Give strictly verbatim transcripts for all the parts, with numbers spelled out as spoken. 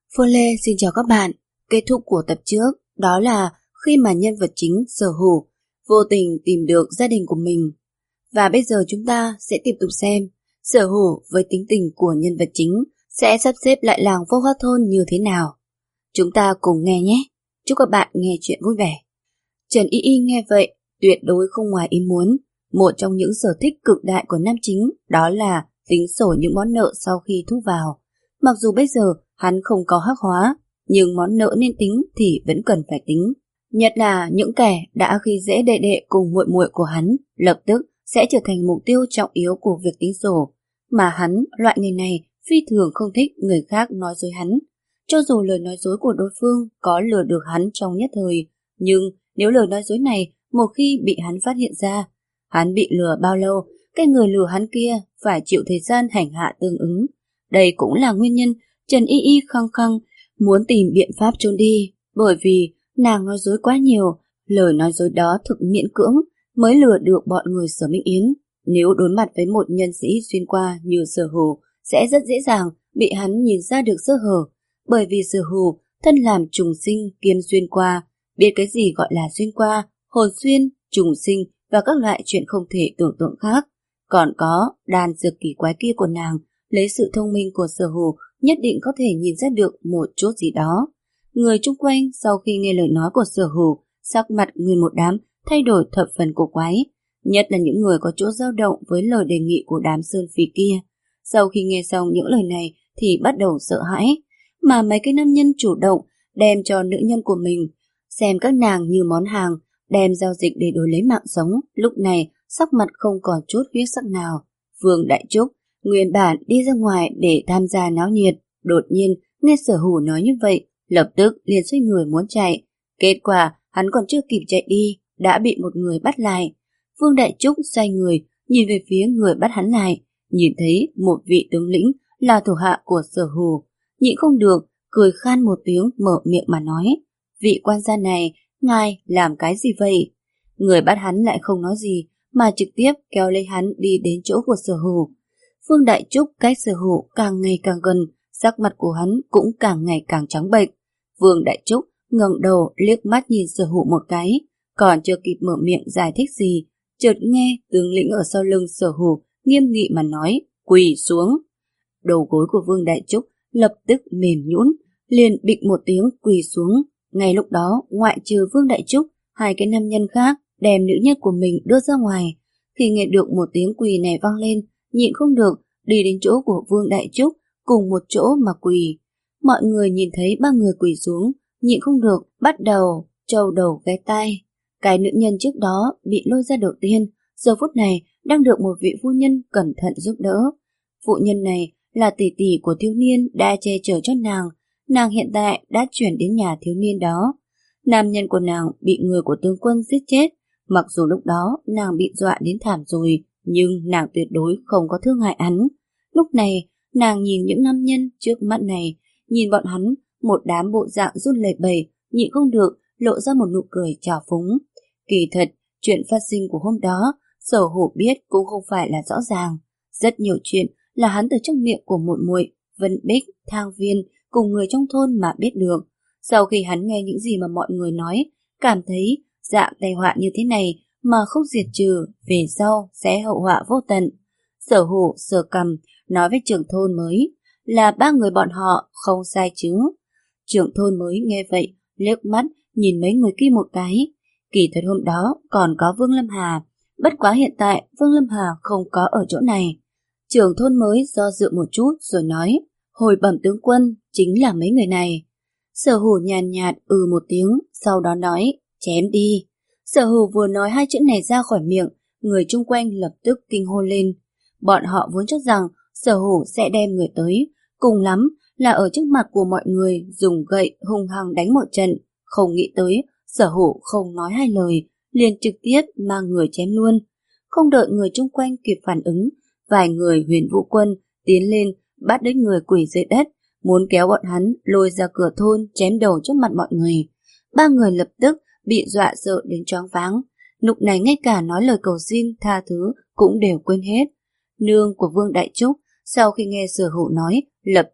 Phương Lê xin chào các bạn. Kết thúc của tập trước đó là khi mà nhân vật chính Sở Hữu vô tình tìm được gia đình của mình. Và bây giờ chúng ta sẽ tiếp tục xem Sở Hữu với tính tình của nhân vật chính sẽ sắp xếp lại làng Vô Hoa Thôn như thế nào. Chúng ta cùng nghe nhé. Chúc các bạn nghe chuyện vui vẻ. Trần Y Y nghe vậy tuyệt đối không ngoài ý muốn. Một trong những sở thích cực đại của nam chính đó là tính sổ những món nợ sau khi thu vào. Mặc dù bây giờ hắn không có hắc hóa, nhưng món nợ nên tính thì vẫn cần phải tính. Nhất là những kẻ đã khi dễ đệ đệ cùng muội muội của hắn, lập tức sẽ trở thành mục tiêu trọng yếu của việc tính sổ. Mà hắn, loại người này, phi thường không thích người khác nói dối hắn. Cho dù lời nói dối của đối phương có lừa được hắn trong nhất thời, nhưng nếu lời nói dối này một khi bị hắn phát hiện ra, hắn bị lừa bao lâu, cái người lừa hắn kia phải chịu thời gian hành hạ tương ứng. Đây cũng là nguyên nhân Trần Y Y khăng khăng muốn tìm biện pháp trốn đi, bởi vì nàng nói dối quá nhiều, lời nói dối đó thực miễn cưỡng mới lừa được bọn người Sở Minh Yến. Nếu đối mặt với một nhân sĩ xuyên qua như Sở Hữu, sẽ rất dễ dàng bị hắn nhìn ra được sơ hở, bởi vì Sở Hữu thân làm trùng sinh kiêm xuyên qua, biết cái gì gọi là xuyên qua, hồn xuyên, trùng sinh và các loại chuyện không thể tưởng tượng khác. Còn có đàn dược kỳ quái kia của nàng, lấy sự thông minh của Sở Hữu nhất định có thể nhìn ra được một chút gì đó. Người chung quanh sau khi nghe lời nói của Sở Hữu, sắc mặt nguyên một đám thay đổi thập phần cổ quái, nhất là những người có chỗ dao động với lời đề nghị của đám sơn phỉ kia. Sau khi nghe xong những lời này thì bắt đầu sợ hãi, mà mấy cái nam nhân chủ động đem cho nữ nhân của mình, xem các nàng như món hàng, đem giao dịch để đổi lấy mạng sống, lúc này sắc mặt không còn chút huyết sắc nào. Vương Đại Trúc nguyên bản đi ra ngoài để tham gia náo nhiệt, đột nhiên nghe Sở Hữu nói như vậy, lập tức liền xoay người muốn chạy. Kết quả hắn còn chưa kịp chạy đi đã bị một người bắt lại. Vương Đại Trúc xoay người nhìn về phía người bắt hắn lại, nhìn thấy một vị tướng lĩnh là thủ hạ của Sở Hữu, nhịn không được cười khan một tiếng, mở miệng mà nói: "Vị quan gia này, ngài làm cái gì vậy?" Người bắt hắn lại không nói gì mà trực tiếp kéo lấy hắn đi đến chỗ của Sở Hữu. Vương Đại Trúc cách Sở Hữu càng ngày càng gần, sắc mặt của hắn cũng càng ngày càng trắng bệch. Vương Đại Trúc ngẩng đầu liếc mắt nhìn Sở Hữu một cái, còn chưa kịp mở miệng giải thích gì, chợt nghe tướng lĩnh ở sau lưng Sở Hữu nghiêm nghị mà nói: "Quỳ xuống." Đầu gối của Vương Đại Trúc lập tức mềm nhũn, liền bịch một tiếng quỳ xuống. Ngay lúc đó, ngoại trừ Vương Đại Trúc, hai cái nam nhân khác đem nữ nhân của mình đưa ra ngoài. Khi nghe được một tiếng quỳ này vang lên, nhịn không được đi đến chỗ của Vương Đại Trúc cùng một chỗ mà quỳ. Mọi người nhìn thấy ba người quỳ xuống, nhịn không được bắt đầu trâu đầu ghé tai. Cái nữ nhân trước đó bị lôi ra đầu tiên, giờ phút này đang được một vị phu nhân cẩn thận giúp đỡ. Phụ nhân này là tỷ tỷ của thiếu niên đã che chở cho nàng, nàng hiện tại đã chuyển đến nhà thiếu niên đó. Nam nhân của nàng bị người của tướng quân giết chết, mặc dù lúc đó nàng bị dọa đến thảm rồi, nhưng nàng tuyệt đối không có thương hại hắn. Lúc này, nàng nhìn những nam nhân trước mắt này, nhìn bọn hắn, một đám bộ dạng run lẩy bẩy, nhịn không được lộ ra một nụ cười trào phúng. Kỳ thật, chuyện phát sinh của hôm đó, Sở Hữu biết cũng không phải là rõ ràng. Rất nhiều chuyện là hắn từ trong miệng của muội muội, Vân Bích, Thang Viên cùng người trong thôn mà biết được. Sau khi hắn nghe những gì mà mọi người nói, cảm thấy dạng tai họa như thế này mà không diệt trừ, về sau sẽ hậu họa vô tận. Sở Hữu sờ cằm nói với trưởng thôn mới là ba người bọn họ không sai chứ. Trưởng thôn mới nghe vậy liếc mắt nhìn mấy người kia một cái. Kỳ thật hôm đó còn có Vương Lâm Hà, bất quá hiện tại Vương Lâm Hà không có ở chỗ này. Trưởng thôn mới do dự một chút rồi nói: "Hồi bẩm tướng quân, chính là mấy người này." Sở Hữu nhàn nhạt ừ một tiếng, sau đó nói: "Chém đi." Sở Hữu vừa nói hai chữ này ra khỏi miệng, người chung quanh lập tức kinh hô lên. Bọn họ vốn cho rằng Sở Hữu sẽ đem người tới, cùng lắm là ở trước mặt của mọi người dùng gậy hung hăng đánh một trận. Không nghĩ tới Sở Hữu không nói hai lời, liền trực tiếp mang người chém luôn. Không đợi người chung quanh kịp phản ứng, vài người Huyền Vũ Quân tiến lên bắt đến người quỳ dưới đất, muốn kéo bọn hắn lôi ra cửa thôn chém đầu trước mặt mọi người. Ba người lập tức bị dọa sợ đến choáng váng, lúc này ngay cả nói lời cầu xin tha thứ cũng đều quên hết. Nương của Vương Đại Trúc sau khi nghe Sở Hữu nói, lập tức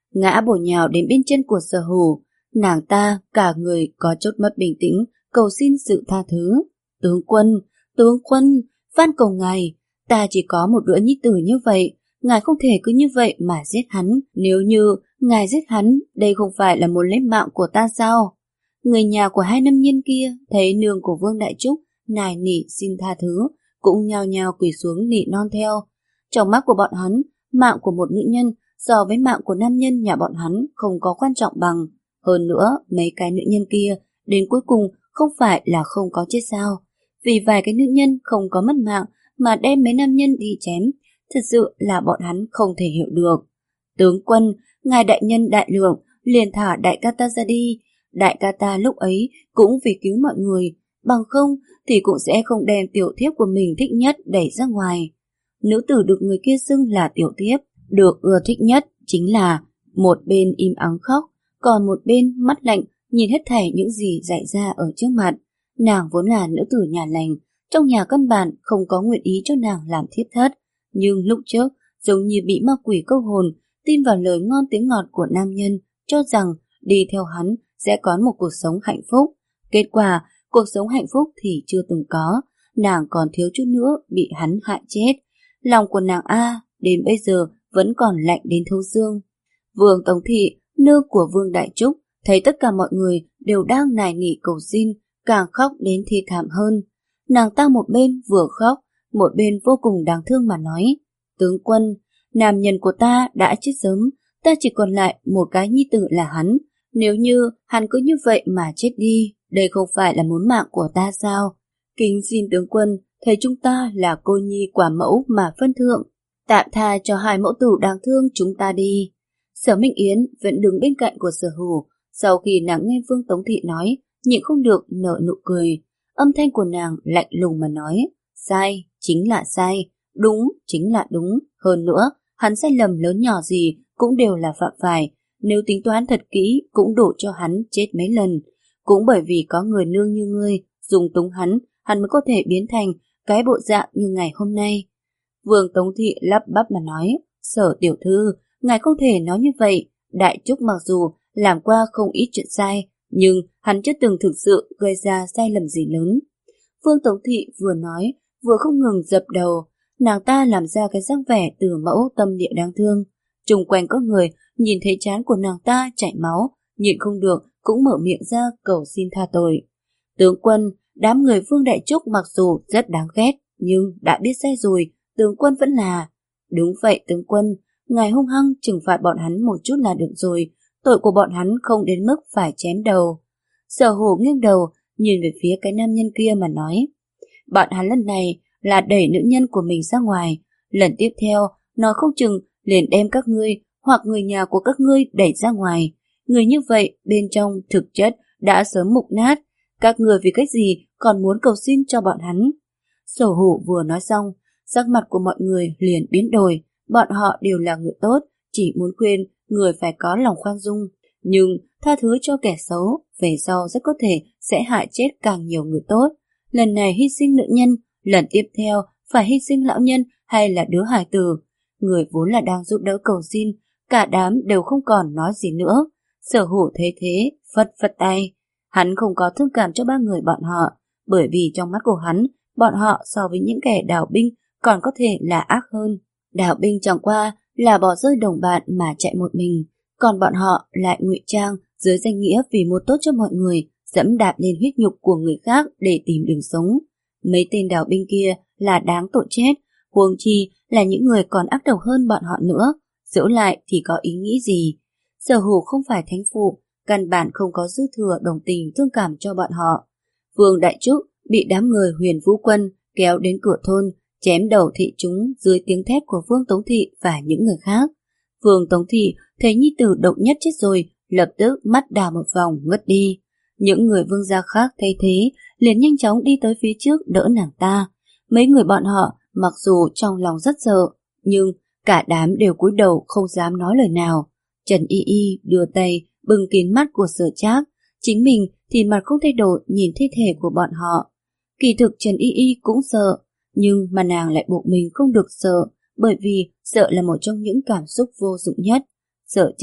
ngã bổ nhào đến bên chân của Sở Hủ. Nàng ta cả người có chút mất bình tĩnh, cầu xin sự tha thứ. Tướng quân, tướng quân, van cầu ngài, ta chỉ có một đứa nhi tử như vậy, ngài không thể cứ như vậy mà giết hắn. Nếu như ngài giết hắn, đây không phải là muốn lấy mạng của ta sao? Người nhà của hai nam nhân kia thấy nương của Vương Đại Trúc nài nỉ xin tha thứ, cũng nhao nhao quỳ xuống nỉ non theo. Trong mắt của bọn hắn, mạng của một nữ nhân so với mạng của nam nhân nhà bọn hắn không có quan trọng bằng. Hơn nữa, mấy cái nữ nhân kia đến cuối cùng không phải là không có chết sao? Vì vài cái nữ nhân không có mất mạng mà đem mấy nam nhân đi chém, thật sự là bọn hắn không thể hiểu được. Tướng quân, ngài đại nhân đại lượng, liền thả đại ca ta ra đi. Đại ca ta lúc ấy cũng vì cứu mọi người, bằng không thì cũng sẽ không đem tiểu thiếp của mình thích nhất đẩy ra ngoài. Nữ tử được người kia xưng là tiểu thiếp, được ưa thích nhất chính là một bên im ắng khóc, còn một bên mắt lạnh nhìn hết thảy những gì xảy ra ở trước mặt. Nàng vốn là nữ tử nhà lành, trong nhà căn bản không có nguyện ý cho nàng làm thiếp thất, nhưng lúc trước giống như bị ma quỷ câu hồn, tin vào lời ngon tiếng ngọt của nam nhân, cho rằng đi theo hắn sẽ có một cuộc sống hạnh phúc. Kết quả, cuộc sống hạnh phúc thì chưa từng có, nàng còn thiếu chút nữa bị hắn hại chết. Lòng của nàng A đến bây giờ vẫn còn lạnh đến thấu xương. Vương Tống Thị, nương của Vương Đại Trúc, thấy tất cả mọi người đều đang nài nỉ cầu xin, càng khóc đến thê thảm hơn. Nàng ta một bên vừa khóc, một bên vô cùng đáng thương mà nói: tướng quân, nam nhân của ta đã chết sớm, ta chỉ còn lại một cái nhi tử là hắn. Nếu như hắn cứ như vậy mà chết đi, đây không phải là muốn mạng của ta sao? Kính xin tướng quân, thấy chúng ta là cô nhi quả mẫu mà phân thượng, tạm tha cho hai mẫu tử đáng thương chúng ta đi. Sở Minh Yến vẫn đứng bên cạnh của Sở Hủ, sau khi nàng nghe Vương Tống Thị nói, nhịn không được nở nụ cười. Âm thanh của nàng lạnh lùng mà nói: sai chính là sai, đúng chính là đúng. Hơn nữa, hắn sai lầm lớn nhỏ gì cũng đều là phạm phải, nếu tính toán thật kỹ cũng đủ cho hắn chết mấy lần. Cũng bởi vì có người nương như ngươi dùng túng hắn, hắn mới có thể biến thành cái bộ dạng như ngày hôm nay. Vương Tống Thị lắp bắp mà nói: Sở tiểu thư, ngài không thể nói như vậy. Đại Trúc mặc dù làm qua không ít chuyện sai, nhưng hắn chưa từng thực sự gây ra sai lầm gì lớn. Vương Tống Thị vừa nói vừa không ngừng dập đầu, nàng ta làm ra cái dáng vẻ từ mẫu tâm địa đáng thương. Chung quanh có người nhìn thấy trán của nàng ta chảy máu, nhịn không được cũng mở miệng ra cầu xin tha tội. Tướng quân, đám người Vương Đại Trúc mặc dù rất đáng ghét, nhưng đã biết sai rồi, tướng quân vẫn là... Đúng vậy tướng quân, ngài hung hăng trừng phạt bọn hắn một chút là được rồi, tội của bọn hắn không đến mức phải chém đầu. Sở Hổ nghiêng đầu nhìn về phía cái nam nhân kia mà nói: bọn hắn lần này là đẩy nữ nhân của mình ra ngoài, lần tiếp theo nói không chừng liền đem các ngươi hoặc người nhà của các ngươi đẩy ra ngoài. Người như vậy bên trong thực chất đã sớm mục nát, các người vì cách gì còn muốn cầu xin cho bọn hắn? Sở Hổ vừa nói xong, sắc mặt của mọi người liền biến đổi. Bọn họ đều là người tốt, chỉ muốn khuyên người phải có lòng khoan dung, nhưng tha thứ cho kẻ xấu, về sau rất có thể sẽ hại chết càng nhiều người tốt. Lần này hy sinh nữ nhân, lần tiếp theo phải hy sinh lão nhân hay là đứa hài tử. Người vốn là đang giúp đỡ cầu xin, cả đám đều không còn nói gì nữa. Sở Hổ thấy thế, phất phất tay. Hắn không có thương cảm cho ba người bọn họ, bởi vì trong mắt của hắn, bọn họ so với những kẻ đào binh còn có thể là ác hơn. Đào binh chẳng qua là bỏ rơi đồng bạn mà chạy một mình, còn bọn họ lại ngụy trang dưới danh nghĩa vì muốn tốt cho mọi người, dẫm đạp lên huyết nhục của người khác để tìm đường sống. Mấy tên đào binh kia là đáng tội chết, huống chi là những người còn ác độc hơn bọn họ nữa, giữ lại thì có ý nghĩ gì? Sở Hổ không phải thánh phụ, căn bản không có dư thừa đồng tình thương cảm cho bọn họ. Vương Đại Trúc bị đám người Huyền Vũ Quân kéo đến cửa thôn, chém đầu thị chúng dưới tiếng thét của Vương Tống Thị và những người khác. Vương Tống Thị thấy nhi tử độc nhất chết rồi, lập tức mắt đào một vòng ngất đi. Những người vương gia khác thấy thế liền nhanh chóng đi tới phía trước đỡ nàng ta. Mấy người bọn họ mặc dù trong lòng rất sợ, nhưng cả đám đều cúi đầu không dám nói lời nào. Trần Y Y đưa tay bưng kín mắt của Sở Trác, chính mình thì mặt không thay đổi nhìn thi thể của bọn họ. Kỳ thực Trần Y Y cũng sợ, nhưng mà nàng lại buộc mình không được sợ, bởi vì sợ là một trong những cảm xúc vô dụng nhất. Sở Trác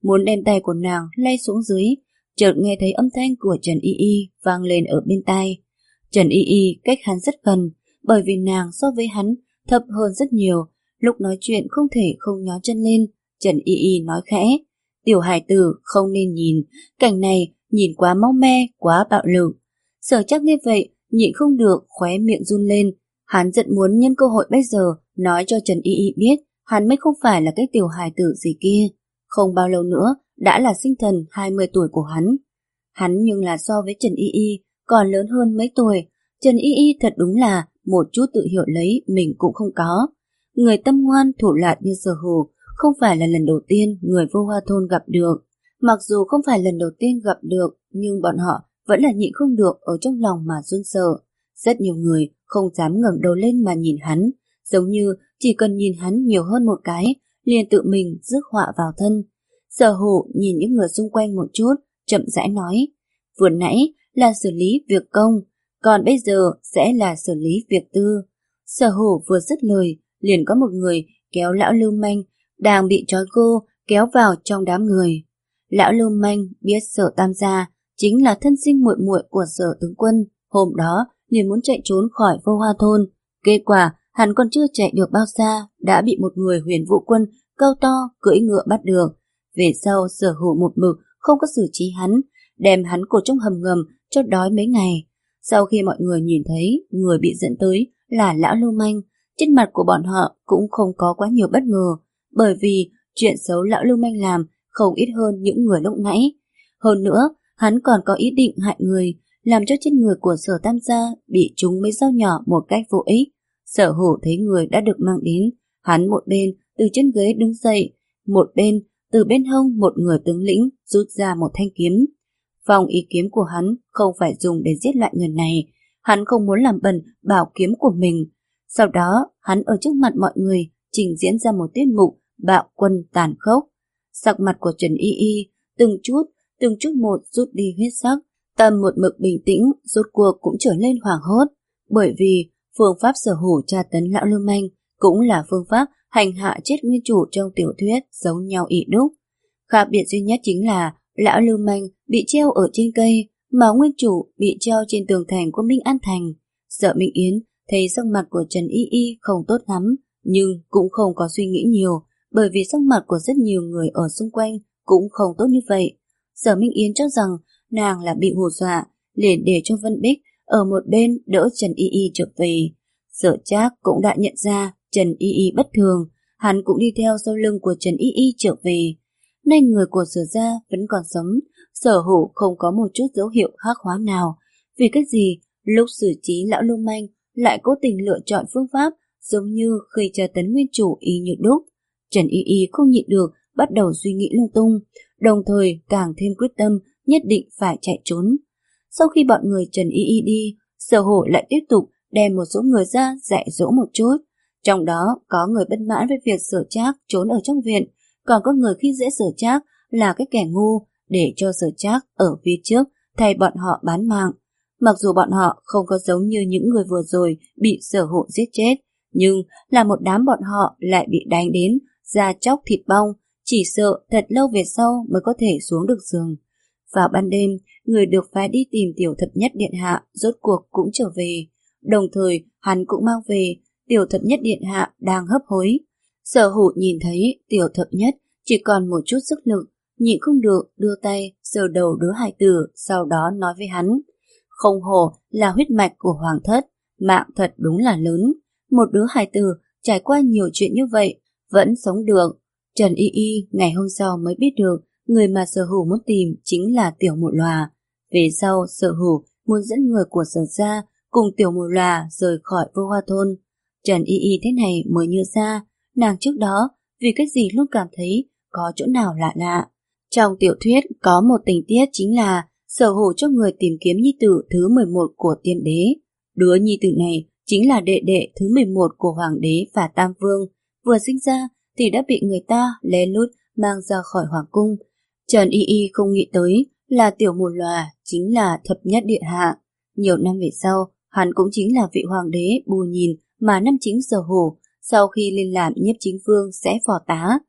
muốn đem tay của nàng lay xuống dưới, chợt nghe thấy âm thanh của Trần Y Y vang lên ở bên tai. Trần Y Y cách hắn rất gần, bởi vì nàng so với hắn thấp hơn rất nhiều, lúc nói chuyện không thể không nhó chân lên. Trần Y Y nói khẽ, tiểu hài tử không nên nhìn, cảnh này nhìn quá máu me, quá bạo lực. Sở Trác nghe vậy, nhịn không được, khóe miệng run lên. Hắn rất muốn nhân cơ hội bây giờ nói cho Trần Y Y biết hắn mới không phải là cái tiểu hài tử gì kia. Không bao lâu nữa đã là sinh thần hai mươi tuổi của hắn. Hắn nhưng là so với Trần Y Y còn lớn hơn mấy tuổi. Trần Y Y thật đúng là một chút tự hiểu lấy mình cũng không có. Người tâm ngoan thủ lạt như Sở Hữu không phải là lần đầu tiên người Vô Hoa Thôn gặp được. Mặc dù không phải lần đầu tiên gặp được, nhưng bọn họ vẫn là nhịn không được ở trong lòng mà run sợ. Rất nhiều người không dám ngẩng đầu lên mà nhìn hắn, giống như chỉ cần nhìn hắn nhiều hơn một cái, liền tự mình rước họa vào thân. Sở Hữu nhìn những người xung quanh một chút, chậm rãi nói, vừa nãy là xử lý việc công, còn bây giờ sẽ là xử lý việc tư. Sở Hữu vừa dứt lời, liền có một người kéo lão Lưu Manh đang bị trói cô kéo vào trong đám người. Lão Lưu Manh biết Sở Tam gia chính là thân sinh muội muội của Sở tướng quân, hôm đó liền muốn chạy trốn khỏi Vô Hoa Thôn. Kết quả hắn còn chưa chạy được bao xa đã bị một người Huyền Vũ quân cao to cưỡi ngựa bắt được. Về sau Sở Hữu một mực không có xử trí hắn, đem hắn cột trong hầm ngầm cho đói mấy ngày. Sau khi mọi người nhìn thấy người bị dẫn tới là lão Lưu Manh, trên mặt của bọn họ cũng không có quá nhiều bất ngờ, bởi vì chuyện xấu lão Lưu Manh làm không ít hơn những người lúc nãy. Hơn nữa, hắn còn có ý định hại người, làm cho trên người của Sở Tam gia bị trúng mấy dao nhỏ một cách vô ích. Sở Hữu thấy người đã được mang đến, hắn một bên từ trên ghế đứng dậy, một bên từ bên hông một người tướng lĩnh rút ra một thanh kiếm. Phong ý kiếm của hắn không phải dùng để giết loại người này, hắn không muốn làm bẩn bảo kiếm của mình. Sau đó, hắn ở trước mặt mọi người trình diễn ra một tiết mục bạo quân tàn khốc. Sắc mặt của Trần Y Y từng chút, từng chút một rút đi huyết sắc, tâm một mực bình tĩnh rốt cuộc cũng trở lên hoảng hốt, bởi vì phương pháp Sở Hữu tra tấn lão Lưu Manh cũng là phương pháp hành hạ chết nguyên chủ trong tiểu thuyết giống nhau y đúc. Khác biệt duy nhất chính là lão Lưu Manh bị treo ở trên cây, mà nguyên chủ bị treo trên tường thành của Minh An Thành. Sở Minh Yến thấy sắc mặt của Trần Y Y không tốt lắm, nhưng cũng không có suy nghĩ nhiều, bởi vì sắc mặt của rất nhiều người ở xung quanh cũng không tốt như vậy. Sở Minh Yến cho rằng nàng là bị hù dọa, liền để cho Vân Bích ở một bên đỡ Trần Y Y trở về. Sở Trác cũng đã nhận ra Trần Y Y bất thường, hắn cũng đi theo sau lưng của Trần Y Y trở về. Nay người của Sở gia vẫn còn sống, Sở Hữu không có một chút dấu hiệu khắc hóa nào. Vì cái gì lúc xử trí lão Lưu Manh lại cố tình lựa chọn phương pháp giống như khi tra tấn nguyên chủ y như đúc? Trần Y Y không nhịn được, bắt đầu suy nghĩ lung tung, đồng thời càng thêm quyết tâm nhất định phải chạy trốn. Sau khi bọn người Trần Y Y đi, Sở Hữu lại tiếp tục đem một số người ra dạy dỗ một chút. Trong đó có người bất mãn với việc Sở Trác trốn ở trong viện, còn có người khi dễ Sở Trác là cái kẻ ngu, để cho Sở Trác ở phía trước thay bọn họ bán mạng. Mặc dù bọn họ không có giống như những người vừa rồi bị Sở Hữu giết chết, nhưng là một đám bọn họ lại bị đánh đến da chóc thịt bong, chỉ sợ thật lâu về sau mới có thể xuống được giường. Vào ban đêm, người được phái đi tìm Tiểu Thập Nhất Điện Hạ rốt cuộc cũng trở về. Đồng thời, hắn cũng mang về Tiểu Thập Nhất Điện Hạ đang hấp hối. Sở Hữu nhìn thấy Tiểu Thập Nhất chỉ còn một chút sức lực, nhịn không được đưa tay sờ đầu đứa hài tử, sau đó nói với hắn, không hổ là huyết mạch của hoàng thất, mạng thật đúng là lớn. Một đứa hài tử trải qua nhiều chuyện như vậy vẫn sống được. Trần Y Y ngày hôm sau mới biết được người mà Sở Hữu muốn tìm chính là Tiểu Mộ Lòa. Về sau Sở Hữu muốn dẫn người của Sở gia cùng Tiểu Mộ Lòa rời khỏi Vô Hoa Thôn. Trần Y Y thế này mới nhớ ra, nàng trước đó vì cái gì luôn cảm thấy có chỗ nào lạ lạ. Trong tiểu thuyết có một tình tiết chính là Sở Hữu cho người tìm kiếm nhi tử thứ mười một của tiên đế. Đứa nhi tử này chính là đệ đệ thứ mười một của hoàng đế và tam vương, vừa sinh ra thì đã bị người ta lén lút mang ra khỏi hoàng cung. Trần Y Y không nghĩ tới là Tiểu Mộ Lòa chính là Thập Nhất Điện Hạ. Nhiều năm về sau, hắn cũng chính là vị hoàng đế bù nhìn mà năm chính Sở Hữu sau khi lên làm nhiếp chính vương sẽ phò tá.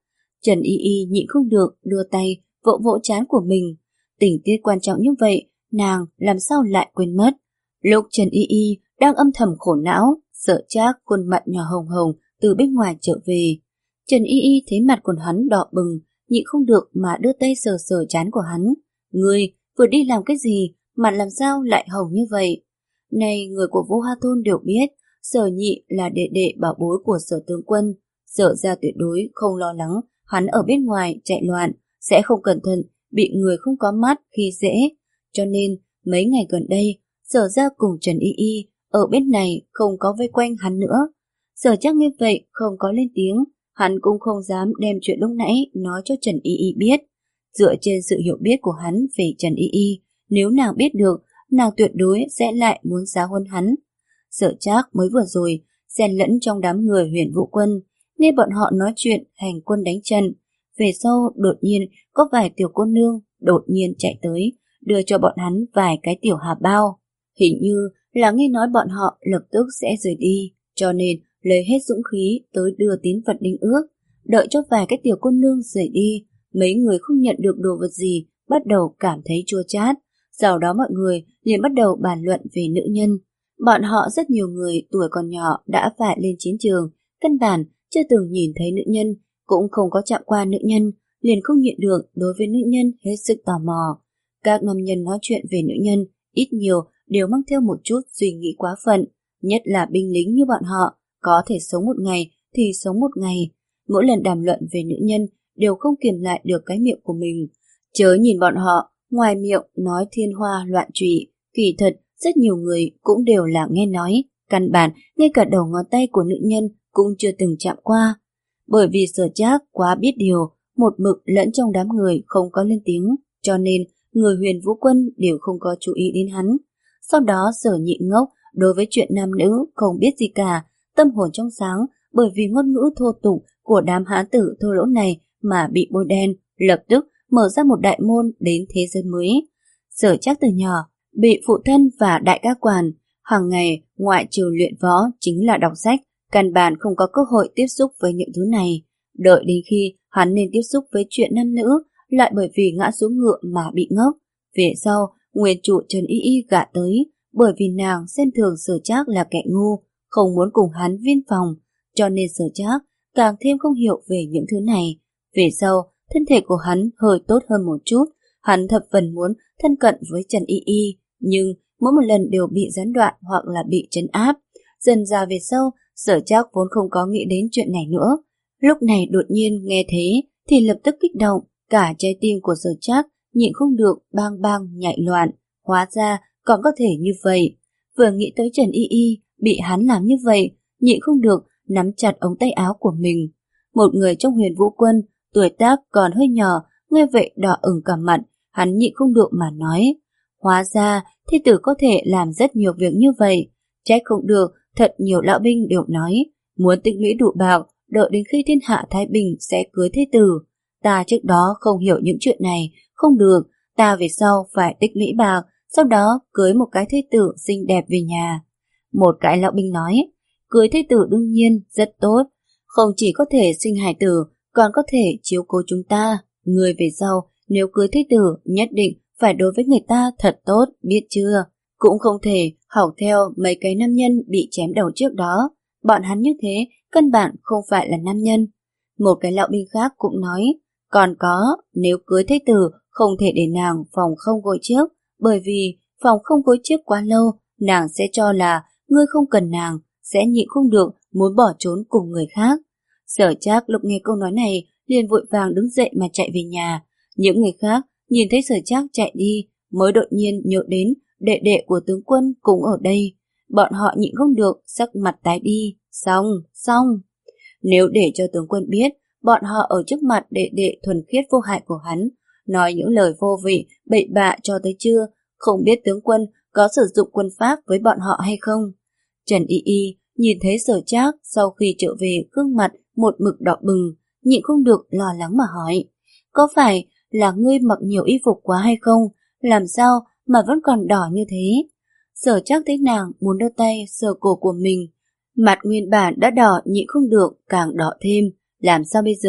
Trần Y Y nhịn không được đưa tay vỗ vỗ trán của mình. Tình tiết quan trọng như vậy, nàng làm sao lại quên mất. Lúc Trần Y Y đang âm thầm khổ não, Sở Trác khuôn mặt nhỏ hồng hồng từ bên ngoài trở về. Trần Y Y thấy mặt của hắn đỏ bừng, nhịn không được mà đưa tay sờ sờ trán của hắn. Ngươi vừa đi làm cái gì, mặt làm sao lại hồng như vậy? Này, người của Vũ Hoa Thôn đều biết, Sở Nhị là đệ đệ bảo bối của Sở tướng quân. Sở ra tuyệt đối không lo lắng hắn ở bên ngoài chạy loạn, sẽ không cẩn thận bị người không có mắt khi dễ. Cho nên, mấy ngày gần đây, Sở ra cùng Trần Y Y ở bên này không có vây quanh hắn nữa. Sở Trác nghe vậy không có lên tiếng, hắn cũng không dám đem chuyện lúc nãy nói cho Trần Y Y biết. Dựa trên sự hiểu biết của hắn về Trần Y Y, nếu nàng biết được, nàng tuyệt đối sẽ lại muốn giáo huấn hắn. Sở Trác mới vừa rồi xen lẫn trong đám người Huyền Vũ Quân, nghe bọn họ nói chuyện hành quân đánh trận. Về sau đột nhiên có vài tiểu cô nương đột nhiên chạy tới, đưa cho bọn hắn vài cái tiểu hà bao. Hình như là nghe nói bọn họ lập tức sẽ rời đi, cho nên lấy hết dũng khí tới đưa tín vật đính ước. Đợi cho vài cái tiểu cô nương rời đi, mấy người không nhận được đồ vật gì, bắt đầu cảm thấy chua chát. Sau đó mọi người liền bắt đầu bàn luận về nữ nhân. Bọn họ rất nhiều người tuổi còn nhỏ đã phải lên chiến trường, căn bản chưa từng nhìn thấy nữ nhân, cũng không có chạm qua nữ nhân, liền không nhịn được đối với nữ nhân hết sức tò mò. Các nam nhân nói chuyện về nữ nhân, ít nhiều đều mang theo một chút suy nghĩ quá phận, nhất là binh lính như bọn họ, có thể sống một ngày thì sống một ngày. Mỗi lần đàm luận về nữ nhân đều không kiềm lại được cái miệng của mình. Chớ nhìn bọn họ, ngoài miệng nói thiên hoa loạn trụy, kỳ thật rất nhiều người cũng đều là nghe nói, căn bản ngay cả đầu ngón tay của nữ nhân cũng chưa từng chạm qua. Bởi vì Sở Trác quá biết điều, một mực lẫn trong đám người không có lên tiếng, cho nên người Huyền Vũ Quân đều không có chú ý đến hắn. Sau đó Sở Nhị ngốc đối với chuyện nam nữ không biết gì cả, tâm hồn trong sáng bởi vì ngôn ngữ thô tục của đám hán tử thô lỗ này mà bị bôi đen, lập tức mở ra một đại môn đến thế giới mới. Sở Trác từ nhỏ bị phụ thân và đại ca quản, hàng ngày ngoại trừ luyện võ chính là đọc sách, căn bản không có cơ hội tiếp xúc với những thứ này. Đợi đến khi hắn nên tiếp xúc với chuyện nam nữ, lại bởi vì ngã xuống ngựa mà bị ngốc. Về sau, nguyên chủ Trần Y Y gạ tới, bởi vì nàng xem thường Sở Trác là kẻ ngu, không muốn cùng hắn viên phòng, cho nên Sở Trác càng thêm không hiểu về những thứ này. Về sau, thân thể của hắn hơi tốt hơn một chút, hắn thập phần muốn thân cận với Trần Y Y, nhưng mỗi một lần đều bị gián đoạn hoặc là bị trấn áp. Dần ra về sau, Sở Trác vốn không có nghĩ đến chuyện này nữa. Lúc này đột nhiên nghe thế thì lập tức kích động, cả trái tim của Sở Trác nhịn không được bang bang nhảy loạn. Hóa ra còn có thể như vậy. Vừa nghĩ tới Trần Y Y bị hắn làm như vậy, nhịn không được nắm chặt ống tay áo của mình. Một người trong Huyền Vũ Quân, tuổi tác còn hơi nhỏ, nghe vậy đỏ ửng cả mặt, hắn nhịn không được mà nói. Hóa ra thê tử có thể làm rất nhiều việc như vậy. Trách không được, thật nhiều lão binh đều nói, muốn tích lũy đủ bạc, đợi đến khi thiên hạ thái bình sẽ cưới thê tử. Ta trước đó không hiểu những chuyện này, không được, ta về sau phải tích lũy bạc, sau đó cưới một cái thê tử xinh đẹp về nhà. Một cái lão binh nói, cưới thê tử đương nhiên rất tốt, không chỉ có thể sinh hài tử, còn có thể chiếu cố chúng ta. Người về sau, nếu cưới thê tử, nhất định phải đối với người ta thật tốt, biết chưa? Cũng không thể học theo mấy cái nam nhân bị chém đầu trước đó. Bọn hắn như thế, căn bản không phải là nam nhân. Một cái lão binh khác cũng nói, còn có, nếu cưới thê tử, không thể để nàng phòng không gối trước, bởi vì phòng không gối trước quá lâu, nàng sẽ cho là ngươi không cần nàng, sẽ nhịn không được muốn bỏ trốn cùng người khác. Sở Trác lúc nghe câu nói này, liền vội vàng đứng dậy mà chạy về nhà. Những người khác nhìn thấy Sở Trác chạy đi, mới đột nhiên nhớ đến đệ đệ của tướng quân cũng ở đây. Bọn họ nhịn không được, sắc mặt tái đi. Xong, xong. Nếu để cho tướng quân biết, bọn họ ở trước mặt đệ đệ thuần khiết vô hại của hắn, nói những lời vô vị, bậy bạ cho tới chưa, không biết tướng quân có sử dụng quân pháp với bọn họ hay không. Trần Y Y nhìn thấy Sở Trác sau khi trở về gương mặt một mực đỏ bừng, nhịn không được lo lắng mà hỏi, có phải là ngươi mặc nhiều y phục quá hay không, làm sao mà vẫn còn đỏ như thế? Sở Trác thấy nàng muốn đưa tay sờ cổ của mình, mặt nguyên bản đã đỏ nhịn không được càng đỏ thêm, làm sao bây giờ,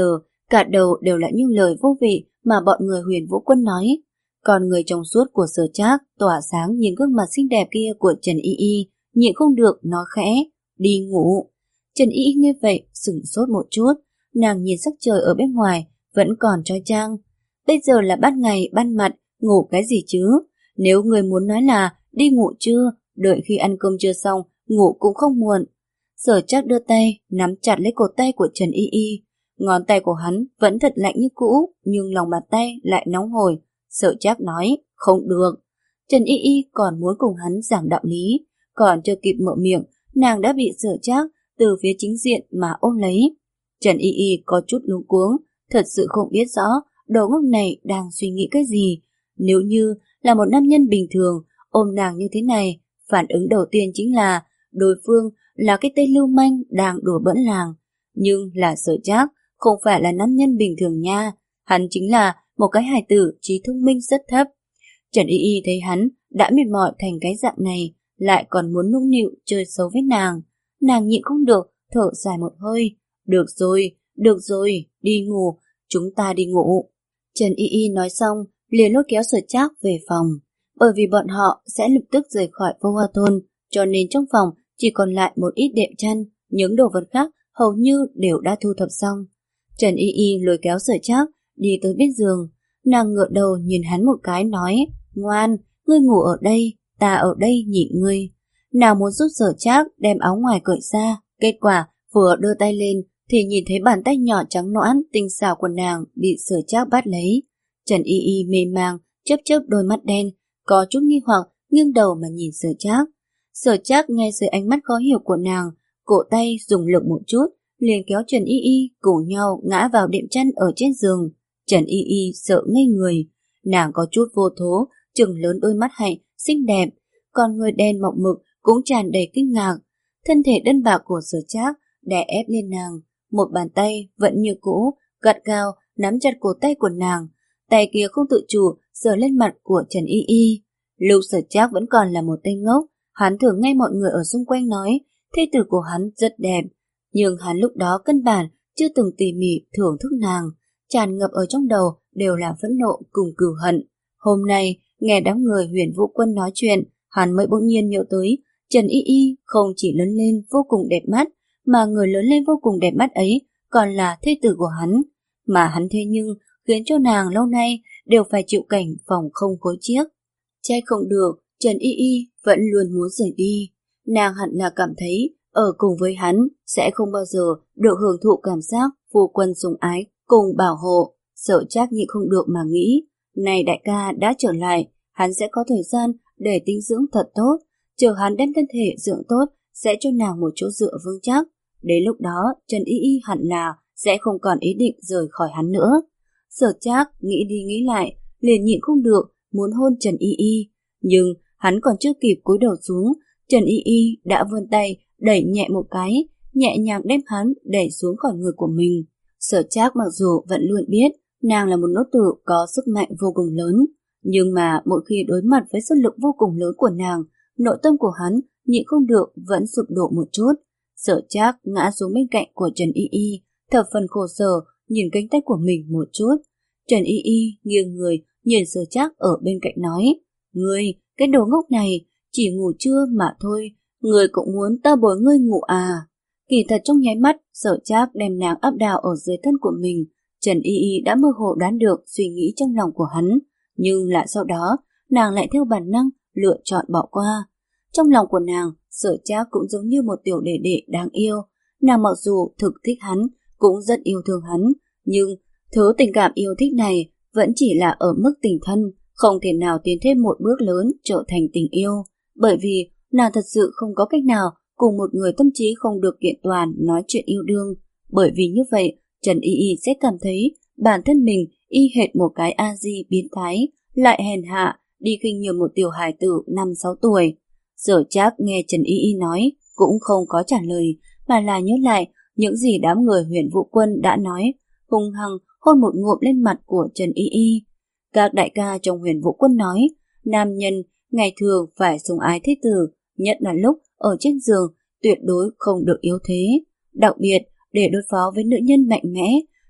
Cả đầu đều là những lời vô vị mà bọn người Huyền Vũ Quân nói. Còn người trong suốt của Sở Trác tỏa sáng nhìn gương mặt xinh đẹp kia của Trần Y Y, nhịn không được nói khẽ, đi ngủ. Trần Y Y nghe vậy sửng sốt một chút, nàng nhìn sắc trời ở bên ngoài vẫn còn chói chang. Bây giờ là ban ngày ban mặt, ngủ cái gì chứ? Nếu người muốn nói là đi ngủ trưa, đợi khi ăn cơm trưa xong, ngủ cũng không muộn. Sở Trác đưa tay nắm chặt lấy cổ tay của Trần Y Y. Ngón tay của hắn vẫn thật lạnh như cũ, nhưng lòng bàn tay lại nóng hổi. Sở Trác nói, không được. Trần Y Y còn muốn cùng hắn giảng đạo lý, còn chưa kịp mở miệng, nàng đã bị Sở Trác từ phía chính diện mà ôm lấy. Trần Y Y có chút luống cuống, thật sự không biết rõ đầu ngốc này đang suy nghĩ cái gì. Nếu như là một nam nhân bình thường ôm nàng như thế này, phản ứng đầu tiên chính là đối phương là cái tên lưu manh đang đùa bỡn làng. Nhưng là Sở Trác không phải là nam nhân bình thường nha, hắn chính là một cái hài tử trí thông minh rất thấp. Trần Y Y thấy hắn đã mệt mỏi thành cái dạng này, lại còn muốn nũng nịu chơi xấu với nàng. Nàng nhịn không được, thở dài một hơi. Được rồi, được rồi, đi ngủ, chúng ta đi ngủ. Trần Y Y nói xong, liền lôi kéo Sở Trác về phòng. Bởi vì bọn họ sẽ lập tức rời khỏi Vô Hoa Thôn, cho nên trong phòng chỉ còn lại một ít đệm chăn, những đồ vật khác hầu như đều đã thu thập xong. Trần Y Y lôi kéo Sở Trác đi tới bên giường, nàng ngửa đầu nhìn hắn một cái nói, ngoan, ngươi ngủ ở đây, ta ở đây nhịn ngươi. Nàng muốn giúp Sở Trác đem áo ngoài cởi ra, kết quả vừa đưa tay lên thì nhìn thấy bàn tay nhỏ trắng nõn tinh xảo của nàng bị Sở Trác bắt lấy. Trần Y Y mê mang chớp chớp đôi mắt đen, có chút nghi hoặc nghiêng đầu mà nhìn Sở Trác. Sở Trác nghe dưới ánh mắt khó hiểu của nàng, cổ tay dùng lực một chút, liền kéo Trần Y Y cùng nhau ngã vào đệm chăn ở trên giường. Trần Y Y sợ ngây người, nàng có chút vô thố, trừng lớn đôi mắt hạnh xinh đẹp, còn người đen mộng mực cũng tràn đầy kinh ngạc. Thân thể đơn bạc của Sở Trác đè ép lên nàng, một bàn tay vẫn như cũ, gắt gao nắm chặt cổ tay của nàng, tay kia không tự chủ sờ lên mặt của Trần Y Y. Lưu Sở Trác vẫn còn là một tên ngốc, hắn thường nghe mọi người ở xung quanh nói thê tử của hắn rất đẹp, nhưng hắn lúc đó căn bản chưa từng tỉ mỉ thưởng thức nàng, tràn ngập ở trong đầu đều là phẫn nộ cùng cừu hận. Hôm nay nghe đám người Huyền Vũ Quân nói chuyện, hắn mới bỗng nhiên nhớ tới Trần Y Y không chỉ lớn lên vô cùng đẹp mắt, mà người lớn lên vô cùng đẹp mắt ấy còn là thê tử của hắn, mà hắn thế nhưng khiến cho nàng lâu nay đều phải chịu cảnh phòng không gối chiếc. Trách không được, Trần Y Y vẫn luôn muốn rời đi. Nàng hẳn là cảm thấy ở cùng với hắn sẽ không bao giờ được hưởng thụ cảm giác phu quân sủng ái cùng bảo hộ. Sở Trác nhịn không được mà nghĩ, này đại ca đã trở lại, hắn sẽ có thời gian để tinh dưỡng thật tốt, chờ hắn đem thân thể dưỡng tốt sẽ cho nàng một chỗ dựa vững chắc. Đến lúc đó Trần Y Y hẳn là sẽ không còn ý định rời khỏi hắn nữa. Sở Trác nghĩ đi nghĩ lại, liền nhịn không được muốn hôn Trần Y Y, nhưng hắn còn chưa kịp cúi đầu xuống, Trần Y Y đã vươn tay đẩy nhẹ một cái, nhẹ nhàng đem hắn đẩy xuống khỏi người của mình. Sở Trác mặc dù vẫn luôn biết nàng là một nữ tử có sức mạnh vô cùng lớn, nhưng mà mỗi khi đối mặt với sức lực vô cùng lớn của nàng, nội tâm của hắn nhịn không được vẫn sụp đổ một chút. Sở Trác ngã xuống bên cạnh của Trần Y Y, thập phần khổ sở nhìn cánh tay của mình một chút. Trần Y Y nghiêng người nhìn Sở Trác ở bên cạnh nói, ngươi, cái đồ ngốc này, chỉ ngủ trưa mà thôi, ngươi cũng muốn ta bồi ngươi ngủ à? Kỳ thật trong nháy mắt, Sở Trác đem nàng áp đảo ở dưới thân của mình. Trần Y Y đã mơ hồ đoán được suy nghĩ trong lòng của hắn, nhưng lại sau đó, nàng lại theo bản năng lựa chọn bỏ qua. Trong lòng của nàng, Sở Trác cũng giống như một tiểu đệ đệ đáng yêu. Nàng mặc dù thực thích hắn, cũng rất yêu thương hắn, nhưng thứ tình cảm yêu thích này vẫn chỉ là ở mức tình thân, không thể nào tiến thêm một bước lớn trở thành tình yêu, bởi vì nàng thật sự không có cách nào cùng một người tâm trí không được kiện toàn nói chuyện yêu đương. Bởi vì như vậy, Trần Y Y sẽ cảm thấy bản thân mình y hệt một cái A-di biến thái, lại hèn hạ, đi khinh nhường một tiểu hài tử năm sáu tuổi. Sở Trác nghe Trần Y Y nói cũng không có trả lời, mà là nhớ lại những gì đám người Huyền Vũ Quân đã nói, hung hăng hôn một ngụm lên mặt của Trần Y Y. Các đại ca trong Huyền Vũ Quân nói, nam nhân ngày thường phải sủng ái thế tử, nhất là lúc ở trên giường tuyệt đối không được yếu thế. Đặc biệt, để đối phó với nữ nhân mạnh mẽ,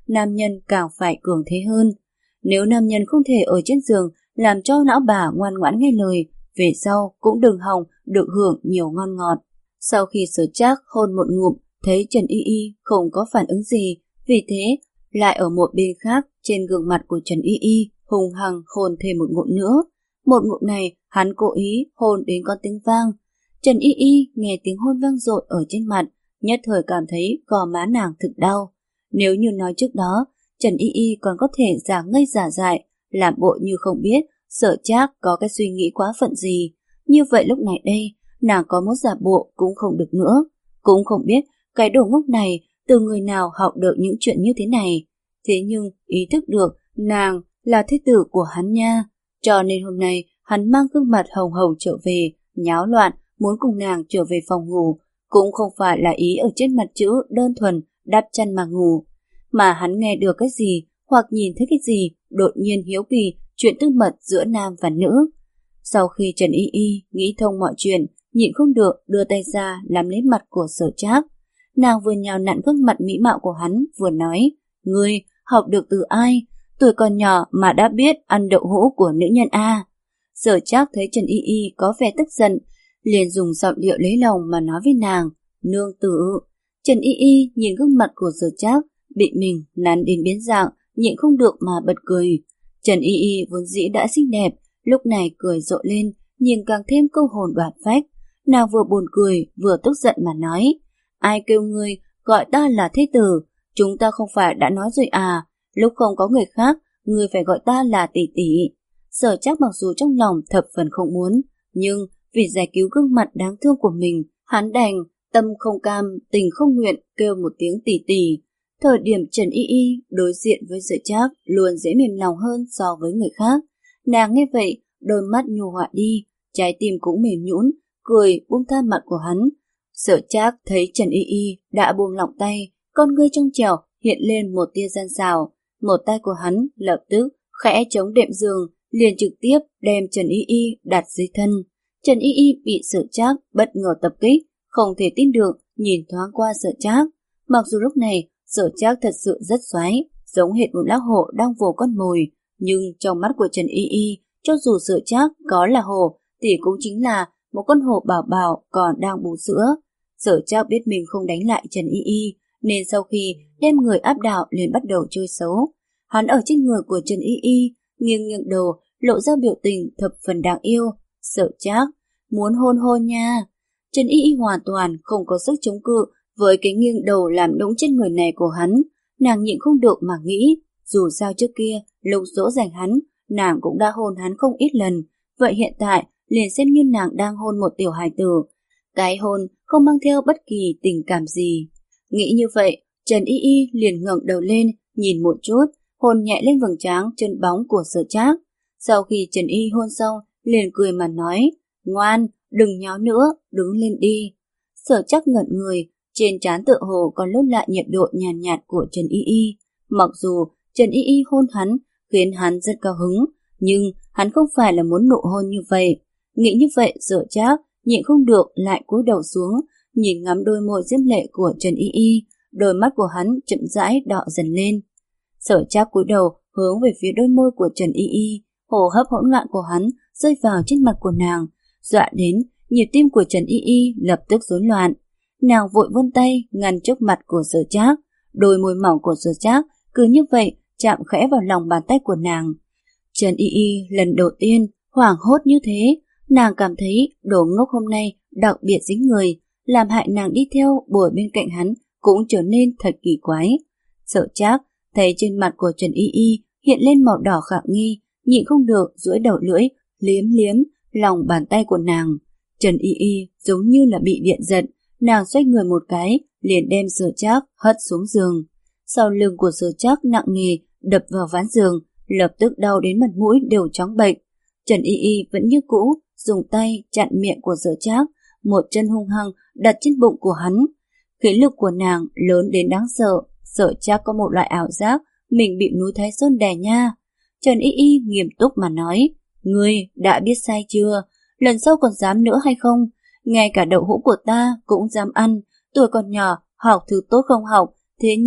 nam nhân càng phải cường thế hơn. Nếu nam nhân không thể ở trên giường làm cho lão bà ngoan ngoãn nghe lời, về sau cũng đừng hòng được hưởng nhiều ngon ngọt. Sau khi Sở Trác hôn một ngụm, thấy Trần Y Y không có phản ứng gì, vì thế lại ở một bên khác trên gương mặt của Trần Y Y hùng hăng hôn thêm một ngụm nữa. Một ngụm này hắn cố ý hôn đến con tiếng vang. Trần Y Y nghe tiếng hôn vang dội ở trên mặt, nhất thời cảm thấy gò má nàng thực đau. Nếu như nói trước đó, Trần Y Y còn có thể giả ngây giả dại, làm bộ như không biết Sở Trác có cái suy nghĩ quá phận gì. Như vậy lúc này đây, nàng có muốn giả bộ cũng không được nữa. Cũng không biết cái đồ ngốc này từ người nào học được những chuyện như thế này. Thế nhưng ý thức được nàng là thế tử của hắn nha. Cho nên hôm nay hắn mang gương mặt hồng hồng trở về, nháo loạn, muốn cùng nàng trở về phòng ngủ. Cũng không phải là ý ở trên mặt chữ đơn thuần đắp chăn mà ngủ, mà hắn nghe được cái gì hoặc nhìn thấy cái gì đột nhiên hiếu kỳ chuyện tư mật giữa nam và nữ. Sau khi Trần Y Y nghĩ thông mọi chuyện, nhịn không được đưa tay ra làm lấy mặt của Sở Trác. Nàng vừa nhào nặn gương mặt mỹ mạo của hắn vừa nói, ngươi học được từ ai? Tuổi còn nhỏ mà đã biết ăn đậu hũ của nữ nhân a. Sở Trác thấy Trần Y Y có vẻ tức giận, liền dùng giọng điệu lấy lòng mà nói với nàng, nương tử. Trần Y Y nhìn gương mặt của Sở Trác bị mình nắn đến biến dạng, nhịn không được mà bật cười. Trần Y Y vốn dĩ đã xinh đẹp, lúc này cười rộ lên, nhìn càng thêm câu hồn đoạt phách. Nàng vừa buồn cười vừa tức giận mà nói, ai kêu ngươi gọi ta là thế tử? Chúng ta không phải đã nói rồi à, lúc không có người khác, ngươi phải gọi ta là tỷ tỷ. Sở Trác mặc dù trong lòng thập phần không muốn, nhưng vì giải cứu gương mặt đáng thương của mình, hắn đành tâm không cam, tình không nguyện kêu một tiếng tỷ tỷ. Thời điểm Trần Y Y đối diện với Sở Trác luôn dễ mềm lòng hơn so với người khác. Nàng nghe vậy, đôi mắt nhu hòa đi, trái tim cũng mềm nhũn, cười buông tha mặt của hắn. Sở Trác thấy Trần Y Y đã buông lỏng tay, con ngươi trong trẻo hiện lên một tia gian xảo. Một tay của hắn lập tức khẽ chống đệm giường, liền trực tiếp đem Trần Y Y đặt dưới thân. Trần Y Y bị Sở Trác bất ngờ tập kích, không thể tin được nhìn thoáng qua Sở Trác. Mặc dù lúc này Sở Trác thật sự rất xoái, giống hệt một lão hổ đang vồ con mồi, nhưng trong mắt của Trần Y Y, cho dù Sở Trác có là hổ thì cũng chính là một con hổ bảo bảo còn đang bú sữa. Sở Trác biết mình không đánh lại Trần Y Y, nên sau khi đem người áp đảo liền bắt đầu chơi xấu. Hắn ở trên người của Trần Y Y, nghiêng nghiêng đầu, lộ ra biểu tình thập phần đáng yêu. Sở Trác muốn hôn hôn nha. Trần Y Y hoàn toàn không có sức chống cự với cái nghiêng đầu làm nũng trên người này của hắn. Nàng nhịn không được mà nghĩ, dù sao trước kia lúc dỗ dành hắn, nàng cũng đã hôn hắn không ít lần, vậy hiện tại liền xem như nàng đang hôn một tiểu hài tử. Cái hôn không mang theo bất kỳ tình cảm gì. Nghĩ như vậy, Trần Y Y liền ngẩng đầu lên, nhìn một chút, hôn nhẹ lên vầng trán chân bóng của Sở Trác. Sau khi Trần Y hôn xong, liền cười mà nói, ngoan, đừng nháo nữa, đứng lên đi. Sở Trác ngẩn người, trên trán tựa hồ còn lốt lại nhiệt độ nhàn nhạt, nhạt của Trần Y Y. Mặc dù Trần Y Y hôn hắn, khiến hắn rất cao hứng, nhưng hắn không phải là muốn nụ hôn như vậy. Nghĩ như vậy, Sở Trác nhịn không được lại cúi đầu xuống, nhìn ngắm đôi môi diễm lệ của Trần Y Y, đôi mắt của hắn chậm rãi đỏ dần lên. Sở Trác cúi đầu hướng về phía đôi môi của Trần Y Y, hô hấp hỗn loạn của hắn rơi vào trên mặt của nàng, dọa đến nhịp tim của Trần Y Y lập tức rối loạn. Nàng vội vươn tay ngăn trước mặt của Sở Trác, đôi môi mỏng của Sở Trác cứ như vậy chạm khẽ vào lòng bàn tay của nàng. Trần Y Y lần đầu tiên hoảng hốt như thế, nàng cảm thấy đồ ngốc hôm nay đặc biệt dính người, làm hại nàng đi theo bồi bên cạnh hắn cũng trở nên thật kỳ quái. Sở Trác thấy trên mặt của Trần Y Y hiện lên màu đỏ khả nghi, nhịn không được duỗi đầu lưỡi liếm liếm lòng bàn tay của nàng. Trần Y Y giống như là bị điện giật, nàng xoay người một cái liền đem Sở Trác hất xuống giường. Sau lưng của Sở Trác nặng nề đập vào ván giường, lập tức đau đến mặt mũi đều chóng bệch. Trần Y Y vẫn như cũ dùng tay chặn miệng của Sở Trác, một chân hung hăng đặt trên bụng của hắn. Khí lực của nàng lớn đến đáng sợ, Sở Trác có một loại ảo giác mình bị núi Thái Sơn đè nha. Trần Y Y nghiêm túc mà nói, ngươi đã biết sai chưa? Lần sau còn dám nữa hay không? Ngay cả đậu hũ của ta cũng dám ăn, tuổi còn nhỏ, học thứ tốt không học, thế nhưng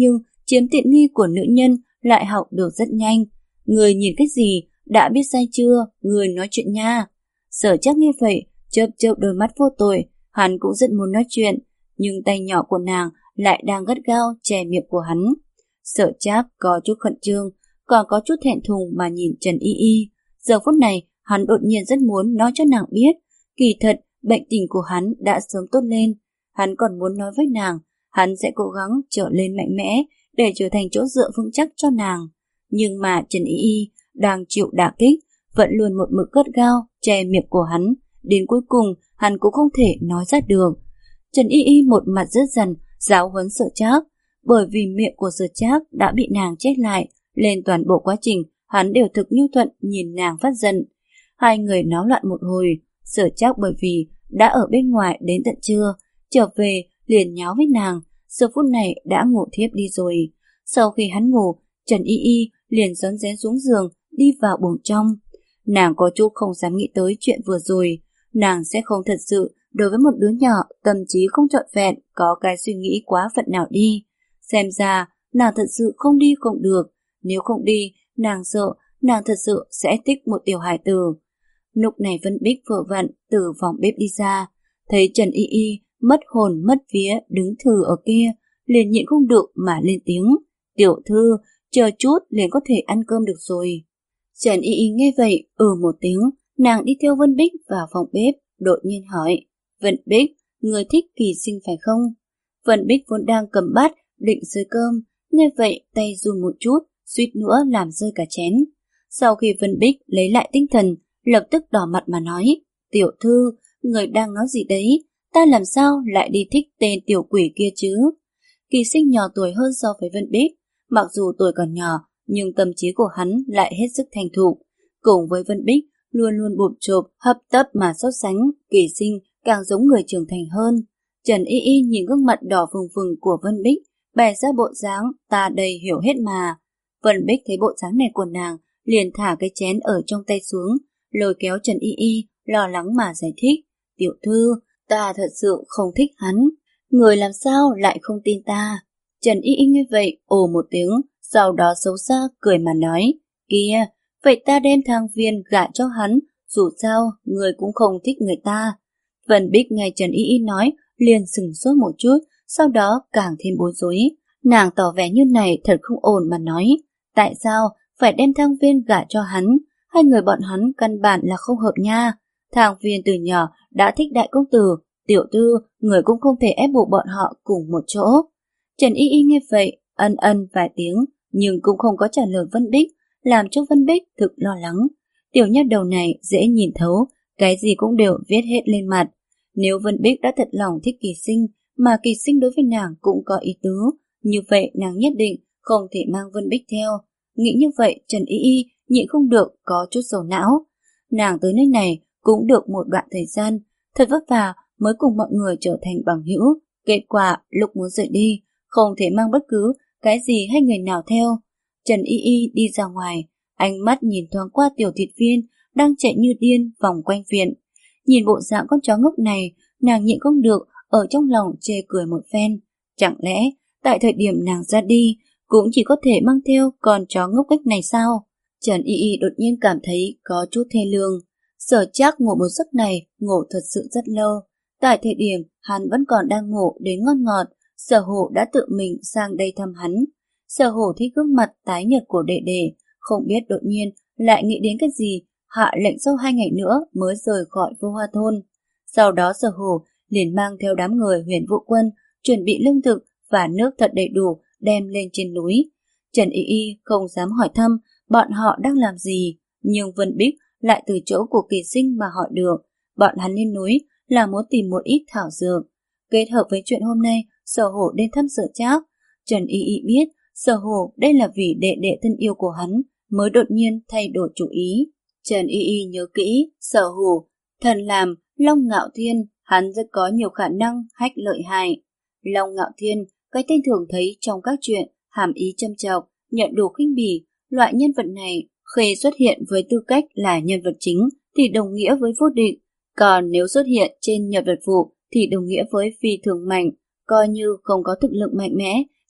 chiếm tiện nghi của nữ nhân lại học được rất nhanh. Người nhìn cái gì, đã biết sai chưa, người nói chuyện nha. Sở Trác nghe vậy, chớp chớp đôi mắt vô tội, hắn cũng rất muốn nói chuyện, nhưng tay nhỏ của nàng lại đang gắt gao che miệng của hắn. Sở Trác có chút khẩn trương, còn có chút thẹn thùng mà nhìn Trần Y Y. Giờ phút này, hắn đột nhiên rất muốn nói cho nàng biết, kỳ thật, bệnh tình của hắn đã sớm tốt lên. Hắn còn muốn nói với nàng, hắn sẽ cố gắng trở lên mạnh mẽ để trở thành chỗ dựa vững chắc cho nàng. Nhưng mà Trần Y Y đang chịu đả kích, vẫn luôn một mực gắt gao che miệng của hắn, đến cuối cùng hắn cũng không thể nói ra được. Trần Y Y một mặt rất dần giáo huấn Sở Trác, bởi vì miệng của Sở Trác đã bị nàng che lại, lên toàn bộ quá trình hắn đều thực nhu thuận nhìn nàng phát giận. Hai người náo loạn một hồi, Sở Trác bởi vì đã ở bên ngoài đến tận trưa, trở về liền nháo với nàng, giờ phút này đã ngủ thiếp đi rồi. Sau khi hắn ngủ, Trần Y Y liền rón rén xuống giường, đi vào buồng trong. Nàng có chút không dám nghĩ tới chuyện vừa rồi, nàng sẽ không thật sự đối với một đứa nhỏ tâm trí không trọn vẹn có cái suy nghĩ quá phận nào đi. Xem ra nàng thật sự không đi không được, nếu không đi, nàng sợ nàng thật sự sẽ thích một tiểu hài tử. Lúc này Vân Bích vừa vặn từ phòng bếp đi ra, thấy Trần Y Y mất hồn mất vía đứng thừ ở kia, liền nhịn không được mà lên tiếng, tiểu thư, chờ chút liền có thể ăn cơm được rồi. Trần Y Y nghe vậy, ừ một tiếng, nàng đi theo Vân Bích vào phòng bếp, đột nhiên hỏi, Vân Bích, người thích Kỳ Sinh phải không? Vân Bích vốn đang cầm bát, định xới cơm, nghe vậy tay run một chút, suýt nữa làm rơi cả chén. Sau khi Vân Bích lấy lại tinh thần, lập tức đỏ mặt mà nói, tiểu thư, người đang nói gì đấy, ta làm sao lại đi thích tên tiểu quỷ kia chứ? Kỳ Sinh nhỏ tuổi hơn so với Vân Bích, mặc dù tuổi còn nhỏ, nhưng tâm trí của hắn lại hết sức thành thục. Cùng với Vân Bích, luôn luôn bộp chộp, hấp tấp mà so sánh, Kỳ Sinh càng giống người trưởng thành hơn. Trần Y Y nhìn gương mặt đỏ phừng phừng của Vân Bích, bày ra bộ dáng ta đầy hiểu hết mà. Vân Bích thấy bộ dáng này của nàng, liền thả cái chén ở trong tay xuống, lôi kéo Trần Y Y, lo lắng mà giải thích, tiểu thư, ta thật sự không thích hắn, người làm sao lại không tin ta? Trần Y Y nghe vậy, ồ một tiếng, sau đó xấu xa cười mà nói, kia, vậy ta đem Thang Viên gả cho hắn, dù sao người cũng không thích người ta. Vân Bích nghe Trần Y Y nói, liền sừng sốt một chút, sau đó càng thêm bối rối. Nàng tỏ vẻ như này thật không ổn mà nói, tại sao phải đem Thang Viên gả cho hắn? Hai người bọn hắn căn bản là không hợp nha. Thang Viên từ nhỏ đã thích đại công tử, tiểu thư, người cũng không thể ép buộc bọn họ cùng một chỗ. Trần Y Y nghe vậy, ân ân vài tiếng, nhưng cũng không có trả lời Vân Bích, làm cho Vân Bích thực lo lắng. Tiểu nha đầu này dễ nhìn thấu, cái gì cũng đều viết hết lên mặt. Nếu Vân Bích đã thật lòng thích Kỳ Sinh, mà Kỳ Sinh đối với nàng cũng có ý tứ, như vậy nàng nhất định không thể mang Vân Bích theo. Nghĩ như vậy, Trần Y Y nhịn không được có chút sầu não. Nàng tới nơi này cũng được một đoạn thời gian, thật vất vả mới cùng mọi người trở thành bằng hữu. Kết quả lúc muốn rời đi, không thể mang bất cứ cái gì hay người nào theo. Trần Y Y đi ra ngoài, ánh mắt nhìn thoáng qua Tiểu Thịt Viên đang chạy như điên vòng quanh viện. Nhìn bộ dạng con chó ngốc này, nàng nhịn không được ở trong lòng chê cười một phen. Chẳng lẽ tại thời điểm nàng ra đi cũng chỉ có thể mang theo con chó ngốc cách này sao? Trần Y Y đột nhiên cảm thấy có chút thê lương. Sở Trác ngủ một giấc này ngủ thật sự rất lâu. Tại thời điểm hắn vẫn còn đang ngủ đến ngon ngọt, Sở Hổ đã tự mình sang đây thăm hắn. Sở Hổ thấy gương mặt tái nhợt của đệ đệ, không biết đột nhiên lại nghĩ đến cái gì, hạ lệnh sau hai ngày nữa mới rời khỏi Vô Hoa Thôn. Sau đó Sở Hổ liền mang theo đám người Huyền Vũ Quân, chuẩn bị lương thực và nước thật đầy đủ đem lên trên núi. Trần Y Y không dám hỏi thăm bọn họ đang làm gì, nhưng Vân Bích lại từ chỗ của Kỳ Sinh mà hỏi được. Bọn hắn lên núi là muốn tìm một ít thảo dược. Kết hợp với chuyện hôm nay, Sở Hổ đến thăm Sở Trác. Trần Y Y biết Sở Hổ đây là vì đệ đệ thân yêu của hắn mới đột nhiên thay đổi chủ ý. Trần Y Y nhớ kỹ, Sở Hổ thần làm Long Ngạo Thiên, hắn rất có nhiều khả năng hách lợi hại. Long Ngạo Thiên, cái tên thường thấy trong các chuyện, hàm ý châm chọc, nhận đủ khinh bỉ. Loại nhân vật này khi xuất hiện với tư cách là nhân vật chính thì đồng nghĩa với vô địch, còn nếu xuất hiện trên nhân vật phụ thì đồng nghĩa với phi thường mạnh. Coi như không có thực lực mạnh mẽ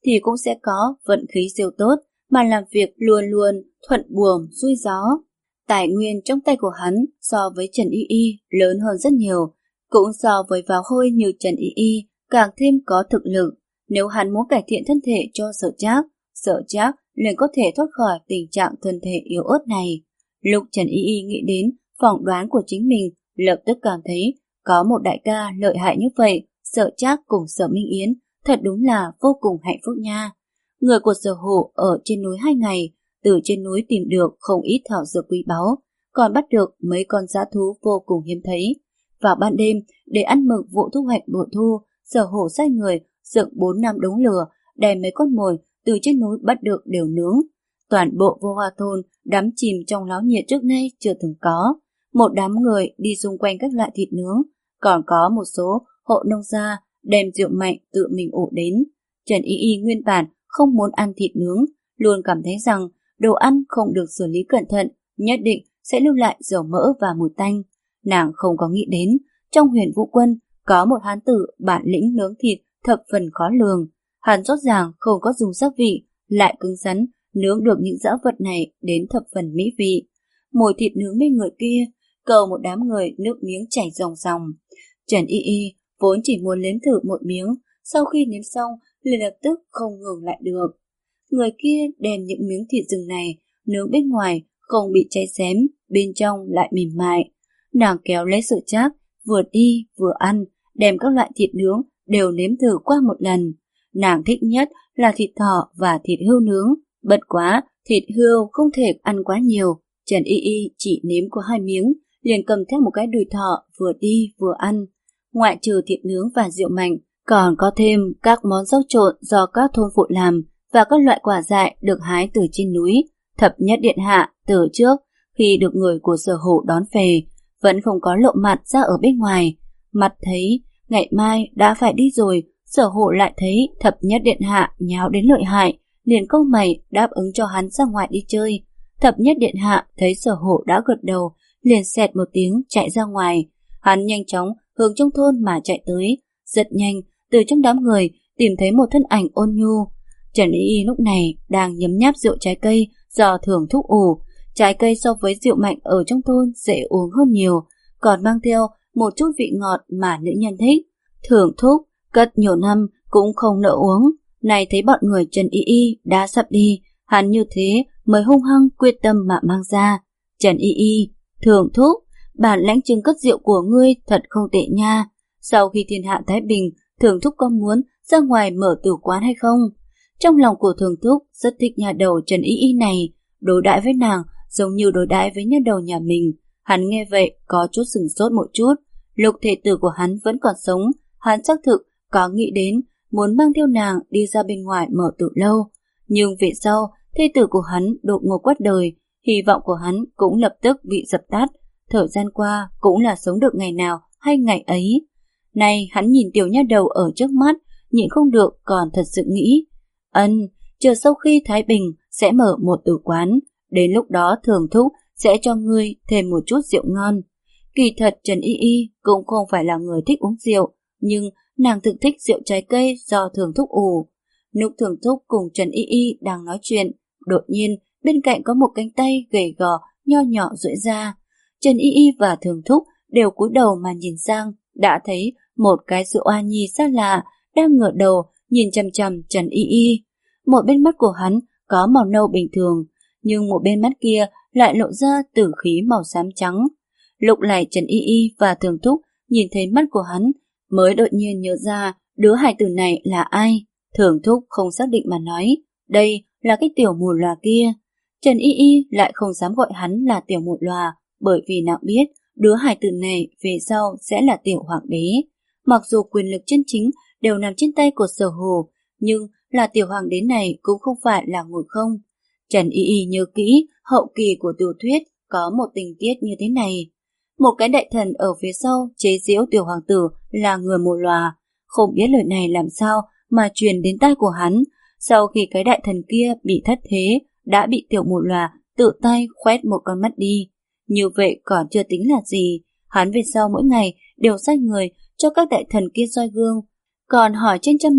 thì cũng sẽ có vận khí siêu tốt, mà làm việc luôn luôn thuận buồm xuôi gió. Tài nguyên trong tay của hắn so với Trần Y Y lớn hơn rất nhiều, cũng so với Vào Hôi như Trần Y Y càng thêm có thực lực. Nếu hắn muốn cải thiện thân thể cho Sở Trác, Sở Trác liền có thể thoát khỏi tình trạng thân thể yếu ớt này. Lúc Trần Y Y nghĩ đến phỏng đoán của chính mình, lập tức cảm thấy có một đại ca lợi hại như vậy, Sở Trác cùng Sở Minh Yến thật đúng là vô cùng hạnh phúc nha. Người của Sở Hổ ở trên núi hai ngày, từ trên núi tìm được không ít thảo dược quý báu, còn bắt được mấy con dã thú vô cùng hiếm thấy. Vào ban đêm, để ăn mừng vụ thu hoạch bội thu, Sở Hổ sai người dựng bốn năm đống lửa, đem mấy con mồi từ trên núi bắt được đều nướng. Toàn bộ Vô Hoa thôn đắm chìm trong náo nhiệt trước nay chưa từng có. Một đám người đi xung quanh các loại thịt nướng, còn có một số hộ nông gia đem rượu mạnh tự mình ủ đến. Trần Y Y nguyên bản không muốn ăn thịt nướng, luôn cảm thấy rằng đồ ăn không được xử lý cẩn thận, nhất định sẽ lưu lại dầu mỡ và mùi tanh. Nàng không có nghĩ đến, trong Huyền Vũ Quân có một hán tử bản lĩnh nướng thịt thập phần khó lường. Hắn rõ ràng không có dùng gia vị, lại cứng rắn nướng được những dã vật này đến thập phần mỹ vị. Mùi thịt nướng mê người kia, cầu một đám người nước miếng chảy ròng ròng. Trần Y Y vốn chỉ muốn nếm thử một miếng, sau khi nếm xong liền lập tức không ngừng lại được. Người kia đem những miếng thịt rừng này nướng bên ngoài không bị cháy xém, bên trong lại mềm mại. Nàng kéo lấy Sở Trác, vừa đi vừa ăn, đem các loại thịt nướng đều nếm thử qua một lần. Nàng thích nhất là thịt thỏ và thịt hươu nướng, bất quá thịt hươu không thể ăn quá nhiều. Trần Y Y chỉ nếm có hai miếng, liền cầm theo một cái đùi thỏ vừa đi vừa ăn. Ngoại trừ thịt nướng và rượu mạnh, còn có thêm các món rau trộn do các thôn phụ làm và các loại quả dại được hái từ trên núi. Thập nhất điện hạ từ trước khi được người của Sở Hổ đón về vẫn không có lộ mặt ra ở bên ngoài. Mặt thấy ngày mai đã phải đi rồi, Sở Hổ lại thấy thập nhất điện hạ nháo đến lợi hại, liền câu mày đáp ứng cho hắn ra ngoài đi chơi. Thập nhất điện hạ thấy Sở Hổ đã gật đầu, liền xẹt một tiếng chạy ra ngoài. Hắn nhanh chóng hướng trong thôn mà chạy tới, rất nhanh từ trong đám người tìm thấy một thân ảnh ôn nhu. Trần Y Y lúc này đang nhấm nháp rượu trái cây do thưởng thúc ủ. Trái cây so với rượu mạnh ở trong thôn dễ uống hơn nhiều, còn mang theo một chút vị ngọt mà nữ nhân thích. Thưởng thúc cất nhiều năm cũng không nỡ uống, này thấy bọn người Trần Y Y đã sắp đi, hắn như thế mới hung hăng quyết tâm mà mang ra. Trần Y Y, thưởng thúc, bản lãnh trừng cất rượu của ngươi thật không tệ nha. Sau khi thiên hạ thái bình, thưởng thúc có muốn ra ngoài mở tử quán hay không? Trong lòng của thưởng thúc rất thích nhà đầu Trần Y Y này, đối đãi với nàng giống như đối đãi với nhà đầu nhà mình. Hắn nghe vậy có chút sửng sốt một chút. Lúc thể tử của hắn vẫn còn sống, hắn xác thực có nghĩ đến muốn mang theo nàng đi ra bên ngoài mở tử lâu. Nhưng về sau, thê tử của hắn đột ngột quát đời, hy vọng của hắn cũng lập tức bị dập tắt. Thời gian qua cũng là sống được ngày nào hay ngày ấy. Nay hắn nhìn tiểu nha đầu ở trước mắt, nhịn không được còn thật sự nghĩ, ân, chờ sau khi Thái Bình sẽ mở một tử quán, đến lúc đó thưởng thúc sẽ cho ngươi thêm một chút rượu ngon. Kỳ thật Trần Y Y cũng không phải là người thích uống rượu, nhưng nàng thực thích rượu trái cây do thưởng thúc ủ. Lúc thưởng thúc cùng Trần Y Y đang nói chuyện, đột nhiên bên cạnh có một cánh tay gầy gò nho nhỏ duỗi ra. Trần Y Y và thưởng thúc đều cúi đầu mà nhìn sang, đã thấy một cái sự oa nhi xa lạ đang ngửa đầu nhìn chằm chằm Trần Y Y. Một bên mắt của hắn có màu nâu bình thường, nhưng một bên mắt kia lại lộ ra tử khí màu xám trắng. Lúc này Trần Y Y và Thường Thúc nhìn thấy mắt của hắn, mới đột nhiên nhớ ra đứa hài tử này là ai. Thường Thúc không xác định mà nói, đây là cái tiểu mù lòa kia. Trần Y Y lại không dám gọi hắn là tiểu mù lòa, bởi vì nàng biết đứa hài tử này về sau sẽ là tiểu hoàng đế. Mặc dù quyền lực chân chính đều nằm trên tay của Sở Hồ, nhưng là tiểu hoàng đế này cũng không phải là ngồi không. Trần Y Y nhớ kỹ hậu kỳ của tiểu thuyết có một tình tiết như thế này. Một cái đại thần ở phía sau chế giễu tiểu hoàng tử là người mù lòa. Không biết lời này làm sao mà truyền đến tai của hắn. Sau khi cái đại thần kia bị thất thế, đã bị tiểu mù lòa tự tay khoét một con mắt đi. Như vậy còn chưa tính là gì. Hắn về sau mỗi ngày đều sai người cho các đại thần kia soi gương, còn hỏi trên trăm lần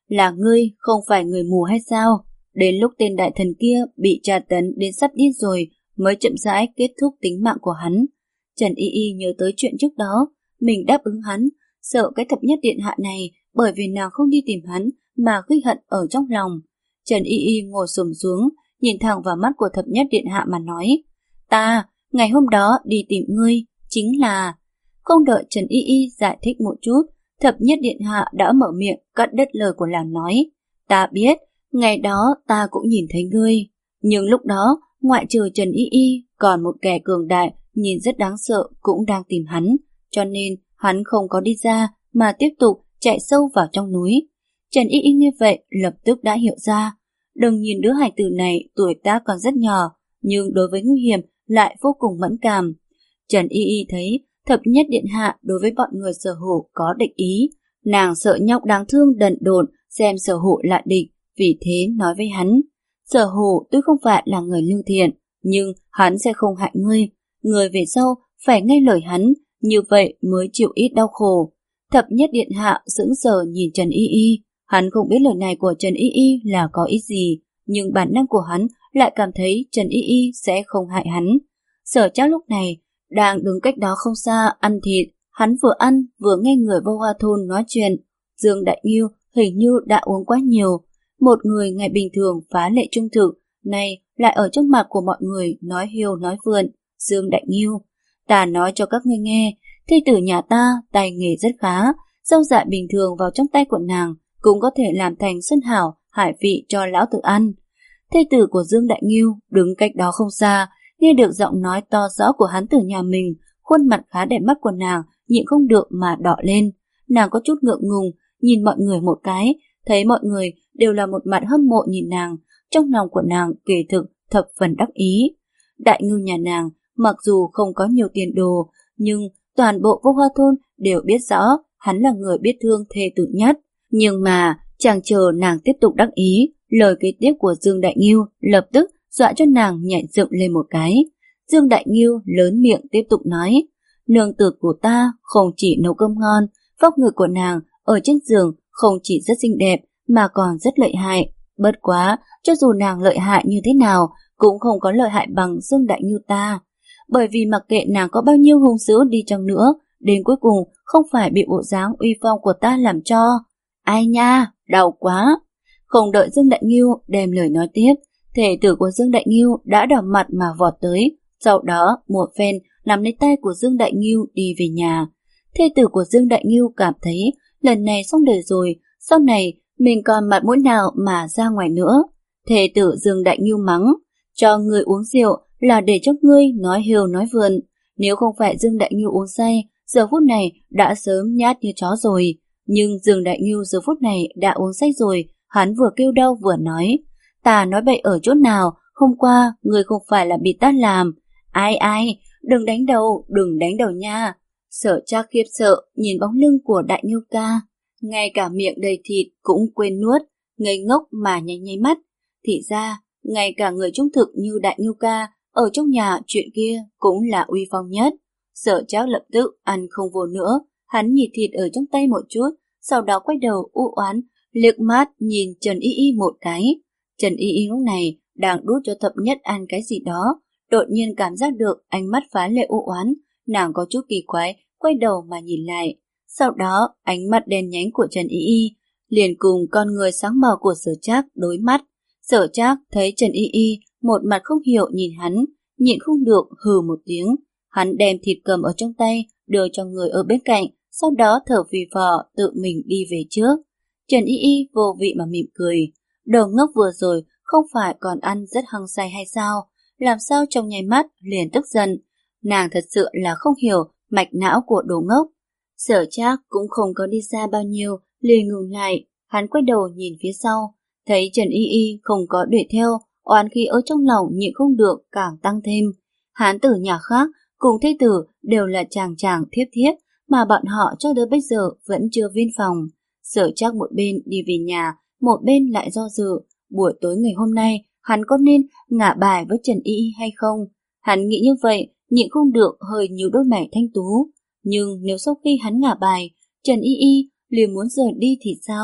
là ngươi không phải người mù hay sao? Đến lúc tên đại thần kia bị tra tấn đến sắp điên rồi mới chậm rãi kết thúc tính mạng của hắn. Trần Y Y nhớ tới chuyện trước đó, mình đáp ứng hắn, sợ cái thập nhất điện hạ này bởi vì nàng không đi tìm hắn mà ghi hận ở trong lòng. Trần Y Y ngồi xổm xuống, nhìn thẳng vào mắt của thập nhất điện hạ mà nói, ta, ngày hôm đó đi tìm ngươi, chính là... Không đợi Trần Y Y giải thích một chút, thập nhất điện hạ đã mở miệng cắt đứt lời của nàng nói, ta biết, ngày đó ta cũng nhìn thấy ngươi, nhưng lúc đó, ngoại trừ Trần Y Y, còn một kẻ cường đại, nhìn rất đáng sợ cũng đang tìm hắn, cho nên hắn không có đi ra mà tiếp tục chạy sâu vào trong núi. Trần Y Y nghe vậy lập tức đã hiểu ra, đừng nhìn đứa hài tử này tuổi tác còn rất nhỏ, nhưng đối với nguy hiểm lại vô cùng mẫn cảm. Trần Y Y thấy thập nhất điện hạ đối với bọn người Sở Hữu có địch ý, nàng sợ nhóc đáng thương đần độn xem Sở Hữu là địch, vì thế nói với hắn, Sở Hữu tuy không phải là người lương thiện, nhưng hắn sẽ không hại ngươi, người về sau phải nghe lời hắn, như vậy mới chịu ít đau khổ. Thập nhất điện hạ sững sờ nhìn Trần Y Y, hắn không biết lời này của Trần Y Y là có ý gì, nhưng bản năng của hắn lại cảm thấy Trần Y Y sẽ không hại hắn. Sở Trác lúc này đang đứng cách đó không xa ăn thịt, hắn vừa ăn vừa nghe người vô hoa thôn nói chuyện. Dương Đại Ngưu hình như đã uống quá nhiều, một người ngày bình thường phá lệ trung thực, nay lại ở trước mặt của mọi người nói hiêu nói vượn. Dương Đại Ngưu, ta nói cho các ngươi nghe, thê tử nhà ta tài nghề rất khá, rau dại bình thường vào trong tay của nàng cũng có thể làm thành xuân hảo, hải vị cho lão tử ăn. Thê tử của Dương Đại Ngưu đứng cách đó không xa, nghe được giọng nói to rõ của hắn từ nhà mình, khuôn mặt khá đẹp mắt của nàng nhịn không được mà đỏ lên. Nàng có chút ngượng ngùng, nhìn mọi người một cái, thấy mọi người đều là một mặt hâm mộ nhìn nàng, trong lòng của nàng kỳ thực thập phần đắc ý. Đại Ngưu nhà nàng mặc dù không có nhiều tiền đồ, nhưng toàn bộ Vô Hoa thôn đều biết rõ hắn là người biết thương thê tử nhất. Nhưng mà chẳng chờ nàng tiếp tục đắc ý, lời kế tiếp của Dương Đại Ngưu lập tức dọa cho nàng nhảy dựng lên một cái. Dương Đại Ngưu lớn miệng tiếp tục nói, nương tử của ta không chỉ nấu cơm ngon, vóc người của nàng ở trên giường không chỉ rất xinh đẹp mà còn rất lợi hại. Bất quá, cho dù nàng lợi hại như thế nào cũng không có lợi hại bằng Dương Đại Ngưu ta. Bởi vì mặc kệ nàng có bao nhiêu hung dữ đi chăng nữa, đến cuối cùng không phải bị bộ dáng uy phong của ta làm cho. Ai nha, đau quá. Không đợi Dương Đại Ngưu đem lời nói tiếp, thể tử của Dương Đại Ngưu đã đỏ mặt mà vọt tới, sau đó một phen nắm lấy tay của Dương Đại Ngưu đi về nhà. Thê tử của Dương Đại Ngưu cảm thấy lần này xong đời rồi, sau này mình còn mặt mũi nào mà ra ngoài nữa. Thê tử Dương Đại Ngưu mắng, cho ngươi uống rượu là để cho ngươi nói hiêu nói vượn, nếu không phải Dương Đại Ngưu uống say, giờ phút này đã sớm nhát như chó rồi. Nhưng Dương Đại Ngưu giờ phút này đã uống say rồi, hắn vừa kêu đau vừa nói, ta nói bậy ở chỗ nào, hôm qua ngươi không phải là bị ta làm. Ai ai, đừng đánh đầu, đừng đánh đầu nha. Sở Trác khiếp sợ nhìn bóng lưng của Đại Ngưu ca, ngay cả miệng đầy thịt cũng quên nuốt, ngây ngốc mà nháy nháy mắt. Thì ra, ngay cả người trung thực như Đại Ngưu ca ở trong nhà chuyện kia cũng là uy phong nhất. Sở Trác lập tức ăn không vô nữa, hắn nhìn thịt ở trong tay một chút, sau đó quay đầu u oán liếc mắt nhìn Trần Y Y một cái. Trần Y Y lúc này đang đút cho thập nhất ăn cái gì đó, đột nhiên cảm giác được ánh mắt phá lệ u oán, nàng có chút kỳ quái, quay đầu mà nhìn lại. Sau đó ánh mắt đen nhánh của Trần Y Y liền cùng con người sáng màu của Sở Trác đối mắt. Sở Trác thấy Trần Y Y một mặt không hiểu nhìn hắn, nhịn không được hừ một tiếng. Hắn đem thịt cầm ở trong tay đưa cho người ở bên cạnh, sau đó thở phì phò tự mình đi về trước. Trần Y Y vô vị mà mỉm cười, đồ ngốc vừa rồi không phải còn ăn rất hăng say hay sao, làm sao trong nháy mắt liền tức giận. Nàng thật sự là không hiểu mạch não của đồ ngốc. Sở Trác cũng không có đi xa bao nhiêu, liền ngừng lại, hắn quay đầu nhìn phía sau, thấy Trần Y Y không có đuổi theo, oán khí ở trong lòng nhịn không được càng tăng thêm. Hán tử nhà khác cùng thê tử đều là chàng chàng thiếp thiếp, mà bọn họ cho tới bây giờ vẫn chưa viên phòng. Sở Trác một bên đi về nhà, một bên lại do dự, buổi tối ngày hôm nay hắn có nên ngả bài với Trần Y Y hay không? Hắn nghĩ như vậy, nhịn không được hơi nhíu đôi mày thanh tú. Nhưng nếu sau khi hắn ngả bài, Trần Y Y liền muốn rời đi thì sao?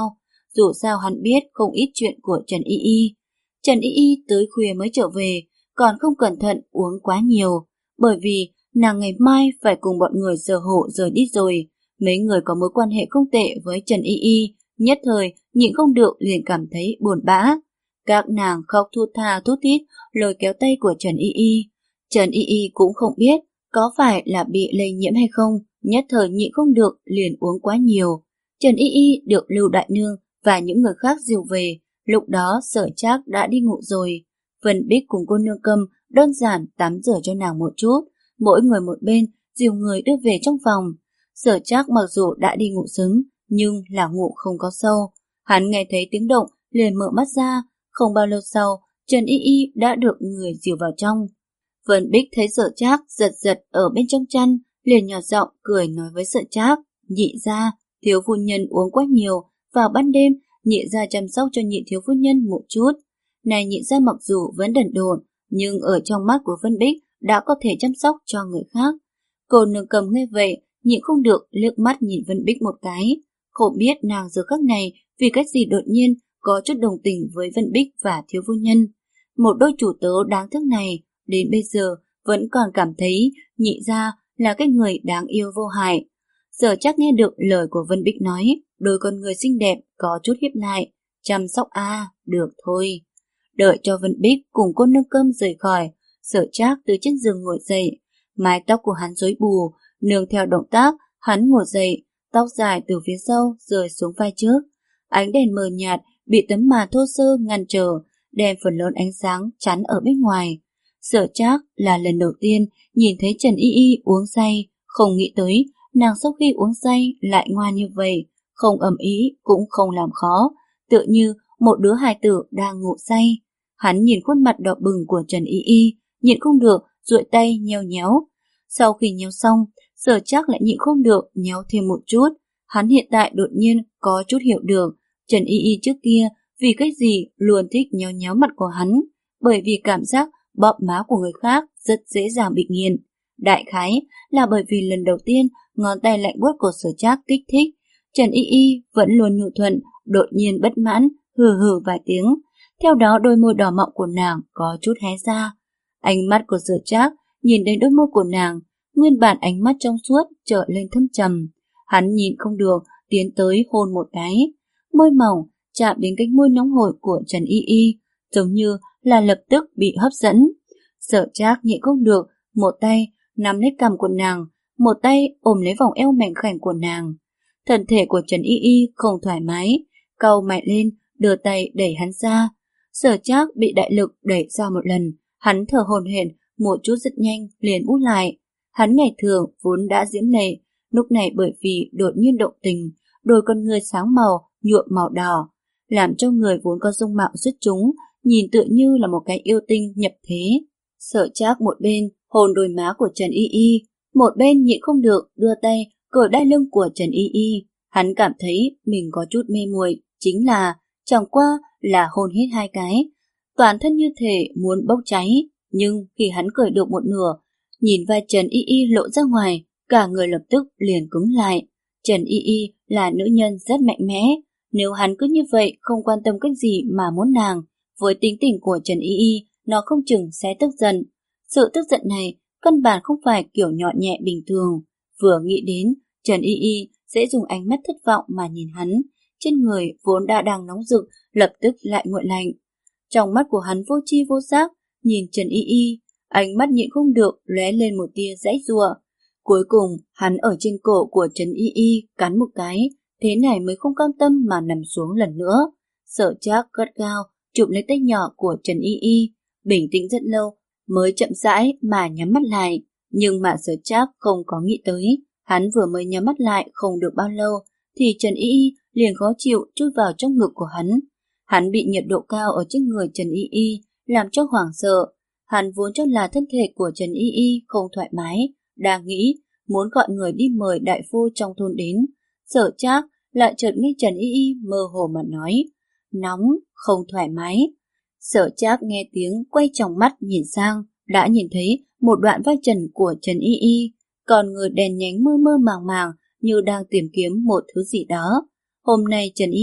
dù sao hắn biết không ít chuyện của Trần Y Y. Trần Y Y tới khuya mới trở về, còn không cẩn thận uống quá nhiều, bởi vì nàng ngày mai phải cùng bọn người Sở Hổ rời đi rồi. Mấy người có mối quan hệ không tệ với Trần Y Y, nhất thời nhịn không được liền cảm thấy buồn bã. Các nàng khóc thút tha thút thít lôi kéo tay của Trần Y Y. Trần Y Y cũng không biết có phải là bị lây nhiễm hay không, nhất thời nhịn không được liền uống quá nhiều. Trần Y Y được Lưu Đại Nương và những người khác dìu về, lúc đó Sở Trác đã đi ngủ rồi. Vân Bích cùng cô nương Câm đơn giản tắm rửa cho nàng một chút, mỗi người một bên dìu người đưa về trong phòng. Sở Trác mặc dù đã đi ngủ sớm, nhưng là ngủ không có sâu. Hắn nghe thấy tiếng động liền mở mắt ra, không bao lâu sau Trần Y Y đã được người dìu vào trong. Vân Bích thấy Sở Trác giật giật ở bên trong chăn, liền nhỏ giọng cười nói với Sở Trác: "Nhị gia, thiếu phu nhân uống quá nhiều, vào ban đêm nhị gia chăm sóc cho nhị thiếu phu nhân một chút." Này nhị gia mặc dù vẫn đần độn, nhưng ở trong mắt của Vân Bích đã có thể chăm sóc cho người khác. Cô nương Cầm nghe vậy, nhịn không được liếc mắt nhìn Vân Bích một cái. Không biết nàng giờ khắc này vì cách gì đột nhiên có chút đồng tình với Vân Bích và thiếu phu nhân. Một đôi chủ tớ đáng thương này đến bây giờ vẫn còn cảm thấy nhị gia là cái người đáng yêu vô hại. Sở Trác nghe được lời của Vân Bích nói, đôi con người xinh đẹp có chút hiếp lại. Chăm sóc a à, được thôi. Đợi cho Vân Bích cùng cô nương Cơm rời khỏi, Sở Trác từ trên giường ngồi dậy. Mái tóc của hắn rối bù, nương theo động tác, hắn ngồi dậy, tóc dài từ phía sau rơi xuống vai trước. Ánh đèn mờ nhạt bị tấm màn thô sơ ngăn trở, đem phần lớn ánh sáng chắn ở bên ngoài. Sở Trác là lần đầu tiên nhìn thấy Trần Y Y uống say, không nghĩ tới nàng sau khi uống say lại ngoan như vậy, không ầm ĩ cũng không làm khó, tựa như một đứa hài tử đang ngủ say. Hắn nhìn khuôn mặt đỏ bừng của Trần Y Y, nhịn không được duỗi tay nhéo nhéo. Sau khi nhéo xong, Sở Trác lại nhịn không được nhéo thêm một chút. Hắn hiện tại đột nhiên có chút hiểu được Trần Y Y trước kia vì cái gì luôn thích nhéo nhéo mặt của hắn, bởi vì cảm giác bóp má của người khác rất dễ dàng bị nghiện. Đại khái là bởi vì lần đầu tiên ngón tay lạnh buốt của Sở Trác kích thích, Trần Y Y vẫn luôn nhu thuận, đột nhiên bất mãn, hừ hừ vài tiếng. Theo đó đôi môi đỏ mọng của nàng có chút hé ra. Ánh mắt của Sở Trác nhìn đến đôi môi của nàng, nguyên bản ánh mắt trong suốt trở lên thâm trầm. Hắn nhìn không được, tiến tới hôn một cái. Môi mỏng chạm đến cánh môi nóng hổi của Trần Y Y, giống như là lập tức bị hấp dẫn. Sở Trác nhịn không được, một tay nắm lấy cằm của nàng, một tay ôm lấy vòng eo mảnh khảnh của nàng. Thân thể của Trần Y Y không thoải mái, cau mày lên, đưa tay đẩy hắn ra. Sở Trác bị đại lực đẩy ra một lần, hắn thở hổn hển, một chút rất nhanh liền út lại. Hắn ngày thường vốn đã diễm lệ, lúc này bởi vì đột nhiên động tình, đôi con người sáng màu nhuộm màu đỏ, làm cho người vốn có dung mạo xuất chúng, nhìn tựa như là một cái yêu tinh nhập thế. Sở Trác một bên hôn đôi má của Trần Y Y, một bên nhịn không được đưa tay cởi đai lưng của Trần Y Y. Hắn cảm thấy mình có chút mê muội, chính là chẳng qua là hôn hết hai cái, toàn thân như thể muốn bốc cháy. Nhưng khi hắn cởi được một nửa, nhìn vai Trần Y Y lộ ra ngoài, cả người lập tức liền cứng lại. Trần Y Y là nữ nhân rất mạnh mẽ, nếu hắn cứ như vậy không quan tâm cách gì mà muốn nàng, với tính tình của Trần Y Y, nó không chừng sẽ tức giận. Sự tức giận này căn bản không phải kiểu nhỏ nhẹ bình thường. Vừa nghĩ đến, Trần Y Y sẽ dùng ánh mắt thất vọng mà nhìn hắn, trên người vốn đã đang nóng rực, lập tức lại nguội lạnh. Trong mắt của hắn vô tri vô giác, nhìn Trần Y Y, ánh mắt nhịn không được lóe lên một tia giãy giụa. Cuối cùng, hắn ở trên cổ của Trần Y Y cắn một cái, thế này mới không cam tâm mà nằm xuống lần nữa. Sở Trác gắt gao chụp lấy tay nhỏ của Trần Y Y, bình tĩnh rất lâu mới chậm rãi mà nhắm mắt lại. Nhưng mà Sở Trác không có nghĩ tới, hắn vừa mới nhắm mắt lại không được bao lâu thì Trần Y Y liền khó chịu chui vào trong ngực của hắn. Hắn bị nhiệt độ cao ở trên người Trần Y Y làm cho hoảng sợ. Hắn vốn cho là thân thể của Trần Y Y không thoải mái, đang nghĩ muốn gọi người đi mời đại phu trong thôn đến. Sở Trác lại chợt nghe Trần Y Y mơ hồ mà nói, nóng, không thoải mái. Sở Trác nghe tiếng quay tròng mắt nhìn sang, đã nhìn thấy một đoạn vai trần của Trần Y Y, còn người đèn nhánh mơ mơ màng màng như đang tìm kiếm một thứ gì đó. Hôm nay Trần Y Y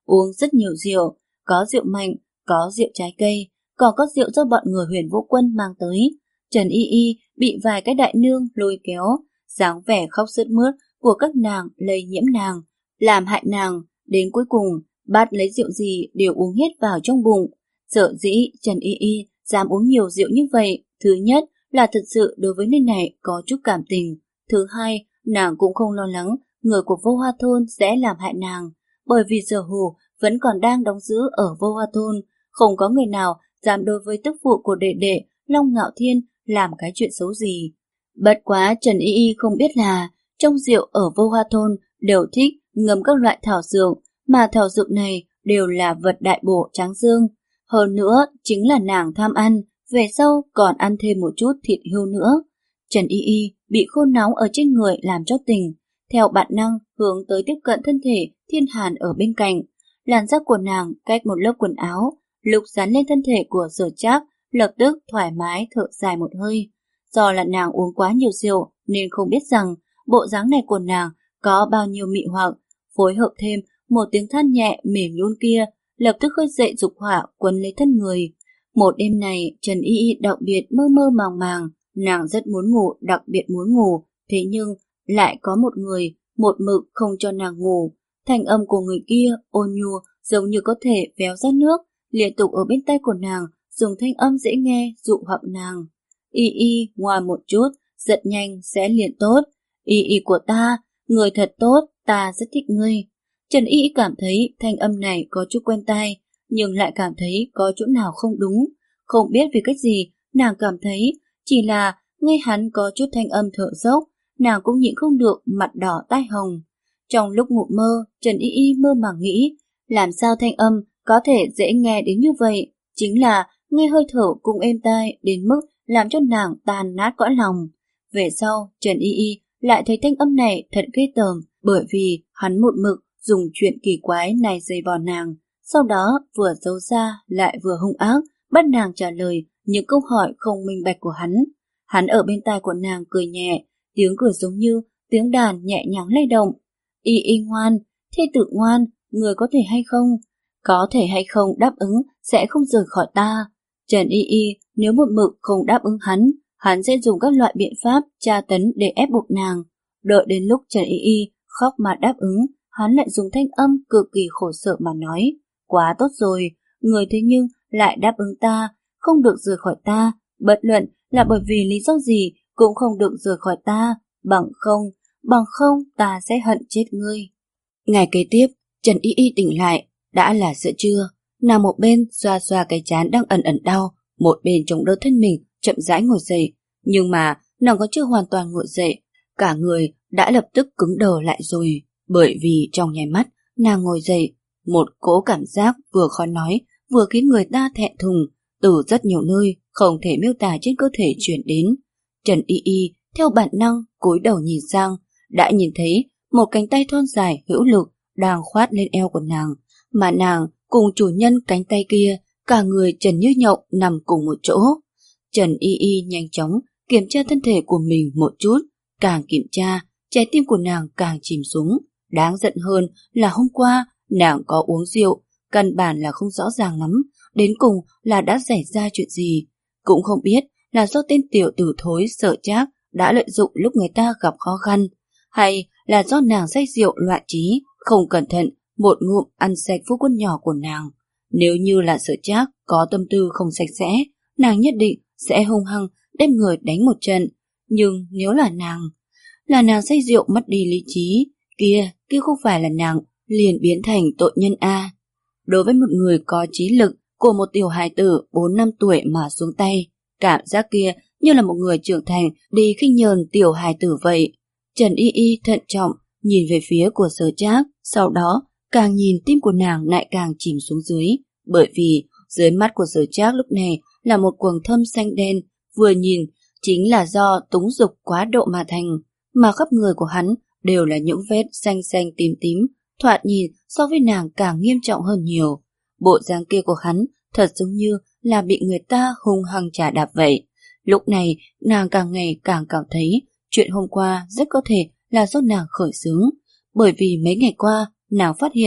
uống rất nhiều rượu, có rượu mạnh, có rượu trái cây, còn có rượu do bọn người Huyền Vũ Quân mang tới. Trần Y Y bị vài cái đại nương lôi kéo, dáng vẻ khóc sướt mướt của các nàng lây nhiễm nàng, làm hại nàng, đến cuối cùng bát lấy rượu gì đều uống hết vào trong bụng. Sở dĩ Trần Y Y dám uống nhiều rượu như vậy, thứ nhất là thật sự đối với nơi này có chút cảm tình, thứ hai nàng cũng không lo lắng người của Vô Hoa Thôn sẽ làm hại nàng, bởi vì Sở Hù vẫn còn đang đóng giữ ở Vô Hoa Thôn, không có người nào dám đối với tức phụ của đệ đệ Long Ngạo Thiên làm cái chuyện xấu gì. Bất quá Trần Y Y không biết là trong rượu ở Vô Hoa Thôn đều thích ngâm các loại thảo dược, mà thảo dược này đều là vật đại bổ tráng dương. Hơn nữa chính là nàng tham ăn, về sau còn ăn thêm một chút thịt hươu nữa. Trần Y Y bị khô nóng ở trên người làm cho tỉnh, theo bản năng hướng tới tiếp cận thân thể Thiên Hàn ở bên cạnh. Làn da của nàng cách một lớp quần áo, lúc dán lên thân thể của Sở Trác, lập tức thoải mái thở dài một hơi. Do là nàng uống quá nhiều rượu nên không biết rằng bộ dáng này của nàng có bao nhiêu mị hoặc, phối hợp thêm một tiếng than nhẹ mềm nhún kia, lập tức khơi dậy dục hỏa quấn lấy thân người. Một đêm này Trần Y Y đặc biệt mơ mơ màng màng, nàng rất muốn ngủ, đặc biệt muốn ngủ, thế nhưng lại có một người một mực không cho nàng ngủ. Thanh âm của người kia ôn nhu giống như có thể véo ra nước, liên tục ở bên tai của nàng dùng thanh âm dễ nghe dụ hoặc nàng. Y Y ngoan một chút, rất nhanh sẽ liền tốt. Y Y của ta, người thật tốt, ta rất thích ngươi. Trần Y Y cảm thấy thanh âm này có chút quen tai, nhưng lại cảm thấy có chỗ nào không đúng. Không biết vì cách gì, nàng cảm thấy chỉ là nghe hắn có chút thanh âm thở dốc, nàng cũng nhịn không được mặt đỏ tai hồng. Trong lúc ngủ mơ, Trần Y Y mơ màng nghĩ, làm sao thanh âm có thể dễ nghe đến như vậy, chính là nghe hơi thở cũng êm tai đến mức làm cho nàng tan nát cõi lòng. Về sau, Trần Y Y lại thấy thanh âm này thật ghê tởm, bởi vì hắn một mực dùng chuyện kỳ quái này dày vò nàng, sau đó vừa xấu xa lại vừa hung ác, bắt nàng trả lời những câu hỏi không minh bạch của hắn. Hắn ở bên tai của nàng cười nhẹ, tiếng cười giống như tiếng đàn nhẹ nhàng lay động. Y Y ngoan, thê tử ngoan, người có thể hay không? Có thể hay không đáp ứng sẽ không rời khỏi ta. Trần Y Y nếu một mực không đáp ứng hắn, hắn sẽ dùng các loại biện pháp tra tấn để ép buộc nàng. Đợi đến lúc Trần Y Y khóc mà đáp ứng, hắn lại dùng thanh âm cực kỳ khổ sở mà nói, quá tốt rồi, người thế nhưng lại đáp ứng ta, không được rời khỏi ta, bất luận là bởi vì lý do gì cũng không được rời khỏi ta, bằng không, bằng không ta sẽ hận chết ngươi. Ngày kế tiếp, Trần Y Y tỉnh lại, đã là giữa trưa, nàng một bên xoa xoa cái trán đang ẩn ẩn đau, một bên chống đỡ thân mình chậm rãi ngồi dậy, nhưng mà nàng còn chưa hoàn toàn ngồi dậy, cả người đã lập tức cứng đờ lại rồi, bởi vì trong nháy mắt nàng ngồi dậy, một cỗ cảm giác vừa khó nói vừa khiến người ta thẹn thùng từ rất nhiều nơi không thể miêu tả trên cơ thể chuyển đến. Trần Y Y theo bản năng cúi đầu nhìn sang, đã nhìn thấy một cánh tay thon dài hữu lực đang khoát lên eo của nàng, mà nàng cùng chủ nhân cánh tay kia cả người trần như nhộng nằm cùng một chỗ. Trần Y Y nhanh chóng kiểm tra thân thể của mình một chút, càng kiểm tra trái tim của nàng càng chìm xuống. Đáng giận hơn là hôm qua nàng có uống rượu, căn bản là không rõ ràng lắm đến cùng là đã xảy ra chuyện gì. Cũng không biết là do tên tiểu tử thối Sở Trác đã lợi dụng lúc người ta gặp khó khăn, hay là do nàng say rượu loạn trí, không cẩn thận một ngụm ăn sạch phu quân nhỏ của nàng. Nếu như là Sở Trác có tâm tư không sạch sẽ, nàng nhất định sẽ hung hăng đem người đánh một trận. Nhưng nếu là nàng, là nàng say rượu mất đi lý trí, kia, kia không phải là nàng liền biến thành tội nhân a. Đối với một người có trí lực của một tiểu hài tử bốn năm tuổi mà xuống tay, cảm giác kia như là một người trưởng thành đi khinh nhờn tiểu hài tử vậy. Trần Y Y thận trọng nhìn về phía của Sở Trác, sau đó càng nhìn tim của nàng lại càng chìm xuống dưới, bởi vì dưới mắt của Sở Trác lúc này là một quầng thâm xanh đen, vừa nhìn chính là do túng dục quá độ mà thành, mà khắp người của hắn đều là những vết xanh xanh tím tím, thoạt nhìn so với nàng càng nghiêm trọng hơn nhiều. Bộ dáng kia của hắn thật giống như là bị người ta hung hăng chà đạp vậy. Lúc này nàng càng ngày càng cảm thấy chuyện hôm qua rất có thể là do nàng khởi xướng, bởi vì mấy ngày qua nàng phát hiện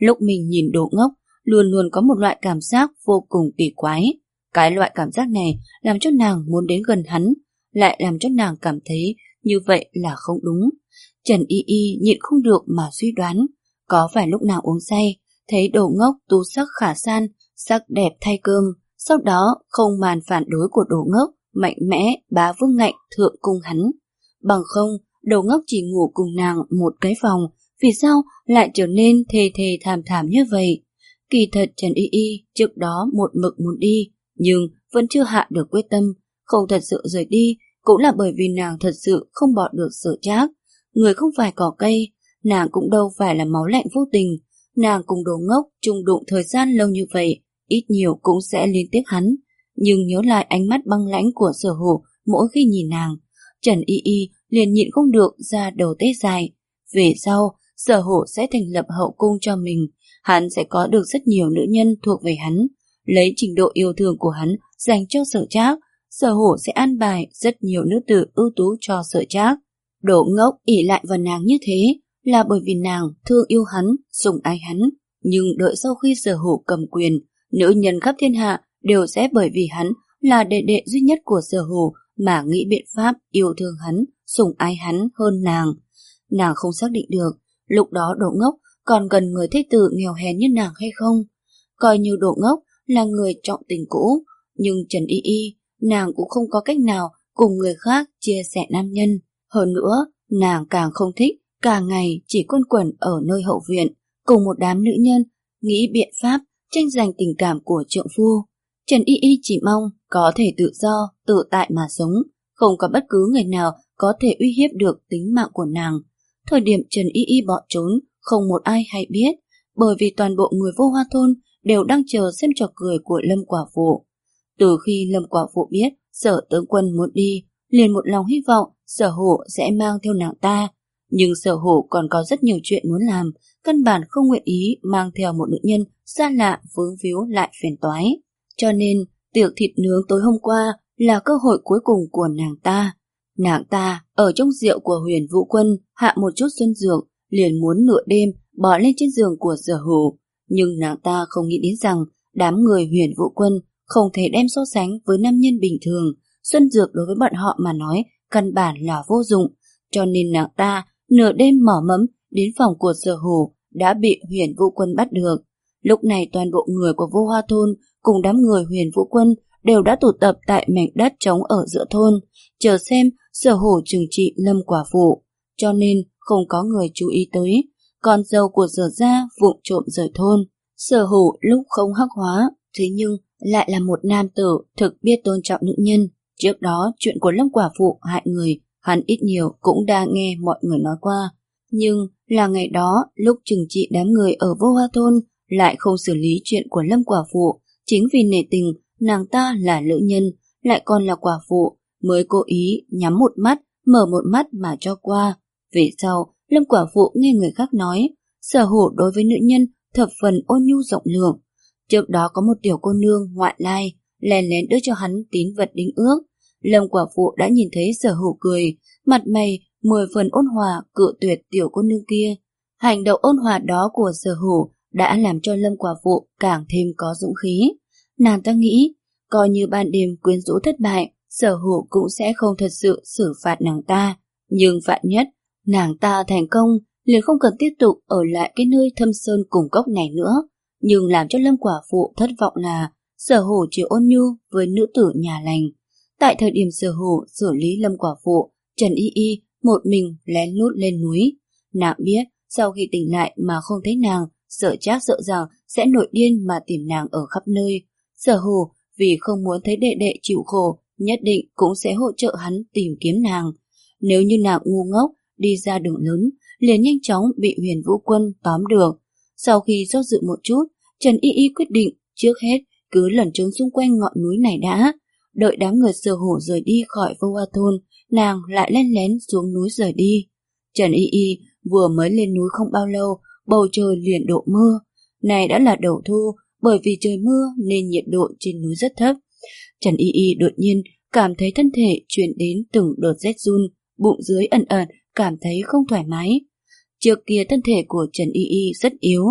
Lúc mình nhìn Đồ Ngốc, luôn luôn có một loại cảm giác vô cùng kỳ quái. Cái loại cảm giác này làm cho nàng muốn đến gần hắn, lại làm cho nàng cảm thấy như vậy là không đúng. Trần Y Y nhịn không được mà suy đoán, có phải lúc nào uống say, thấy Đồ Ngốc tú sắc khả san, sắc đẹp thay cơm, sau đó không màn phản đối của Đồ Ngốc, mạnh mẽ bá vương ngạnh thượng cung hắn. Bằng không, Đồ Ngốc chỉ ngủ cùng nàng một cái phòng, vì sao lại trở nên thề thề thảm thảm như vậy? Kỳ thật Trần Y Y trước đó một mực muốn đi, nhưng vẫn chưa hạ được quyết tâm, không thật sự rời đi, cũng là bởi vì nàng thật sự không bỏ được Sở Trác. Người không phải cỏ cây, nàng cũng đâu phải là máu lạnh vô tình, nàng cùng Đồ Ngốc chung đụng thời gian lâu như vậy, ít nhiều cũng sẽ liên tiếp hắn. Nhưng nhớ lại ánh mắt băng lãnh của Sở Hổ mỗi khi nhìn nàng, Trần Y Y liền nhịn không được ra đầu tê dài. Về sau, Sở Hổ sẽ thành lập hậu cung cho mình, hắn sẽ có được rất nhiều nữ nhân thuộc về hắn, lấy trình độ yêu thương của hắn dành cho Sở Trác, Sở Hổ sẽ an bài rất nhiều nữ tử ưu tú cho Sở Trác. Đồ Ngốc ỷ lại vào nàng như thế là bởi vì nàng thương yêu hắn, sủng ái hắn, nhưng đợi sau khi Sở Hổ cầm quyền, nữ nhân khắp thiên hạ đều sẽ bởi vì hắn là đệ đệ duy nhất của Sở Hổ mà nghĩ biện pháp yêu thương hắn, sủng ái hắn hơn nàng. Nàng không xác định được lúc đó Đồ Ngốc còn gần người thế tử nghèo hèn như nàng hay không. Coi như Đồ Ngốc là người trọng tình cũ, nhưng Trần Y Y, nàng cũng không có cách nào cùng người khác chia sẻ nam nhân. Hơn nữa, nàng càng không thích cả ngày chỉ quanh quẩn ở nơi hậu viện, cùng một đám nữ nhân, nghĩ biện pháp tranh giành tình cảm của trượng phu. Trần Y Y chỉ mong có thể tự do, tự tại mà sống, không có bất cứ người nào có thể uy hiếp được tính mạng của nàng. Thời điểm Trần Y Y bỏ trốn, không một ai hay biết, bởi vì toàn bộ người Vô Hoa thôn đều đang chờ xem trò cười của Lâm Quả Phụ. Từ khi Lâm Quả Phụ biết Sở tướng quân muốn đi, liền một lòng hy vọng Sở Hổ sẽ mang theo nàng ta, nhưng Sở Hổ còn có rất nhiều chuyện muốn làm, căn bản không nguyện ý mang theo một nữ nhân xa lạ vướng víu lại phiền toái. Cho nên, tiệc thịt nướng tối hôm qua là cơ hội cuối cùng của nàng ta. Nàng ta ở trong rượu của Huyền Vũ Quân hạ một chút xuân dược, liền muốn nửa đêm bỏ lên trên giường của Sở Hổ, nhưng nàng ta không nghĩ đến rằng đám người Huyền Vũ Quân không thể đem so sánh với nam nhân bình thường. Xuân dược đối với bọn họ mà nói căn bản là vô dụng, cho nên nàng ta nửa đêm mỏ mẫm đến phòng của Sở Hổ đã bị Huyền Vũ Quân bắt được. Lúc này toàn bộ người của Vô Hoa thôn cùng đám người Huyền Vũ Quân đều đã tụ tập tại mảnh đất trống ở giữa thôn, chờ xem Sở Hổ trừng trị Lâm Quả Phụ, cho nên không có người chú ý tới con dâu của Sở gia vụng trộm rời thôn. Sở Hổ lúc không hắc hóa, thế nhưng lại là một nam tử thực biết tôn trọng nữ nhân. Trước đó chuyện của Lâm Quả Phụ hại người, hắn ít nhiều cũng đã nghe mọi người nói qua. Nhưng là ngày đó lúc trừng trị đám người ở Vô Hoa thôn lại không xử lý chuyện của Lâm Quả Phụ, chính vì nể tình nàng ta là nữ nhân, lại còn là quả phụ, mới cố ý nhắm một mắt, mở một mắt mà cho qua. Về sau, Lâm Quả Phụ nghe người khác nói, Sở Hổ đối với nữ nhân thập phần ôn nhu rộng lượng. Trước đó có một tiểu cô nương ngoại lai, lén lén đưa cho hắn tín vật đính ước. Lâm Quả Phụ đã nhìn thấy Sở Hổ cười, mặt mày mười phần ôn hòa cự tuyệt tiểu cô nương kia. Hành động ôn hòa đó của Sở Hổ đã làm cho Lâm Quả Phụ càng thêm có dũng khí. Nàng ta nghĩ, coi như ban đêm quyến rũ thất bại, Sở Hổ cũng sẽ không thật sự xử phạt nàng ta. Nhưng vạn nhất, nàng ta thành công, liền không cần tiếp tục ở lại cái nơi thâm sơn cùng cốc này nữa. Nhưng làm cho Lâm Quả Phụ thất vọng là Sở Hổ chỉ ôn nhu với nữ tử nhà lành. Tại thời điểm Sở Hổ xử lý Lâm Quả Phụ, Trần Y Y một mình lén lút lên núi. Nàng biết sau khi tỉnh lại mà không thấy nàng, Sở Trác sợ rằng sẽ nổi điên mà tìm nàng ở khắp nơi. Sở Hổ vì không muốn thấy đệ đệ chịu khổ, nhất định cũng sẽ hỗ trợ hắn tìm kiếm nàng. Nếu như nàng ngu ngốc đi ra đường lớn, liền nhanh chóng bị Huyền Vũ Quân tóm được. Sau khi do dự một chút, Trần Y Y quyết định trước hết cứ lẩn trốn xung quanh ngọn núi này đã. Đợi đám người Sở Hổ rời đi khỏi Vô Hoa thôn, nàng lại len lén xuống núi rời đi. Trần Y Y vừa mới lên núi không bao lâu, bầu trời liền đổ mưa. Này đã là đầu thu, bởi vì trời mưa nên nhiệt độ trên núi rất thấp. Trần Y Y đột nhiên cảm thấy thân thể truyền đến từng đợt rét run, bụng dưới ẩn ẩn cảm thấy không thoải mái. Trước kia thân thể của Trần Y Y rất yếu,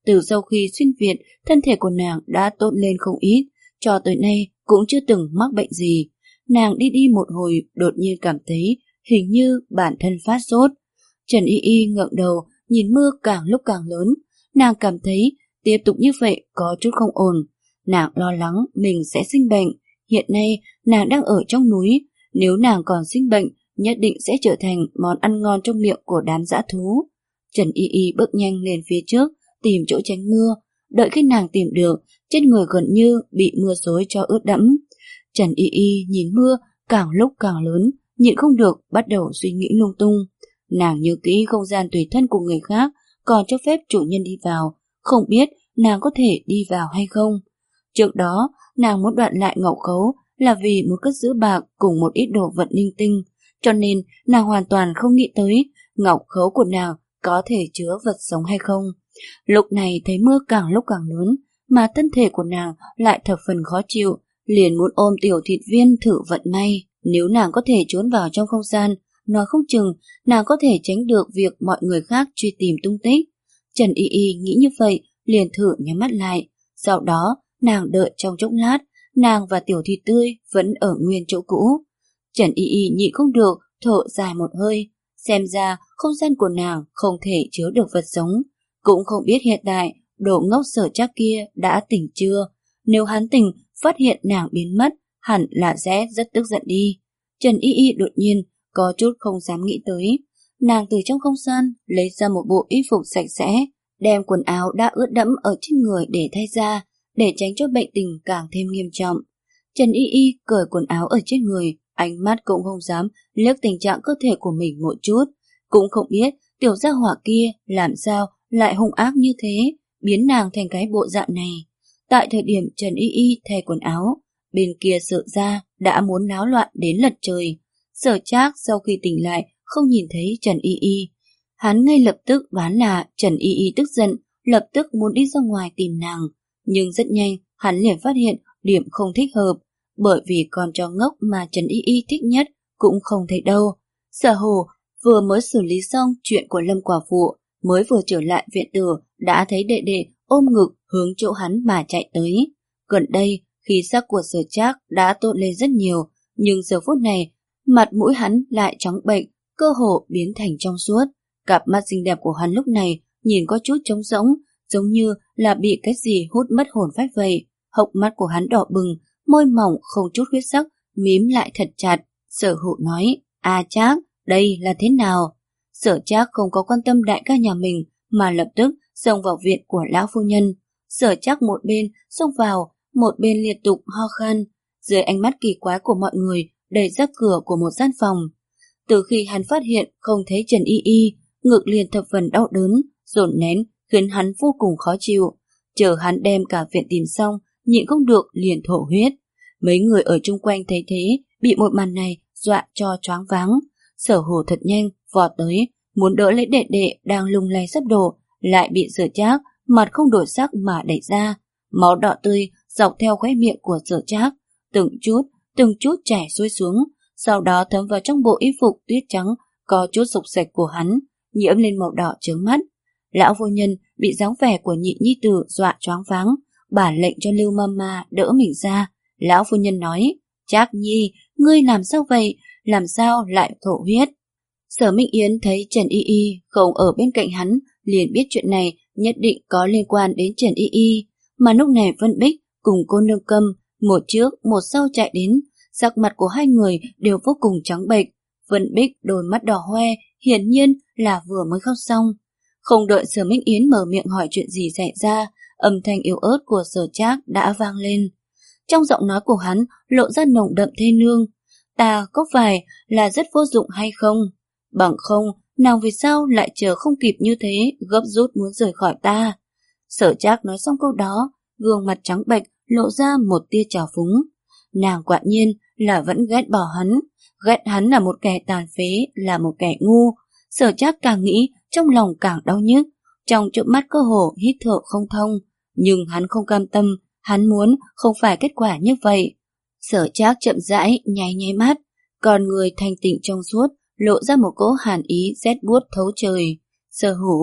Từ sau khi xuyên Việt, thân thể của nàng đã tốt lên không ít, cho tới nay cũng chưa từng mắc bệnh gì. Nàng đi đi một hồi đột nhiên cảm thấy hình như bản thân phát sốt. Trần Y Y ngẩng đầu, nhìn mưa càng lúc càng lớn. Nàng cảm thấy tiếp tục như vậy có chút không ổn. Nàng lo lắng mình sẽ sinh bệnh. Hiện nay nàng đang ở trong núi, nếu nàng còn sinh bệnh, nhất định sẽ trở thành món ăn ngon trong miệng của đám dã thú. Trần Y Y bước nhanh lên phía trước, tìm chỗ tránh mưa. Đợi khi nàng tìm được, trên người gần như bị mưa xối cho ướt đẫm. Trần Y Y nhìn mưa càng lúc càng lớn, nhịn không được bắt đầu suy nghĩ lung tung. Nàng nhớ kỹ không gian tùy thân của người khác, còn cho phép chủ nhân đi vào, không biết nàng có thể đi vào hay không. Trước đó, nàng muốn đoạn lại ngọc khấu là vì muốn cất giữ bạc cùng một ít đồ vật linh tinh, cho nên nàng hoàn toàn không nghĩ tới ngọc khấu của nàng có thể chứa vật sống hay không. Lúc này thấy mưa càng lúc càng lớn, mà thân thể của nàng lại thập phần khó chịu, liền muốn ôm tiểu thịt viên thử vận may. Nếu nàng có thể trốn vào trong không gian, nói không chừng nàng có thể tránh được việc mọi người khác truy tìm tung tích. Trần Y Y nghĩ như vậy, liền thử nhắm mắt lại. Sau đó, nàng đợi trong chốc lát, nàng và tiểu thịt tươi vẫn ở nguyên chỗ cũ. Trần Y Y nhịn không được, thở dài một hơi. Xem ra không gian của nàng không thể chứa được vật sống. Cũng không biết hiện tại đồ ngốc Sở Trác kia đã tỉnh chưa. Nếu hắn tỉnh, phát hiện nàng biến mất, hẳn là sẽ rất tức giận đi. Trần Y Y đột nhiên có chút không dám nghĩ tới. Nàng từ trong không gian lấy ra một bộ y phục sạch sẽ, đem quần áo đã ướt đẫm ở trên người để thay ra, để tránh cho bệnh tình càng thêm nghiêm trọng. Trần Y Y cởi quần áo ở trên người, ánh mắt cũng không dám liếc tình trạng cơ thể của mình một chút. Cũng không biết tiểu gia hỏa kia làm sao lại hung ác như thế, biến nàng thành cái bộ dạng này. Tại thời điểm Trần Y Y thay quần áo, bên kia Sở gia đã muốn náo loạn đến lật trời. Sở Trác sau khi tỉnh lại không nhìn thấy Trần Y Y. Hắn ngay lập tức đoán là Trần Y Y tức giận, lập tức muốn đi ra ngoài tìm nàng. Nhưng rất nhanh hắn liền phát hiện điểm không thích hợp, bởi vì con chó ngốc mà Trần Y Y thích nhất cũng không thấy đâu. Sở Hồ vừa mới xử lý xong chuyện của Lâm quả phụ, mới vừa trở lại viện tử đã thấy đệ đệ ôm ngực hướng chỗ hắn mà chạy tới. Gần đây khí sắc của Sở Trác đã tốt lên rất nhiều, nhưng giờ phút này mặt mũi hắn lại trắng bệnh, cơ hồ biến thành trong suốt. Cặp mắt xinh đẹp của hắn lúc này nhìn có chút trống rỗng, giống như là bị cái gì hút mất hồn phách vậy. Hốc mắt của hắn đỏ bừng, môi mỏng không chút huyết sắc, mím lại thật chặt. Sở Hữu nói, a Trác, đây là thế nào? Sở Trác không có quan tâm đại ca nhà mình, mà lập tức xông vào viện của lão phu nhân. Sở Trác một bên xông vào, một bên liên tục ho khan. Dưới ánh mắt kỳ quái của mọi người, đẩy ra cửa của một gian phòng. Từ khi hắn phát hiện không thấy Trần Y Y, ngực liền thập phần đau đớn, dồn nén, khiến hắn vô cùng khó chịu. Chờ hắn đem cả viện tìm xong, nhịn không được liền thổ huyết. Mấy người ở chung quanh thấy thế, bị một màn này dọa cho choáng váng. Sở Hồ thật nhanh vọt tới, muốn đỡ lấy đệ đệ đang lung lay sắp đổ, lại bị Sở Trác mặt không đổi sắc mà đẩy ra. Máu đỏ tươi dọc theo khóe miệng của Sở Trác, từng chút, từng chút chảy xuôi xuống, sau đó thấm vào trong bộ y phục tuyết trắng có chút sục sạch của hắn, nhiễm lên màu đỏ chướng mắt. Lão phu nhân bị dáng vẻ của nhị nhi tử dọa choáng váng, bà lệnh cho Lưu Mama đỡ mình ra. Lão phu nhân nói, Trác nhi, ngươi làm sao vậy, làm sao lại thổ huyết? Sở Minh Yến thấy Trần Y Y không ở bên cạnh hắn, liền biết chuyện này nhất định có liên quan đến Trần Y Y, mà lúc này Vân Bích cùng cô nương Câm một trước một sau chạy đến, sắc mặt của hai người đều vô cùng trắng bệch. Vân Bích đôi mắt đỏ hoe, hiển nhiên là vừa mới khóc xong. Không đợi Sở Minh Yến mở miệng hỏi chuyện gì xảy ra, âm thanh yếu ớt của Sở Trác đã vang lên. Trong giọng nói của hắn lộ ra nồng đậm thê nương. Ta có phải là rất vô dụng hay không? Bằng không, nàng vì sao lại chờ không kịp như thế, gấp rút muốn rời khỏi ta? Sở Trác nói xong câu đó, gương mặt trắng bệch lộ ra một tia trào phúng. Nàng quả nhiên là vẫn ghét bỏ hắn, ghét hắn là một kẻ tàn phế, là một kẻ ngu. Sở Trác càng nghĩ, trong lòng càng đau nhức, trong chớp mắt cơ hồ hít thở không thông. Nhưng hắn không cam tâm, hắn muốn không phải kết quả như vậy. Sở Trác chậm rãi nháy nháy mắt, còn người thanh tịnh trong suốt lộ ra một cỗ hàn ý rét buốt thấu trời. Sở Hữu,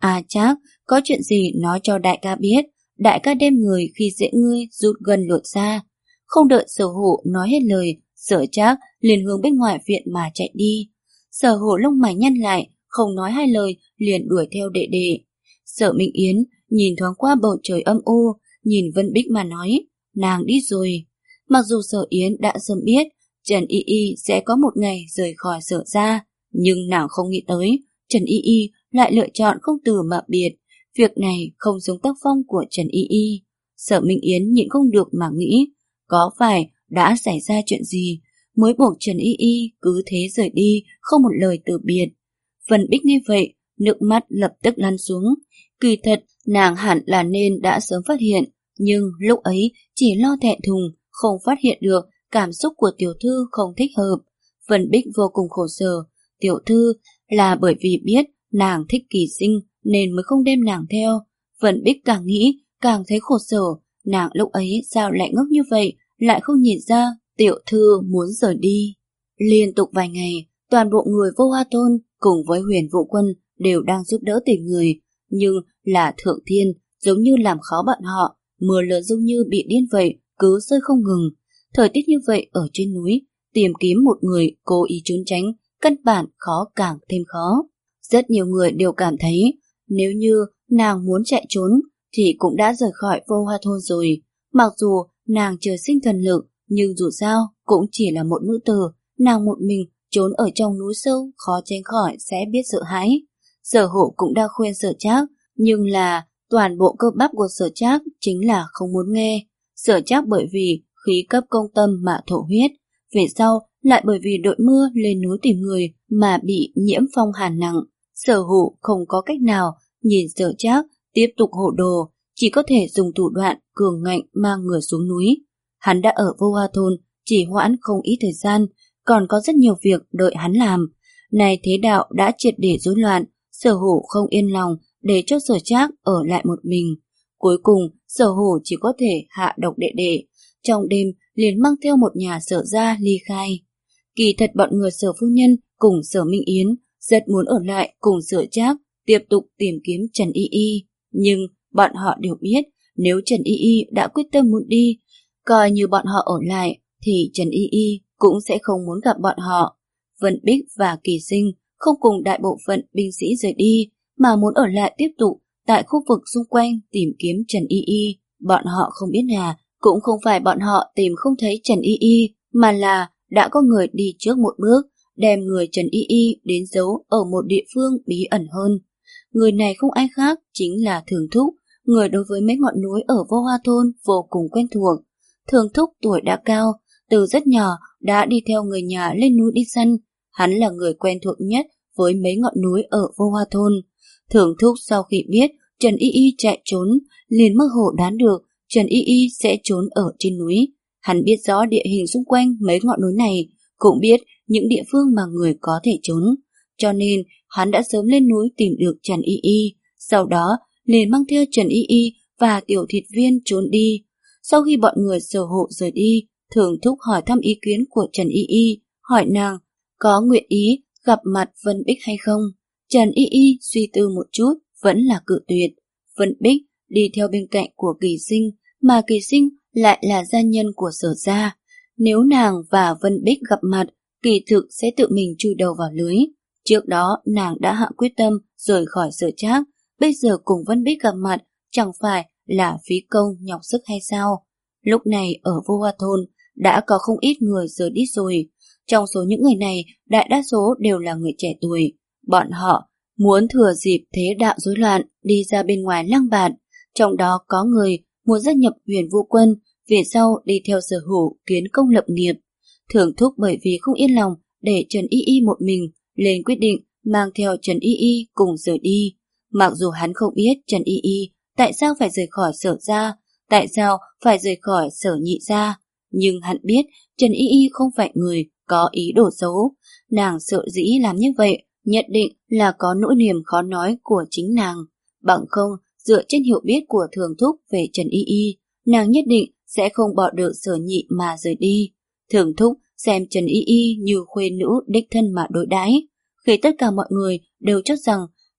À chắc, có chuyện gì nói cho đại ca biết, đại ca đem người khi dễ ngươi rút gần lột ra. Không đợi Sở Hổ nói hết lời, Sở Trác liền hướng bên ngoài viện mà chạy đi. Sở Hổ lông mày nhăn lại, không nói hai lời, liền đuổi theo đệ đệ. Sở Minh Yến nhìn thoáng qua bầu trời âm u, nhìn Vân Bích mà nói, nàng đi rồi. Mặc dù Sở Yến đã sớm biết Trần Y Y sẽ có một ngày rời khỏi Sở gia, nhưng nàng không nghĩ tới Trần Y Y lại lựa chọn không từ mà biệt. Việc này không giống tác phong của Trần Y Y. Sở Minh Yến nhịn không được mà nghĩ, có phải đã xảy ra chuyện gì mới buộc Trần Y Y cứ thế rời đi, không một lời từ biệt. Vân Bích nghe vậy, nước mắt lập tức lăn xuống. Kỳ thật, nàng hẳn là nên đã sớm phát hiện, nhưng lúc ấy chỉ lo thẹn thùng, không phát hiện được cảm xúc của tiểu thư không thích hợp. Vân Bích vô cùng khổ sở. Tiểu thư là bởi vì biết nàng thích Kỳ Sinh nên mới không đem nàng theo. Vân Bích càng nghĩ càng thấy khổ sở. Nàng lúc ấy sao lại ngốc như vậy, lại không nhìn ra tiểu thư muốn rời đi. Liên tục vài ngày, toàn bộ người Vô Hoa Thôn cùng với Huyền Vũ Quân đều đang giúp đỡ tìm người, nhưng là Thượng Thiên giống như làm khó bọn họ, mưa lớn giống như bị điên vậy, cứ rơi không ngừng. Thời tiết như vậy ở trên núi, tìm kiếm một người cố ý trốn tránh, căn bản khó càng thêm khó. Rất nhiều người đều cảm thấy, nếu như nàng muốn chạy trốn, thì cũng đã rời khỏi Vô Hoa Thôn rồi. Mặc dù nàng trời sinh thần lực, nhưng dù sao cũng chỉ là một nữ tử, nàng một mình trốn ở trong núi sâu khó tránh khỏi sẽ biết sợ hãi. Sở Hổ cũng đã khuyên Sở Trác, nhưng là toàn bộ cơ bắp của Sở Trác chính là không muốn nghe. Sở Trác bởi vì khí cấp công tâm mà thổ huyết, về sau lại bởi vì đội mưa lên núi tìm người mà bị nhiễm phong hàn nặng. Sở Hổ không có cách nào nhìn Sở Trác tiếp tục hộ đồ, chỉ có thể dùng thủ đoạn cường ngạnh mang người xuống núi. Hắn đã ở Vô Hoa Thôn chỉ hoãn không ít thời gian, còn có rất nhiều việc đợi hắn làm. Này thế đạo đã triệt để rối loạn, Sở Hổ không yên lòng để cho Sở Trác ở lại một mình. Cuối cùng, Sở Hổ chỉ có thể hạ độc đệ đệ. Trong đêm liền mang theo một nhà Sở gia ly khai. Kỳ thật bọn người Sở phu nhân cùng Sở Minh Yến rất muốn ở lại cùng Sở Trác tiếp tục tìm kiếm Trần Y Y, nhưng bọn họ đều biết nếu Trần Y Y đã quyết tâm muốn đi, coi như bọn họ ở lại thì Trần Y Y cũng sẽ không muốn gặp bọn họ. Vân Bích và Kỳ Sinh không cùng đại bộ phận binh sĩ rời đi, mà muốn ở lại tiếp tục tại khu vực xung quanh tìm kiếm Trần Y Y. Bọn họ không biết là cũng không phải bọn họ tìm không thấy Trần Y Y, mà là đã có người đi trước một bước, đem người Trần Y Y đến giấu ở một địa phương bí ẩn hơn. Người này không ai khác chính là Thường Thúc, người đối với mấy ngọn núi ở Vô Hoa Thôn vô cùng quen thuộc. Thường Thúc tuổi đã cao, từ rất nhỏ đã đi theo người nhà lên núi đi săn. Hắn là người quen thuộc nhất với mấy ngọn núi ở Vô Hoa Thôn. Thường Thúc sau khi biết Trần Y Y chạy trốn, liền mơ hồ đoán được Trần Y Y sẽ trốn ở trên núi. Hắn biết rõ địa hình xung quanh mấy ngọn núi này, cũng biết những địa phương mà người có thể trốn. Cho nên hắn đã sớm lên núi tìm được Trần Y Y, sau đó liền mang theo Trần Y Y và tiểu thịt viên trốn đi. Sau khi bọn người Sở Hộ rời đi, Thường Thúc hỏi thăm ý kiến của Trần Y Y, hỏi nàng có nguyện ý gặp mặt Vân Bích hay không. Trần Y Y suy tư một chút, vẫn là cự tuyệt. Vân Bích đi theo bên cạnh của Kỳ Sinh, mà Kỳ Sinh lại là gia nhân của Sở gia. Nếu nàng và Vân Bích gặp mặt, kỳ thực sẽ tự mình chui đầu vào lưới. Trước đó nàng đã hạ quyết tâm rời khỏi Sở Trác, bây giờ cùng Vân Bích gặp mặt chẳng phải là phí công nhọc sức hay sao? Lúc này ở Vô Hoa Thôn đã có không ít người rời đi rồi. Trong số những người này, đại đa số đều là người trẻ tuổi. Bọn họ muốn thừa dịp thế đạo rối loạn đi ra bên ngoài lang bạt. Trong đó có người muốn gia nhập Huyền Vũ Quân, về sau đi theo Sở Hổ kiến công lập nghiệp. Thường Thúc bởi vì không yên lòng để Trần Y Y một mình, lên quyết định mang theo Trần Y Y cùng rời đi. Mặc dù hắn không biết Trần Y Y tại sao phải rời khỏi Sở gia, tại sao phải rời khỏi Sở Nhị gia, nhưng hắn biết Trần Y Y không phải người có ý đồ xấu. Nàng sợ dĩ làm như vậy nhất định là có nỗi niềm khó nói của chính nàng. Bằng không, dựa trên hiểu biết của Thường Thúc về Trần Y Y, nàng nhất định sẽ không bỏ được Sở Nhị mà rời đi. Thường Thúc xem Trần Y Y như khuê nữ đích thân mà đối đãi. Khi tất cả mọi người đều chắc rằng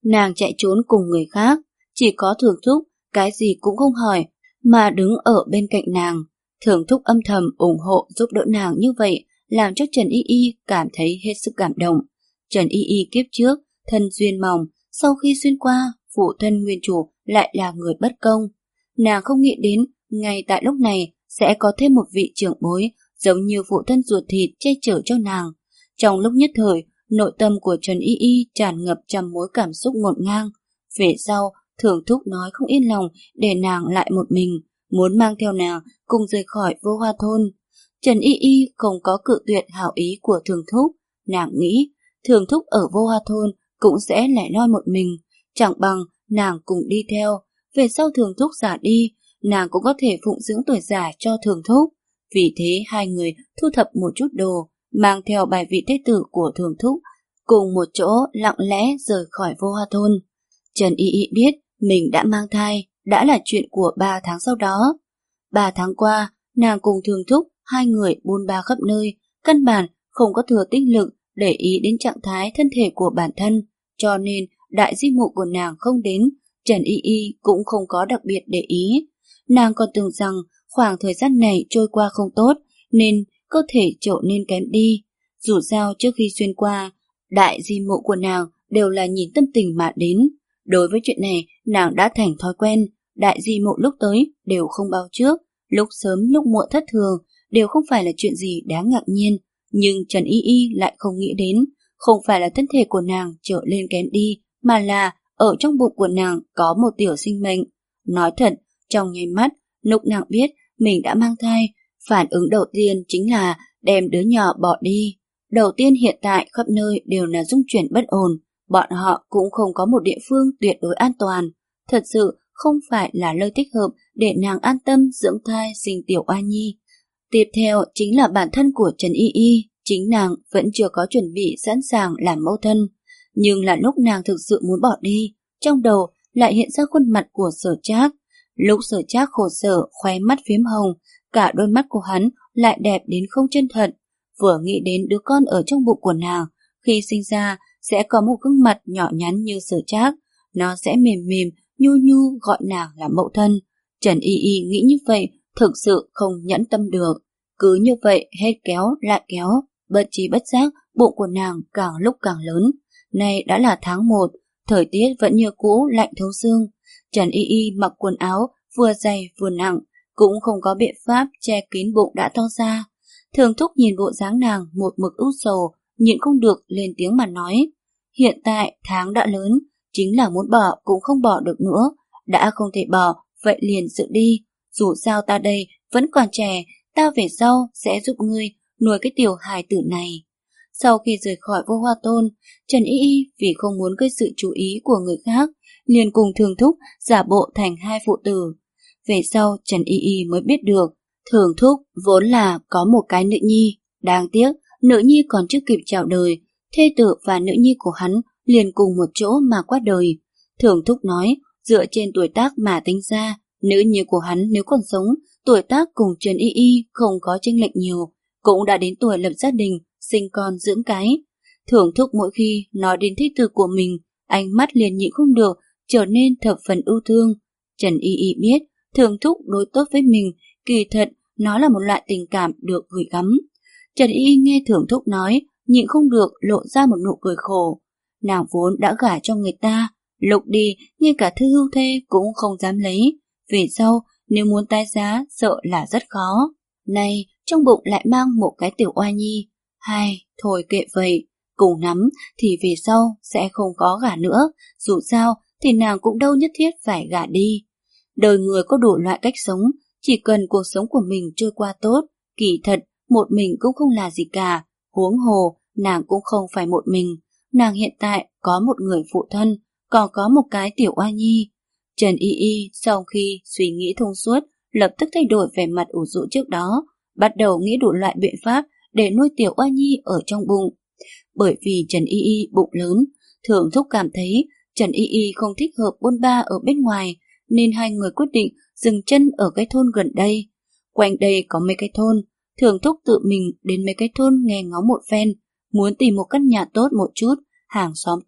Nàng chạy trốn cùng người khác, chỉ có Thường Thúc cái gì cũng không hỏi mà đứng ở bên cạnh nàng. Thường Thúc âm thầm ủng hộ giúp đỡ nàng như vậy, làm cho Trần Y Y cảm thấy hết sức cảm động. Trần Y Y kiếp trước thân duyên mỏng, sau khi xuyên qua, phụ thân nguyên chủ lại là người bất công. Nàng không nghĩ đến ngay tại lúc này sẽ có thêm một vị trưởng bối giống như phụ thân ruột thịt che chở cho nàng. Trong lúc nhất thời, nội tâm của Trần Y Y tràn ngập trăm mối cảm xúc ngổn ngang. Về sau, Thường Thúc nói không yên lòng để nàng lại một mình, muốn mang theo nàng cùng rời khỏi Vô Hoa Thôn. Trần Y Y không có cự tuyệt hảo ý của Thường Thúc. Nàng nghĩ Thường Thúc ở Vô Hoa Thôn cũng sẽ lẻ loi một mình, chẳng bằng nàng cùng đi theo. Về sau Thường Thúc già đi, nàng cũng có thể phụng dưỡng tuổi già cho Thường Thúc. Vì thế hai người thu thập một chút đồ, mang theo bài vị thế tử của Thường Thúc, cùng một chỗ lặng lẽ rời khỏi Vô Hoa Thôn. Trần Y Y biết mình đã mang thai, đã là chuyện của ba tháng sau đó. Ba tháng qua, nàng cùng Thường Thúc, hai người bôn ba khắp nơi, căn bản không có thừa tinh lực để ý đến trạng thái thân thể của bản thân, cho nên đại di mụ của nàng không đến, Trần Y Y cũng không có đặc biệt để ý. Nàng còn tưởng rằng khoảng thời gian này trôi qua không tốt, nên cơ thể trở nên kém đi. Dù sao trước khi xuyên qua, đại di mụ của nàng đều là nhìn tâm tình mà đến. Đối với chuyện này, nàng đã thành thói quen, đại di mụ lúc tới đều không báo trước, lúc sớm lúc muộn thất thường, đều không phải là chuyện gì đáng ngạc nhiên. Nhưng Trần Y Y lại không nghĩ đến, không phải là thân thể của nàng trở lên kém đi, mà là ở trong bụng của nàng có một tiểu sinh mệnh. Nói thật, trong nháy mắt, lúc nàng biết mình đã mang thai, phản ứng đầu tiên chính là đem đứa nhỏ bỏ đi. Đầu tiên hiện tại khắp nơi đều là dung chuyển bất ổn, bọn họ cũng không có một địa phương tuyệt đối an toàn. Thật sự không phải là nơi thích hợp để nàng an tâm dưỡng thai sinh tiểu oa nhi. Tiếp theo chính là bản thân của Trần Y Y, chính nàng vẫn chưa có chuẩn bị sẵn sàng làm mẫu thân. Nhưng là lúc nàng thực sự muốn bỏ đi, trong đầu lại hiện ra khuôn mặt của Sở Trác. Lúc Sở Trác khổ sở, khóe mắt phím hồng, cả đôi mắt của hắn lại đẹp đến không chân thật. Vừa nghĩ đến đứa con ở trong bụng của nàng, khi sinh ra sẽ có một gương mặt nhỏ nhắn như Sở Trác, nó sẽ mềm mềm, nhu nhu gọi nàng là mẫu thân. Trần Y Y nghĩ như vậy, thực sự không nhẫn tâm được. Cứ như vậy hết kéo lại kéo, bất trí bất giác bụng của nàng càng lúc càng lớn. Nay đã là tháng một, thời tiết vẫn như cũ lạnh thấu xương. Trần Y Y mặc quần áo vừa dày vừa nặng, cũng không có biện pháp che kín bụng đã to ra. Thường Thúc nhìn bộ dáng nàng một mực ưu sầu, nhịn không được lên tiếng mà nói: hiện tại tháng đã lớn, chính là muốn bỏ cũng không bỏ được nữa, đã không thể bỏ, vậy liền dự đi. Dù sao ta đây vẫn còn trẻ, ta về sau sẽ giúp ngươi nuôi cái tiểu hài tử này. Sau khi rời khỏi Vô Hoa Thôn, Trần Y Y vì không muốn gây sự chú ý của người khác, liền cùng Thường Thúc giả bộ thành hai phụ tử. Về sau Trần Y Y mới biết được, Thường Thúc vốn là có một cái nữ nhi, đáng tiếc nữ nhi còn chưa kịp chào đời, thê tử và nữ nhi của hắn liền cùng một chỗ mà qua đời. Thường Thúc nói, dựa trên tuổi tác mà tính ra, nữ nhi của hắn nếu còn sống, tuổi tác cùng Trần Y Y không có chênh lệch nhiều, cũng đã đến tuổi lập gia đình, sinh con dưỡng cái. Thường Thúc mỗi khi nói đến thê tử của mình, ánh mắt liền nhịn không được, trở nên thập phần ưu thương. Trần Y Y biết, Thường Thúc đối tốt với mình, kỳ thật nó là một loại tình cảm được gửi gắm. Trần Y Y nghe Thường Thúc nói, nhịn không được lộ ra một nụ cười khổ. Nàng vốn đã gả cho người ta, lúc đi ngay cả thư hưu thê cũng không dám lấy. Về sau nếu muốn tái giá sợ là rất khó. Nay trong bụng lại mang một cái tiểu oa nhi. Hai, thôi kệ vậy, cùng lắm thì về sau sẽ không có gả nữa. Dù sao thì nàng cũng đâu nhất thiết phải gả đi. Đời người có đủ loại cách sống, chỉ cần cuộc sống của mình trôi qua tốt, kỳ thật một mình cũng không là gì cả. Huống hồ nàng cũng không phải một mình, nàng hiện tại có một người phụ thân, còn có một cái tiểu oa nhi. Trần Y Y sau khi suy nghĩ thông suốt, lập tức thay đổi vẻ mặt ủ rũ trước đó, bắt đầu nghĩ đủ loại biện pháp để nuôi tiểu oa nhi ở trong bụng. Bởi vì Trần Y Y bụng lớn, Thường Thúc cảm thấy Trần Y Y không thích hợp bôn ba ở bên ngoài, nên hai người quyết định dừng chân ở cái thôn gần đây. Quanh đây có mấy cái thôn, Thường Thúc tự mình đến mấy cái thôn nghe ngóng một phen, muốn tìm một căn nhà tốt một chút, hàng xóm tốt,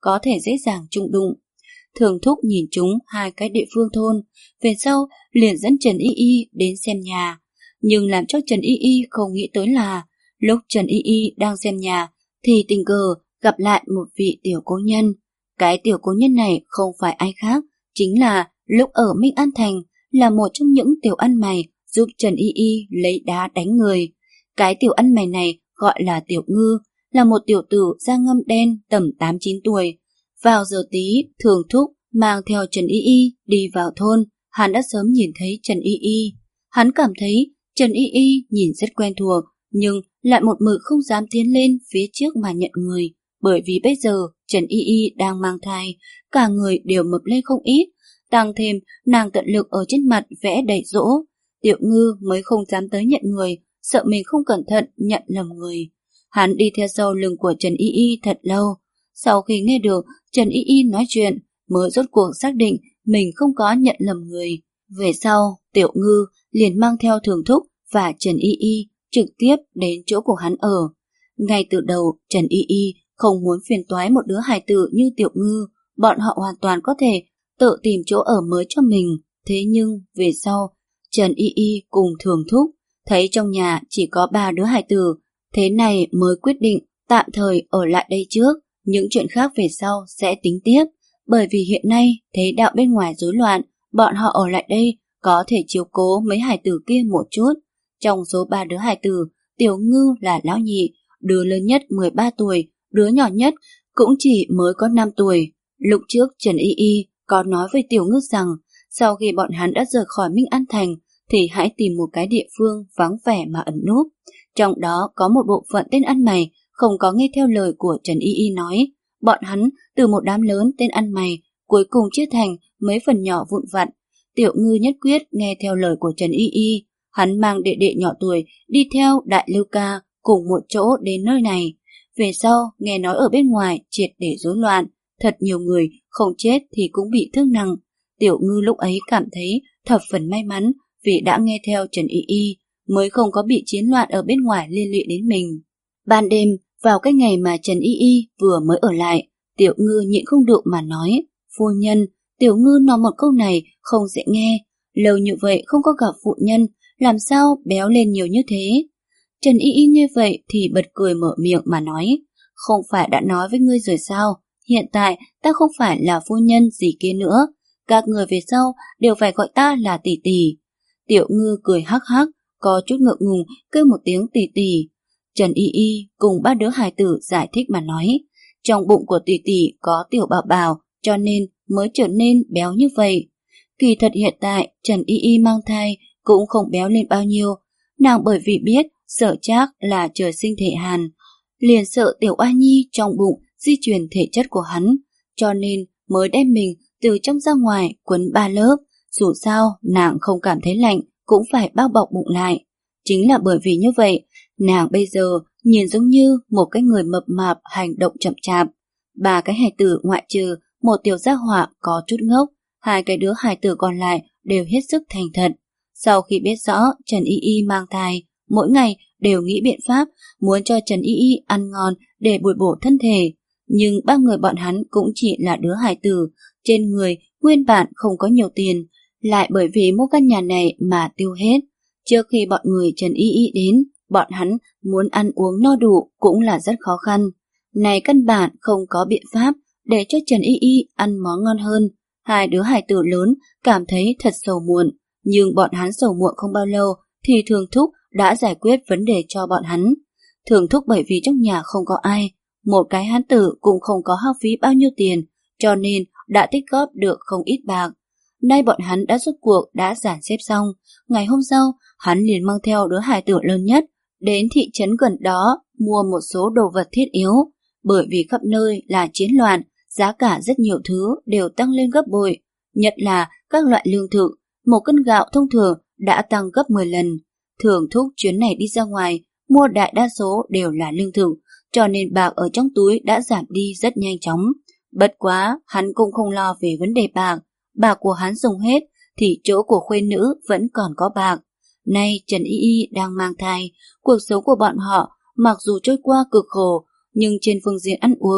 có thể dễ dàng chung đụng. Thường Thúc nhìn chúng hai cái địa phương thôn, về sau liền dẫn Trần Y Y đến xem nhà. Nhưng làm cho Trần Y Y không nghĩ tới là lúc Trần Y Y đang xem nhà thì tình cờ gặp lại một vị tiểu cố nhân. Cái tiểu cố nhân này không phải ai khác, chính là lúc ở Minh An Thành là một trong những tiểu ăn mày giúp Trần Y Y lấy đá đánh người. Cái tiểu ăn mày này gọi là Tiểu Ngư, là một tiểu tử da ngăm đen tầm tám chín tuổi. Vào giờ tí, Thường Thúc mang theo Trần Y Y đi vào thôn, hắn đã sớm nhìn thấy Trần Y Y. Hắn cảm thấy Trần Y Y nhìn rất quen thuộc, nhưng lại một mực không dám tiến lên phía trước mà nhận người, bởi vì bây giờ Trần Y Y đang mang thai, cả người đều mập lên không ít, tăng thêm nàng tận lực ở trên mặt vẽ đầy dỗ. Tiểu Ngư mới không dám tới nhận người, sợ mình không cẩn thận nhận lầm người. Hắn đi theo sau lưng của Trần Y Y thật lâu. Sau khi nghe được Trần Y Y nói chuyện, mới rốt cuộc xác định mình không có nhận lầm người. Về sau, Tiểu Ngư liền mang theo Thường Thúc và Trần Y Y trực tiếp đến chỗ của hắn ở. Ngay từ đầu, Trần Y Y không muốn phiền toái một đứa hài tử như Tiểu Ngư, bọn họ hoàn toàn có thể tự tìm chỗ ở mới cho mình. Thế nhưng, về sau, Trần Y Y cùng Thường Thúc thấy trong nhà chỉ có ba đứa hài tử, thế này mới quyết định tạm thời ở lại đây trước, những chuyện khác về sau sẽ tính tiếp, bởi vì hiện nay thế đạo bên ngoài rối loạn, bọn họ ở lại đây có thể chiếu cố mấy hài tử kia một chút. Trong số ba đứa hài tử, Tiểu Ngư là lão nhị, đứa lớn nhất mười ba tuổi, đứa nhỏ nhất cũng chỉ mới có năm tuổi. Lúc trước Trần Y Y có nói với Tiểu Ngư rằng sau khi bọn hắn đã rời khỏi Minh An Thành thì hãy tìm một cái địa phương vắng vẻ mà ẩn núp. Trong đó có một bộ phận tên ăn mày không có nghe theo lời của Trần Y Y nói. Bọn hắn từ một đám lớn tên ăn mày cuối cùng chia thành mấy phần nhỏ vụn vặt. Tiểu Ngư nhất quyết nghe theo lời của Trần Y Y. Hắn mang đệ đệ nhỏ tuổi đi theo Đại Lưu Ca cùng một chỗ đến nơi này. Về sau nghe nói ở bên ngoài triệt để rối loạn, thật nhiều người không chết thì cũng bị thương nặng. Tiểu Ngư lúc ấy cảm thấy thập phần may mắn vì đã nghe theo Trần Y Y, mới không có bị chiến loạn ở bên ngoài liên lụy đến mình. Ban đêm, vào cái ngày mà Trần Y Y vừa mới ở lại, Tiểu Ngư nhịn không được mà nói, phu nhân, Tiểu Ngư nói một câu này không dễ nghe, lâu như vậy không có gặp phụ nhân, làm sao béo lên nhiều như thế. Trần Y Y như vậy thì bật cười mở miệng mà nói, không phải đã nói với ngươi rồi sao, hiện tại ta không phải là phu nhân gì kia nữa, các người về sau đều phải gọi ta là tỷ tỷ. Tiểu Ngư cười hắc hắc, có chút ngượng ngùng kêu một tiếng tỷ tỷ. Trần Y Y cùng ba đứa hài tử giải thích mà nói, trong bụng của tỷ tỷ có tiểu bảo bảo, cho nên mới trở nên béo như vậy. Kỳ thật hiện tại Trần Y Y mang thai cũng không béo lên bao nhiêu, nàng bởi vì biết sợ Trác là trời sinh thể hàn, liền sợ tiểu oa nhi trong bụng di truyền thể chất của hắn, cho nên mới đem mình từ trong ra ngoài quấn ba lớp, dù sao nàng không cảm thấy lạnh cũng phải bao bọc bụng lại. Chính là bởi vì như vậy, nàng bây giờ nhìn giống như một cái người mập mạp hành động chậm chạp. Ba cái hài tử ngoại trừ một tiểu gia hỏa có chút ngốc, hai cái đứa hài tử còn lại đều hết sức thành thật. Sau khi biết rõ Trần Y Y mang thai, mỗi ngày đều nghĩ biện pháp muốn cho Trần Y Y ăn ngon để bồi bổ thân thể. Nhưng ba người bọn hắn cũng chỉ là đứa hài tử, trên người nguyên bản không có nhiều tiền, lại bởi vì mua căn nhà này mà tiêu hết. Trước khi bọn người Trần Y Y đến, bọn hắn muốn ăn uống no đủ cũng là rất khó khăn. Này căn bản không có biện pháp để cho Trần Y Y ăn món ngon hơn. Hai đứa hài tử lớn cảm thấy thật sầu muộn, nhưng bọn hắn sầu muộn không bao lâu thì Thường Thúc đã giải quyết vấn đề cho bọn hắn. Thường Thúc bởi vì trong nhà không có ai, một cái hán tử cũng không có hao phí bao nhiêu tiền, cho nên đã tích góp được không ít bạc. Nay bọn hắn đã rốt cuộc đã dàn xếp xong, ngày hôm sau hắn liền mang theo đứa hài tử lớn nhất đến thị trấn gần đó mua một số đồ vật thiết yếu, bởi vì khắp nơi là chiến loạn, giá cả rất nhiều thứ đều tăng lên gấp bội, nhất là các loại lương thực, một cân gạo thông thường đã tăng gấp mười lần. Thường Thúc chuyến này đi ra ngoài mua đại đa số đều là lương thực, cho nên bạc ở trong túi đã giảm đi rất nhanh chóng. Bất quá hắn cũng không lo về vấn đề bạc, bạc của hắn dùng hết thì chỗ của khuê nữ vẫn còn có bạc. Nay Trần Y Y đang mang thai, cuộc sống của bọn họ mặc dù trôi qua cực khổ, nhưng trên phương diện ăn uống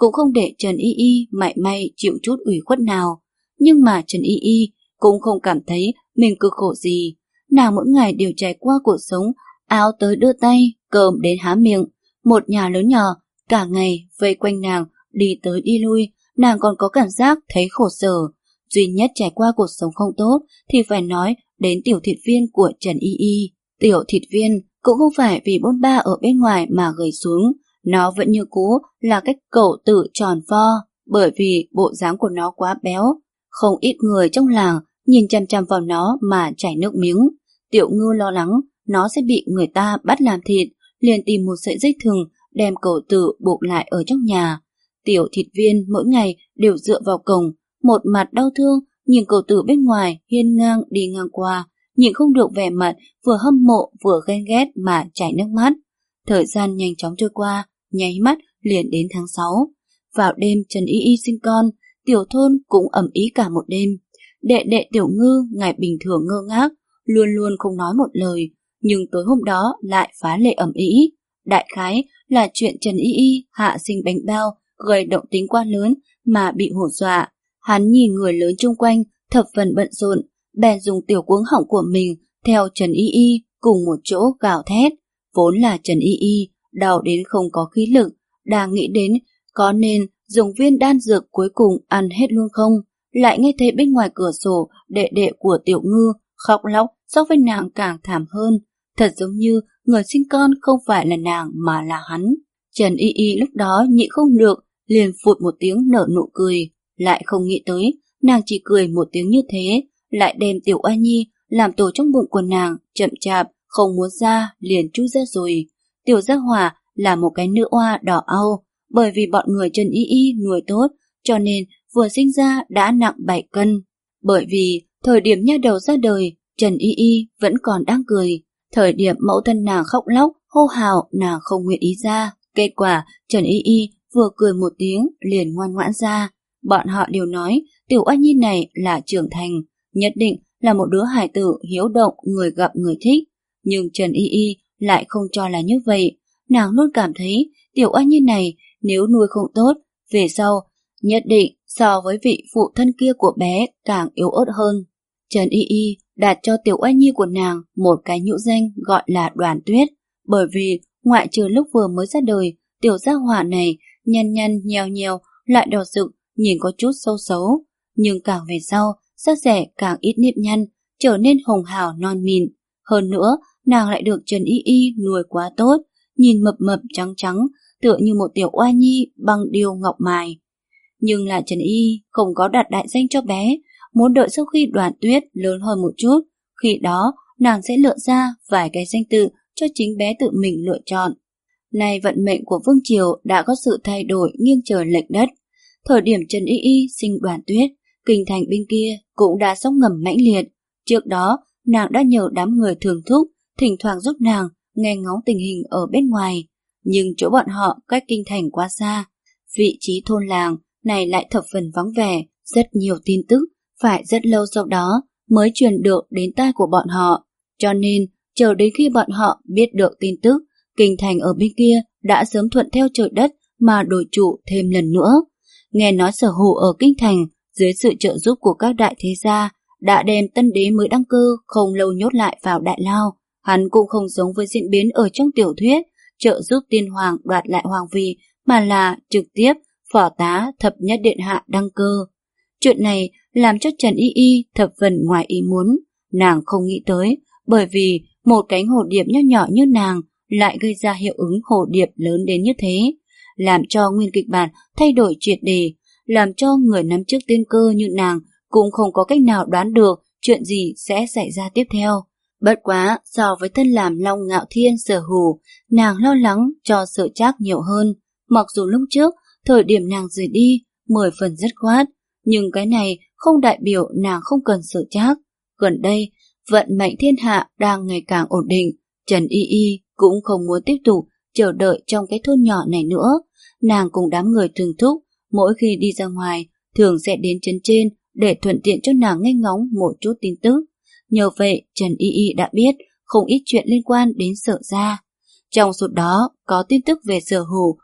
cũng không để Trần Y Y mảy may chịu chút ủy khuất nào. Nhưng mà Trần Y Y cũng không cảm thấy mình cực khổ gì. Nàng mỗi ngày đều trải qua cuộc sống áo tới đưa tay, cơm đến há miệng. Một nhà lớn nhỏ, cả ngày vây quanh nàng, đi tới đi lui, nàng còn có cảm giác thấy khổ sở. Duy nhất trải qua cuộc sống không tốt thì phải nói đến tiểu thịt viên của Trần Y Y. Tiểu thịt viên cũng không phải vì bôn ba ở bên ngoài mà gầy xuống, nó vẫn như cũ là cái cẩu tử tròn vo, bởi vì bộ dáng của nó quá béo. Không ít người trong làng nhìn chằm chằm vào nó mà chảy nước miếng. Tiểu Ngư lo lắng nó sẽ bị người ta bắt làm thịt, liền tìm một sợi dây thừng đem cẩu tử buộc lại ở trong nhà. Tiểu thịt viên mỗi ngày đều dựa vào cổng, một mặt đau thương nhìn cẩu tử bên ngoài hiên ngang đi ngang qua, nhìn không được vẻ mặt vừa hâm mộ vừa ghen ghét mà chảy nước mắt. Thời gian nhanh chóng trôi qua, nháy mắt liền đến tháng sáu. Vào đêm Trần Y Y sinh con, tiểu thôn cũng ầm ĩ cả một đêm. Đệ đệ Tiểu Ngư ngày bình thường ngơ ngác, luôn luôn không nói một lời, nhưng tối hôm đó lại phá lệ ầm ĩ. Đại khái là chuyện Trần Y Y hạ sinh bánh bao gây động tính quá lớn mà bị hổ dọa. Hắn nhìn người lớn chung quanh thập phần bận rộn, bèn dùng tiểu cuống họng của mình theo Trần Y Y cùng một chỗ gào thét. Vốn là Trần Y Y đau đến không có khí lực, đang nghĩ đến có nên dùng viên đan dược cuối cùng ăn hết luôn không, lại nghe thấy bên ngoài cửa sổ đệ đệ của Tiểu Ngư khóc lóc so với nàng càng thảm hơn, thật giống như người sinh con không phải là nàng mà là hắn. Trần Y Y lúc đó nhịn không được, liền phụt một tiếng nở nụ cười, lại không nghĩ tới nàng chỉ cười một tiếng như thế, lại đem Tiểu Oa Nhi làm tổ trong bụng của nàng chậm chạp không muốn ra liền chui ra rồi. Tiểu Gia Hỏa là một cái nữ oa đỏ au, bởi vì bọn người Trần Y Y nuôi tốt, cho nên vừa sinh ra đã nặng bảy cân. Bởi vì thời điểm nha đầu ra đời, Trần Y Y vẫn còn đang cười. Thời điểm mẫu thân nàng khóc lóc, hô hào nàng không nguyện ý ra. Kết quả Trần Y Y vừa cười một tiếng liền ngoan ngoãn ra. Bọn họ đều nói Tiểu Oa Nhi này là trưởng thành, nhất định là một đứa hài tử hiếu động, người gặp người thích. Nhưng Trần Y Y lại không cho là như vậy. Nàng luôn cảm thấy Tiểu Oa Nhi này nếu nuôi không tốt, về sau nhất định so với vị phụ thân kia của bé càng yếu ớt hơn. Trần Y Y đặt cho Tiểu Oa Nhi của nàng một cái nhũ danh gọi là Đoàn Tuyết, bởi vì ngoại trừ lúc vừa mới ra đời, Tiểu Gia Hỏa này nhăn nhăn nheo nheo lại đỏ rực, nhìn có chút xấu xấu, nhưng càng về sau da dẻ càng ít nếp nhăn, trở nên hồng hào non mịn. Hơn nữa nàng lại được Trần Y Y nuôi quá tốt, nhìn mập mập trắng trắng, tựa như một tiểu oa nhi bằng điêu ngọc mài. Nhưng là Trần Y không có đặt đại danh cho bé, muốn đợi sau khi Đoàn Tuyết lớn hơn một chút, khi đó nàng sẽ lựa ra vài cái danh tự cho chính bé tự mình lựa chọn. Nay vận mệnh của Vương Triều đã có sự thay đổi nghiêng trời lệch đất. Thời điểm Trần Y Y sinh Đoàn Tuyết, kinh thành bên kia cũng đã sóng ngầm mãnh liệt. Trước đó nàng đã nhờ đám người thường thúc thỉnh thoảng giúp nàng nghe ngóng tình hình ở bên ngoài, nhưng chỗ bọn họ cách kinh thành quá xa, vị trí thôn làng này lại thập phần vắng vẻ, rất nhiều tin tức phải rất lâu sau đó mới truyền được đến tai của bọn họ, cho nên chờ đến khi bọn họ biết được tin tức, kinh thành ở bên kia đã sớm thuận theo trời đất mà đổi chủ thêm lần nữa. Nghe nói Sở Hữu ở kinh thành dưới sự trợ giúp của các đại thế gia đã đem tân đế mới đăng cơ không lâu nhốt lại vào đại lao. Hắn cũng không giống với diễn biến ở trong tiểu thuyết trợ giúp tiên hoàng đoạt lại hoàng vị, mà là trực tiếp phò tá thập nhất điện hạ đăng cơ. Chuyện này làm cho Trần Y Y thập phần ngoài ý muốn. Nàng không nghĩ tới, bởi vì một cánh hồ điệp nho nhỏ như nàng lại gây ra hiệu ứng hồ điệp lớn đến như thế, làm cho nguyên kịch bản thay đổi triệt đề, làm cho người nắm trước tiên cơ như nàng cũng không có cách nào đoán được chuyện gì sẽ xảy ra tiếp theo. Bất quá, so với thân làm Long Ngạo Thiên Sở Hữu, nàng lo lắng cho Sở Trác nhiều hơn. Mặc dù lúc trước, thời điểm nàng rời đi, mười phần dứt khoát, nhưng cái này không đại biểu nàng không cần Sở Trác. Gần đây, vận mệnh thiên hạ đang ngày càng ổn định, Trần Y Y cũng không muốn tiếp tục chờ đợi trong cái thôn nhỏ này nữa. Nàng cùng đám người thường thúc, mỗi khi đi ra ngoài, thường sẽ đến trấn trên để thuận tiện cho nàng nghe ngóng một chút tin tức. Nhờ vậy, Trần Y Y đã biết không ít chuyện liên quan đến Sở gia. Trong số đó có tin tức về Sở Hữu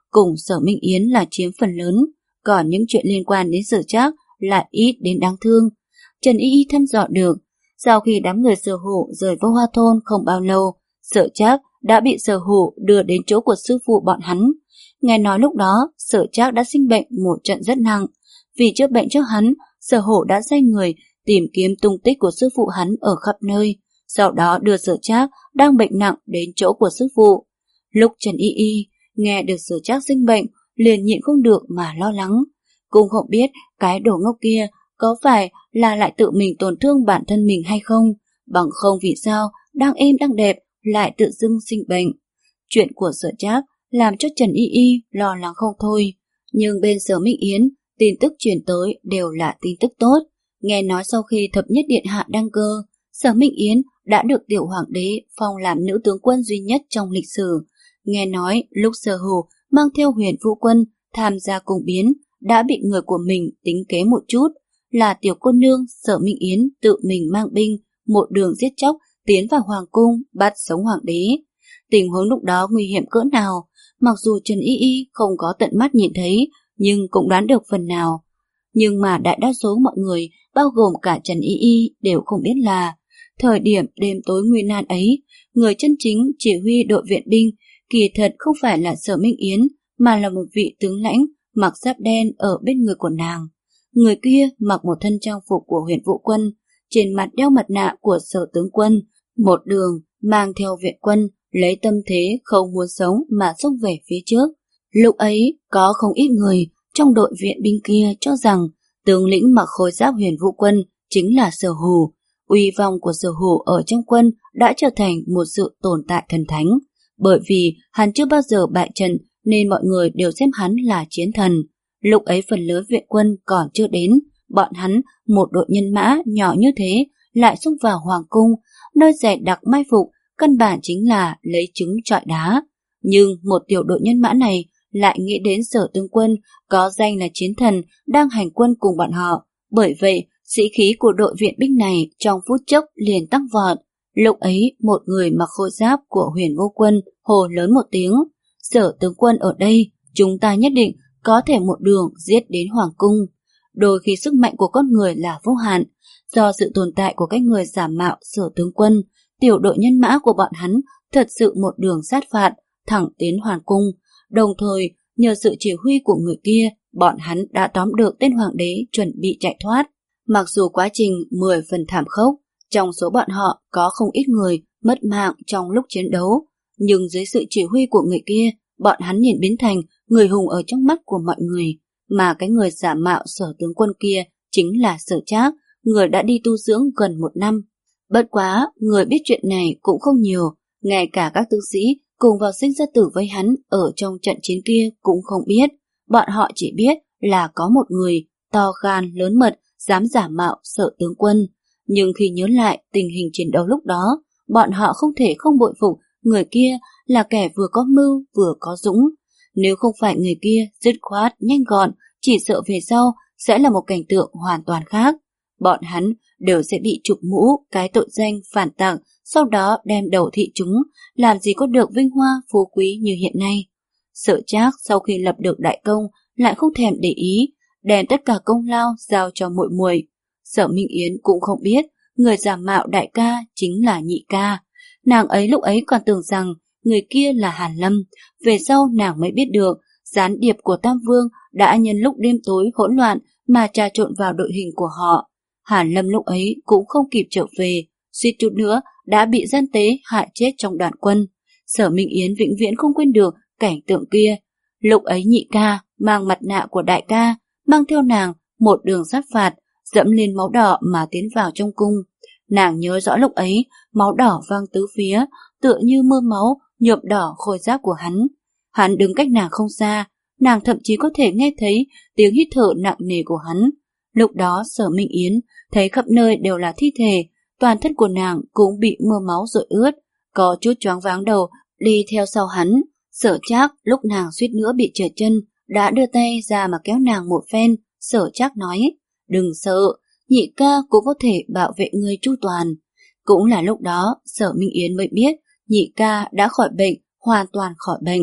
cùng Sở Minh Yến là chiếm phần lớn, còn những chuyện liên quan đến Sở Trác lại ít đến đáng thương. Trần Y Y thăm dò được, sau khi đám người Sở Hủ rời Vô Hoa Thôn không bao lâu, Sở Trác đã bị Sở Hủ đưa đến chỗ của sư phụ bọn hắn. Nghe nói lúc đó, Sở Trác đã sinh bệnh một trận rất nặng. Vì chữa bệnh cho hắn, Sở Hủ đã sai người tìm kiếm tung tích của sư phụ hắn ở khắp nơi, sau đó đưa Sở Trác đang bệnh nặng đến chỗ của sư phụ. Lúc Trần Y Y nghe được Sở Trác sinh bệnh, liền nhịn không được mà lo lắng. Cũng không biết cái đồ ngốc kia có phải là lại tự mình tổn thương bản thân mình hay không, bằng không vì sao đang êm đang đẹp lại tự dưng sinh bệnh. Chuyện của Sở Trác làm cho Trần Y Y lo lắng không thôi, nhưng bên Sở Minh Yến tin tức truyền tới đều là tin tức tốt. Nghe nói sau khi thập nhất điện hạ đăng cơ, Sở Minh Yến đã được tiểu hoàng đế phong làm nữ tướng quân duy nhất trong lịch sử. Nghe nói lúc Sở Hủ mang theo Huyền Vũ quân tham gia cung biến đã bị người của mình tính kế một chút, là tiểu cô nương Sở Minh Yến tự mình mang binh một đường giết chóc tiến vào hoàng cung bắt sống hoàng đế. Tình huống lúc đó nguy hiểm cỡ nào, mặc dù Trần Y Y không có tận mắt nhìn thấy, nhưng cũng đoán được phần nào. Nhưng mà đại đa số mọi người, bao gồm cả Trần Y Y, đều không biết là thời điểm đêm tối nguy nan ấy, người chân chính chỉ huy đội viện binh kỳ thật không phải là Sở Minh Yến, mà là một vị tướng lãnh mặc giáp đen ở bên người của nàng. Người kia mặc một thân trang phục của Huyền Vũ quân, trên mặt đeo mặt nạ của Sở tướng quân, một đường mang theo viện quân, lấy tâm thế không muốn sống mà xông về phía trước. Lúc ấy có không ít người trong đội viện binh kia cho rằng tướng lĩnh mặc khôi giáp Huyền Vũ quân chính là Sở Hủ. Uy vọng của Sở Hủ ở trong quân đã trở thành một sự tồn tại thần thánh, bởi vì hắn chưa bao giờ bại trận nên mọi người đều xem hắn là chiến thần. Lúc ấy phần lớn viện quân còn chưa đến, bọn hắn, một đội nhân mã nhỏ như thế, lại xông vào hoàng cung, nơi dè đặc mai phục, căn bản chính là lấy trứng trọi đá. Nhưng một tiểu đội nhân mã này lại nghĩ đến Sở tướng quân có danh là chiến thần đang hành quân cùng bọn họ, bởi vậy sĩ khí của đội viện binh này trong phút chốc liền tăng vọt. Lúc ấy một người mặc khôi giáp của Huyền Vũ quân hồ lớn một tiếng: Sở tướng quân ở đây, chúng ta nhất định có thể một đường giết đến hoàng cung. Đôi khi sức mạnh của con người là vô hạn, do sự tồn tại của cái người giả mạo Sở tướng quân, tiểu đội nhân mã của bọn hắn thật sự một đường sát phạt thẳng đến hoàng cung. Đồng thời nhờ sự chỉ huy của người kia, bọn hắn đã tóm được tên hoàng đế chuẩn bị chạy thoát. Mặc dù quá trình mười phần thảm khốc, trong số bọn họ có không ít người mất mạng trong lúc chiến đấu, nhưng dưới sự chỉ huy của người kia, bọn hắn liền biến thành người hùng ở trong mắt của mọi người. Mà cái người giả mạo Sở tướng quân kia chính là Sở Trác, người đã đi tu dưỡng gần một năm. Bất quá, người biết chuyện này cũng không nhiều, ngay cả các tướng sĩ cùng vào sinh ra tử với hắn ở trong trận chiến kia cũng không biết. Bọn họ chỉ biết là có một người to gan lớn mật dám giả mạo Sở tướng quân. Nhưng khi nhớ lại tình hình chiến đấu lúc đó, bọn họ không thể không bội phục người kia là kẻ vừa có mưu vừa có dũng. Nếu không phải người kia dứt khoát nhanh gọn, chỉ sợ về sau sẽ là một cảnh tượng hoàn toàn khác. Bọn hắn đều sẽ bị chụp mũ cái tội danh phản tặc, sau đó đem đầu thị chúng, làm gì có được vinh hoa phú quý như hiện nay. Sở Trác sau khi lập được đại công lại không thèm để ý, đem tất cả công lao giao cho muội muội. Sở Minh Yến cũng không biết người giả mạo đại ca chính là nhị ca. Nàng ấy lúc ấy còn tưởng rằng người kia là Hàn Lâm. Về sau nàng mới biết được gián điệp của Tam Vương đã nhân lúc đêm tối hỗn loạn mà trà trộn vào đội hình của họ. Hàn Lâm lúc ấy cũng không kịp trở về, suýt chút nữa đã bị gian tế hại chết trong đoàn quân. Sở Minh Yến vĩnh viễn không quên được cảnh tượng kia. Lúc ấy nhị ca mang mặt nạ của đại ca, mang theo nàng một đường sát phạt, dẫm lên máu đỏ mà tiến vào trong cung. Nàng nhớ rõ lúc ấy máu đỏ văng tứ phía, tựa như mưa máu nhuộm đỏ khôi giáp của hắn. Hắn đứng cách nàng không xa, nàng thậm chí có thể nghe thấy tiếng hít thở nặng nề của hắn. Lúc đó Sở Minh Yến thấy khắp nơi đều là thi thể, toàn thân của nàng cũng bị mưa máu rội ướt, có chút choáng váng đầu đi theo sau hắn. Sở Trác lúc nàng suýt nữa bị trượt chân đã đưa tay ra mà kéo nàng một phen. Sở Trác nói: đừng sợ, nhị ca cũng có thể bảo vệ ngươi chu toàn. Cũng là lúc đó Sở Minh Yến mới biết nhị ca đã khỏi bệnh, hoàn toàn khỏi bệnh.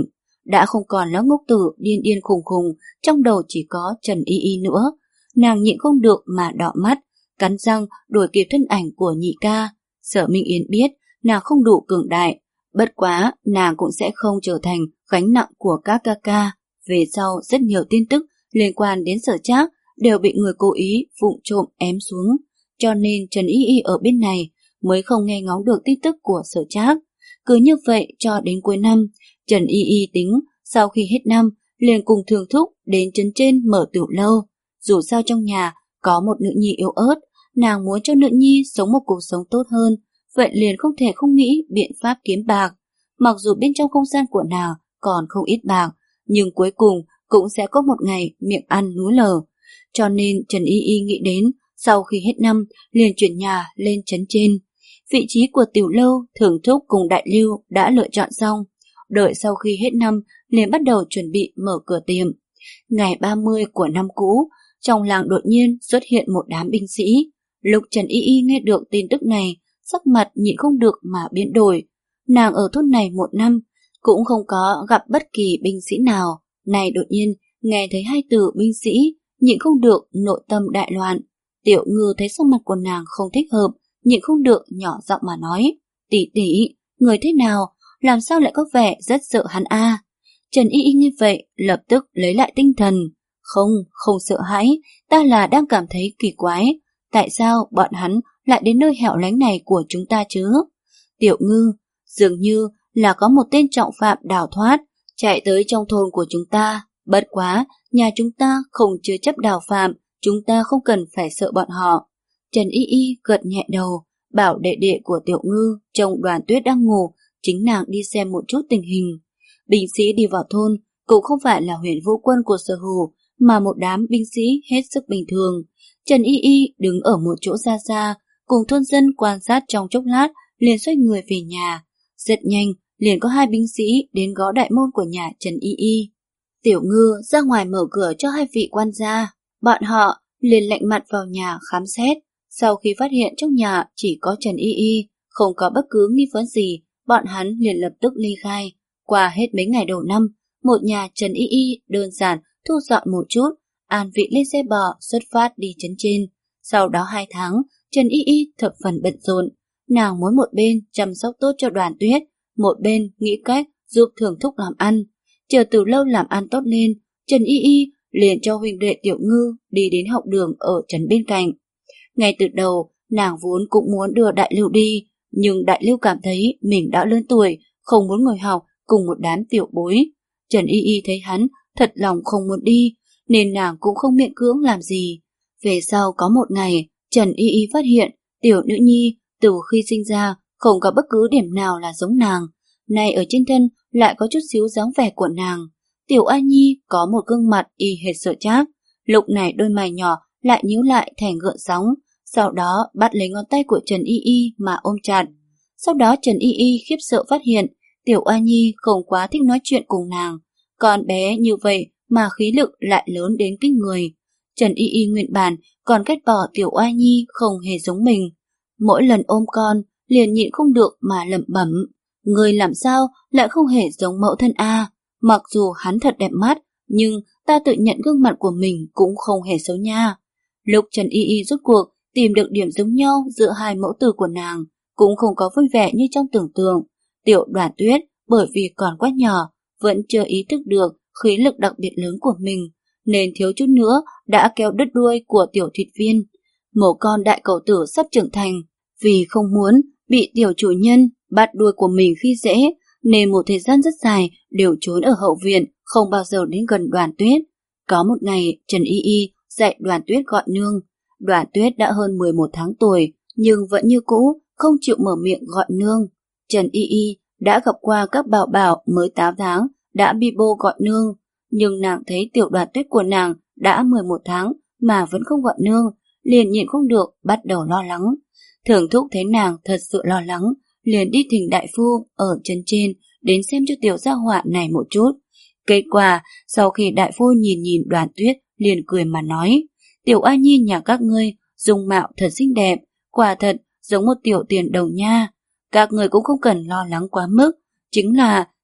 đã không còn là ngốc tử điên điên khùng khùng, trong đầu chỉ có Trần Y Y nữa. Nàng nhịn không được mà đỏ mắt, cắn răng đuổi kịp thân ảnh của nhị ca. Sở Minh Yến biết nàng không đủ cường đại, bất quá nàng cũng sẽ không trở thành gánh nặng của các ca ca. Về sau rất nhiều tin tức liên quan đến Sở Trác đều bị người cố ý vụng trộm ém xuống, cho nên Trần Y Y ở bên này mới không nghe ngóng được tin tức của Sở Trác. Cứ như vậy cho đến cuối năm, Trần Y Y tính sau khi hết năm liền cùng Thường Thúc đến trấn trên mở tiểu lâu. Dù sao trong nhà có một nữ nhi yếu ớt, nàng muốn cho nữ nhi sống một cuộc sống tốt hơn, vậy liền không thể không nghĩ biện pháp kiếm bạc. Mặc dù bên trong không gian của nàng còn không ít bạc, nhưng cuối cùng cũng sẽ có một ngày miệng ăn núi lở. Cho nên Trần Y Y nghĩ đến sau khi hết năm liền chuyển nhà lên trấn trên. Vị trí của tiểu lâu Thường Thúc cùng Đại Lưu đã lựa chọn xong, đợi sau khi hết năm liền bắt đầu chuẩn bị mở cửa tiệm. Ngày ba mươi của năm cũ, trong làng đột nhiên xuất hiện một đám binh sĩ. Lúc Trần Y Y nghe được tin tức này, sắc mặt nhịn không được mà biến đổi. Nàng ở thôn này một năm, cũng không có gặp bất kỳ binh sĩ nào. Này đột nhiên nghe thấy hai từ binh sĩ, nhịn không được nội tâm đại loạn. Tiểu Ngư thấy sắc mặt của nàng không thích hợp, nhịn không được nhỏ giọng mà nói: "Tỷ tỷ, người thế nào? Làm sao lại có vẻ rất sợ hắn a?" À? Trần Y Y như vậy lập tức lấy lại tinh thần: "Không, không sợ hãi, ta là đang cảm thấy kỳ quái. Tại sao bọn hắn lại đến nơi hẻo lánh này của chúng ta chứ?" "Tiểu Ngư, dường như là có một tên trọng phạm đào thoát, chạy tới trong thôn của chúng ta. Bất quá, nhà chúng ta không chứa chấp đào phạm, chúng ta không cần phải sợ bọn họ." Trần Y Y gật nhẹ đầu, bảo đệ đệ của Tiểu Ngư trông Đoàn Tuyết đang ngủ, chính nàng đi xem một chút tình hình. Binh sĩ đi vào thôn cũng không phải là Huyền Vũ quân của Sở Hữu, mà một đám binh sĩ hết sức bình thường. Trần Y Y đứng ở một chỗ xa xa, cùng thôn dân quan sát trong chốc lát, liền xoay người về nhà. Rất nhanh, liền có hai binh sĩ đến gõ đại môn của nhà Trần Y Y. Tiểu Ngư ra ngoài mở cửa cho hai vị quan gia. Bọn họ liền lạnh mặt vào nhà khám xét. Sau khi phát hiện trong nhà chỉ có Trần Y Y, không có bất cứ nghi vấn gì, bọn hắn liền lập tức ly khai. Qua hết mấy ngày đầu năm, một nhà Trần Y Y đơn giản thu dọn một chút, an vị lên xe bò xuất phát đi trấn trên. Sau đó hai tháng, Trần Y Y thập phần bận rộn. Nàng muốn một bên chăm sóc tốt cho Đoàn Tuyết, một bên nghĩ cách giúp Thường Thúc làm ăn. Chờ từ lâu làm ăn tốt lên, Trần Y Y liền cho huynh đệ Tiểu Ngư đi đến học đường ở trấn bên cạnh. Ngay từ đầu, nàng vốn cũng muốn đưa Đại Lưu đi, nhưng Đại Lưu cảm thấy mình đã lớn tuổi, không muốn ngồi học cùng một đám tiểu bối. Trần Y Y thấy hắn thật lòng không muốn đi, nên nàng cũng không miễn cưỡng làm gì. Về sau có một ngày, Trần Y Y phát hiện tiểu nữ nhi từ khi sinh ra không có bất cứ điểm nào là giống nàng. Nay ở trên thân lại có chút xíu dáng vẻ của nàng. Tiểu A Nhi có một gương mặt y hệt Sở Trác, lúc này đôi mày nhỏ lại nhíu lại thành gợn sóng, sau đó bắt lấy ngón tay của Trần Y Y mà ôm chặt. Sau đó Trần Y Y khiếp sợ phát hiện Tiểu A Nhi không quá thích nói chuyện cùng nàng, con bé như vậy mà khí lực lại lớn đến kinh người. Trần Y Y nguyện bản còn ghét bỏ Tiểu A Nhi không hề giống mình. Mỗi lần ôm con liền nhịn không được mà lẩm bẩm: người làm sao lại không hề giống mẫu thân A? Mặc dù hắn thật đẹp mắt, nhưng ta tự nhận gương mặt của mình cũng không hề xấu nha. Lúc Trần Y Y rốt cuộc tìm được điểm giống nhau giữa hai mẫu tử của nàng, cũng không có vui vẻ như trong tưởng tượng. Tiểu Đoàn Tuyết bởi vì còn quá nhỏ, vẫn chưa ý thức được khí lực đặc biệt lớn của mình, nên thiếu chút nữa đã kéo đứt đuôi của tiểu thịt viên. Một con đại cẩu tử sắp trưởng thành, vì không muốn bị tiểu chủ nhân bắt đuôi của mình khi dễ, nên một thời gian rất dài đều trốn ở hậu viện, không bao giờ đến gần Đoàn Tuyết. Có một ngày, Trần Y Y dạy Đoàn Tuyết gọi nương. Đoàn Tuyết đã hơn mười một tháng tuổi, nhưng vẫn như cũ không chịu mở miệng gọi nương. Trần Y Y đã gặp qua các bảo bảo mới tám tháng đã bi bô gọi nương, nhưng nàng thấy tiểu Đoàn Tuyết của nàng đã mười một tháng mà vẫn không gọi nương, liền nhịn không được bắt đầu lo lắng. Thường Thúc thấy nàng thật sự lo lắng, liền đi thỉnh đại phu ở trấn trên đến xem cho tiểu gia họa này một chút. Kết quả, sau khi đại phu nhìn nhìn Đoàn Tuyết, liền cười mà nói: Tiểu A Nhi nhà các ngươi dung mạo thật xinh đẹp, quả thật giống một tiểu tiền đồng nha. Các người cũng không cần lo lắng quá mức, chính là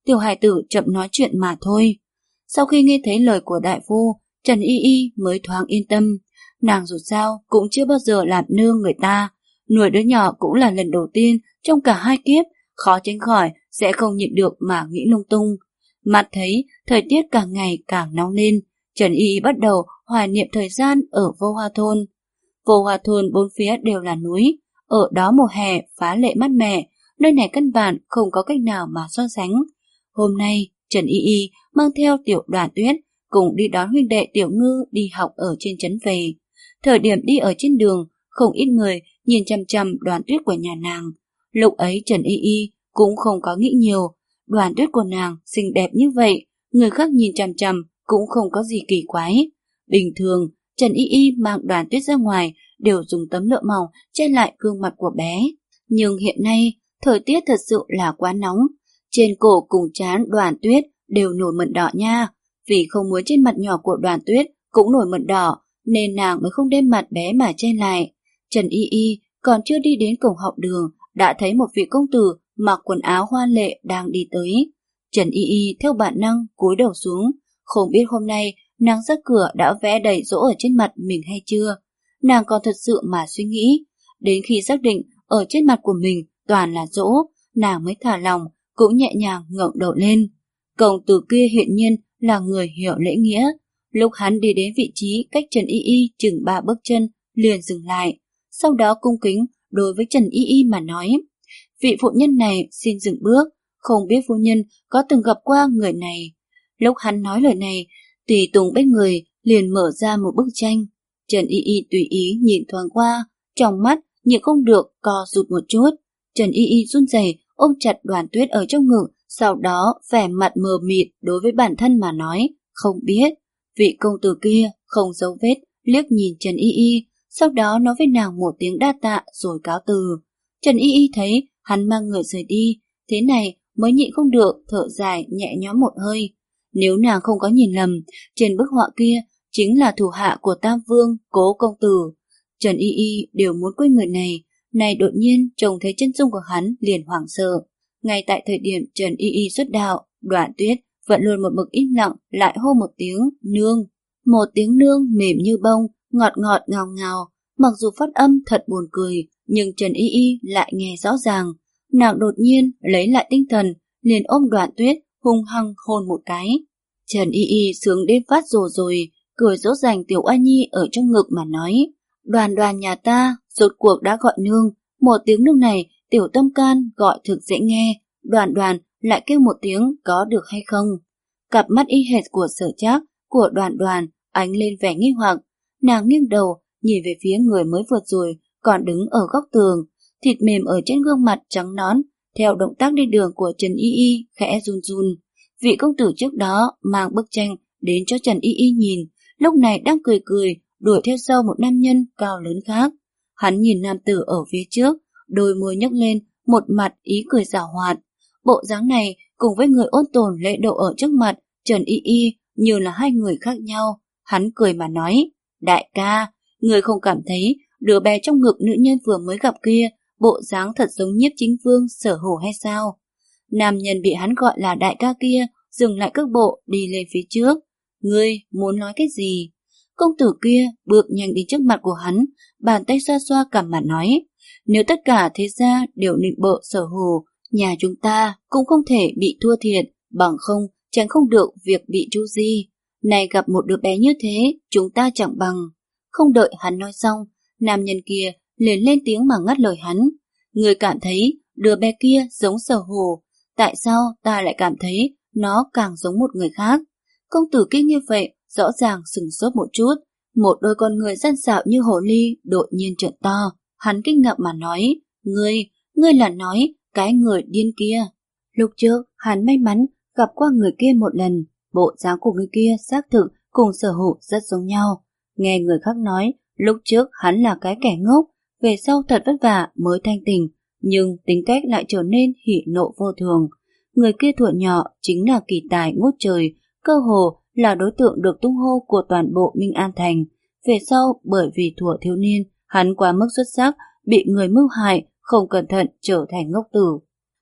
tiểu hài tử chậm nói chuyện mà thôi. Sau khi nghe thấy lời của đại phu, Trần Y Y mới thoáng yên tâm. Nàng dù sao cũng chưa bao giờ làm nương người ta, nuôi đứa nhỏ cũng là lần đầu tiên trong cả hai kiếp, khó tránh khỏi sẽ không nhịn được mà nghĩ lung tung. Mặt thấy thời tiết càng ngày càng nóng lên, Trần Y Y bắt đầu hoài niệm thời gian ở Vô Hoa Thôn. Vô Hoa Thôn bốn phía đều là núi, ở đó mùa hè phá lệ mát mẻ, nơi này căn bản không có cách nào mà so sánh. Hôm nay, Trần Y Y mang theo tiểu Đoàn Tuyết cùng đi đón huynh đệ Tiểu Ngư đi học ở trên trấn về. Thời điểm đi ở trên đường, không ít người nhìn chằm chằm Đoàn Tuyết của nhà nàng. Lúc ấy Trần Y Y cũng không có nghĩ nhiều, Đoàn Tuyết của nàng xinh đẹp như vậy, người khác nhìn chằm chằm cũng không có gì kỳ quái. Bình thường, Trần Y Y mang Đoàn Tuyết ra ngoài đều dùng tấm lụa mỏng che lại gương mặt của bé. Nhưng hiện nay, thời tiết thật sự là quá nóng. Trên cổ cùng trán Đoàn Tuyết đều nổi mẩn đỏ nha. Vì không muốn trên mặt nhỏ của Đoàn Tuyết cũng nổi mẩn đỏ, nên nàng mới không đem mặt bé mà che lại. Trần Y Y còn chưa đi đến cổng học đường, đã thấy một vị công tử mặc quần áo hoa lệ đang đi tới. Trần Y Y theo bản năng cúi đầu xuống, không biết hôm nay nàng ra cửa đã vẽ đầy dỗ ở trên mặt mình hay chưa. Nàng còn thật sự mà suy nghĩ, đến khi xác định ở trên mặt của mình toàn là dỗ, nàng mới thả lòng, cũng nhẹ nhàng ngẩng đầu lên. Công tử kia hiện nhiên là người hiểu lễ nghĩa. Lúc hắn đi đến vị trí cách Trần Y Y chừng ba bước chân, liền dừng lại, sau đó cung kính đối với Trần Y Y mà nói: vị phụ nhân này xin dừng bước, không biết phu nhân có từng gặp qua người này. Lúc hắn nói lời này, tùy tùng bên người liền mở ra một bức tranh. Trần Y Y tùy ý nhìn thoáng qua, trong mắt nhịn không được co rụt một chút. Trần Y Y run rẩy ôm chặt Đoàn Tuyết ở trong ngực, sau đó vẻ mặt mờ mịt đối với bản thân mà nói: không biết. Vị công tử kia không giấu vết liếc nhìn Trần Y Y, sau đó nói với nàng một tiếng đa tạ rồi cáo từ. Trần Y Y thấy hắn mang người rời đi, thế này mới nhịn không được thở dài nhẹ nhõm một hơi. Nếu nàng không có nhìn lầm, trên bức họa kia chính là thủ hạ của Tam Vương, Cố công tử. Trần Y Y đều muốn quên người này, này đột nhiên trông thấy chân dung của hắn liền hoảng sợ. Ngay tại thời điểm Trần Y Y xuất đạo, Đoàn Tuyết vẫn luôn một mực im lặng lại hô một tiếng nương. Một tiếng nương mềm như bông, ngọt ngọt ngào ngào, mặc dù phát âm thật buồn cười, nhưng Trần Y Y lại nghe rõ ràng. Nàng đột nhiên lấy lại tinh thần, liền ôm Đoàn Tuyết hung hăng hôn một cái. Trần Y Y sướng đến phát rồ rồi, cười dỗ dành tiểu oa nhi ở trong ngực mà nói: Đoàn Đoàn nhà ta rốt cuộc đã gọi nương. Một tiếng nương này tiểu tâm can gọi thực dễ nghe, Đoàn Đoàn lại kêu một tiếng có được hay không. Cặp mắt y hệt của Sở Trác của Đoàn Đoàn ánh lên vẻ nghi hoặc. Nàng nghiêng đầu nhìn về phía người mới vượt rồi còn đứng ở góc tường, thịt mềm ở trên gương mặt trắng nõn theo động tác đi đường của Trần Y Y khẽ run run. Vị công tử trước đó mang bức tranh đến cho Trần Y Y nhìn, lúc này đang cười cười đuổi theo sau một nam nhân cao lớn khác. Hắn nhìn nam tử ở phía trước, đôi môi nhếch lên một mặt ý cười giảo hoạt. Bộ dáng này cùng với người ôn tồn lễ độ ở trước mặt Trần Y Y như là hai người khác nhau. Hắn cười mà nói: đại ca, người không cảm thấy đứa bé trong ngực nữ nhân vừa mới gặp kia bộ dáng thật giống Nhiếp Chính Vương Sở Hổ hay sao? Nam nhân bị hắn gọi là đại ca kia dừng lại cước bộ đi lên phía trước. Ngươi muốn nói cái gì? Công tử kia bước nhanh đến trước mặt của hắn, bàn tay xoa xoa cằm mà nói: nếu tất cả thế gia đều nịnh bợ Sở Hổ, nhà chúng ta cũng không thể bị thua thiệt, bằng không chẳng không được việc bị tru di. Này gặp một đứa bé như thế, chúng ta chẳng bằng. Không đợi hắn nói xong, nam nhân kia liền lên tiếng mà ngắt lời hắn: người cảm thấy đứa bé kia giống Sở Hổ, tại sao ta lại cảm thấy nó càng giống một người khác? Công tử kia như vậy rõ ràng sừng sốt một chút, một đôi con người gian xảo như hồ ly đột nhiên trợn to. Hắn kinh ngạc mà nói: ngươi, ngươi là nói cái người điên kia. Lúc trước hắn may mắn gặp qua người kia một lần, bộ dáng của người kia xác thực cùng Sở Hổ rất giống nhau. Nghe người khác nói lúc trước hắn là cái kẻ ngốc, về sau thật vất vả mới thanh tỉnh, nhưng tính cách lại trở nên hỉ nộ vô thường. Người kia thuở nhỏ chính là kỳ tài ngút trời, cơ hồ là đối tượng được tung hô của toàn bộ Minh An Thành. Về sau bởi vì thuở thiếu niên hắn quá mức xuất sắc, bị người mưu hại, không cẩn thận trở thành ngốc tử.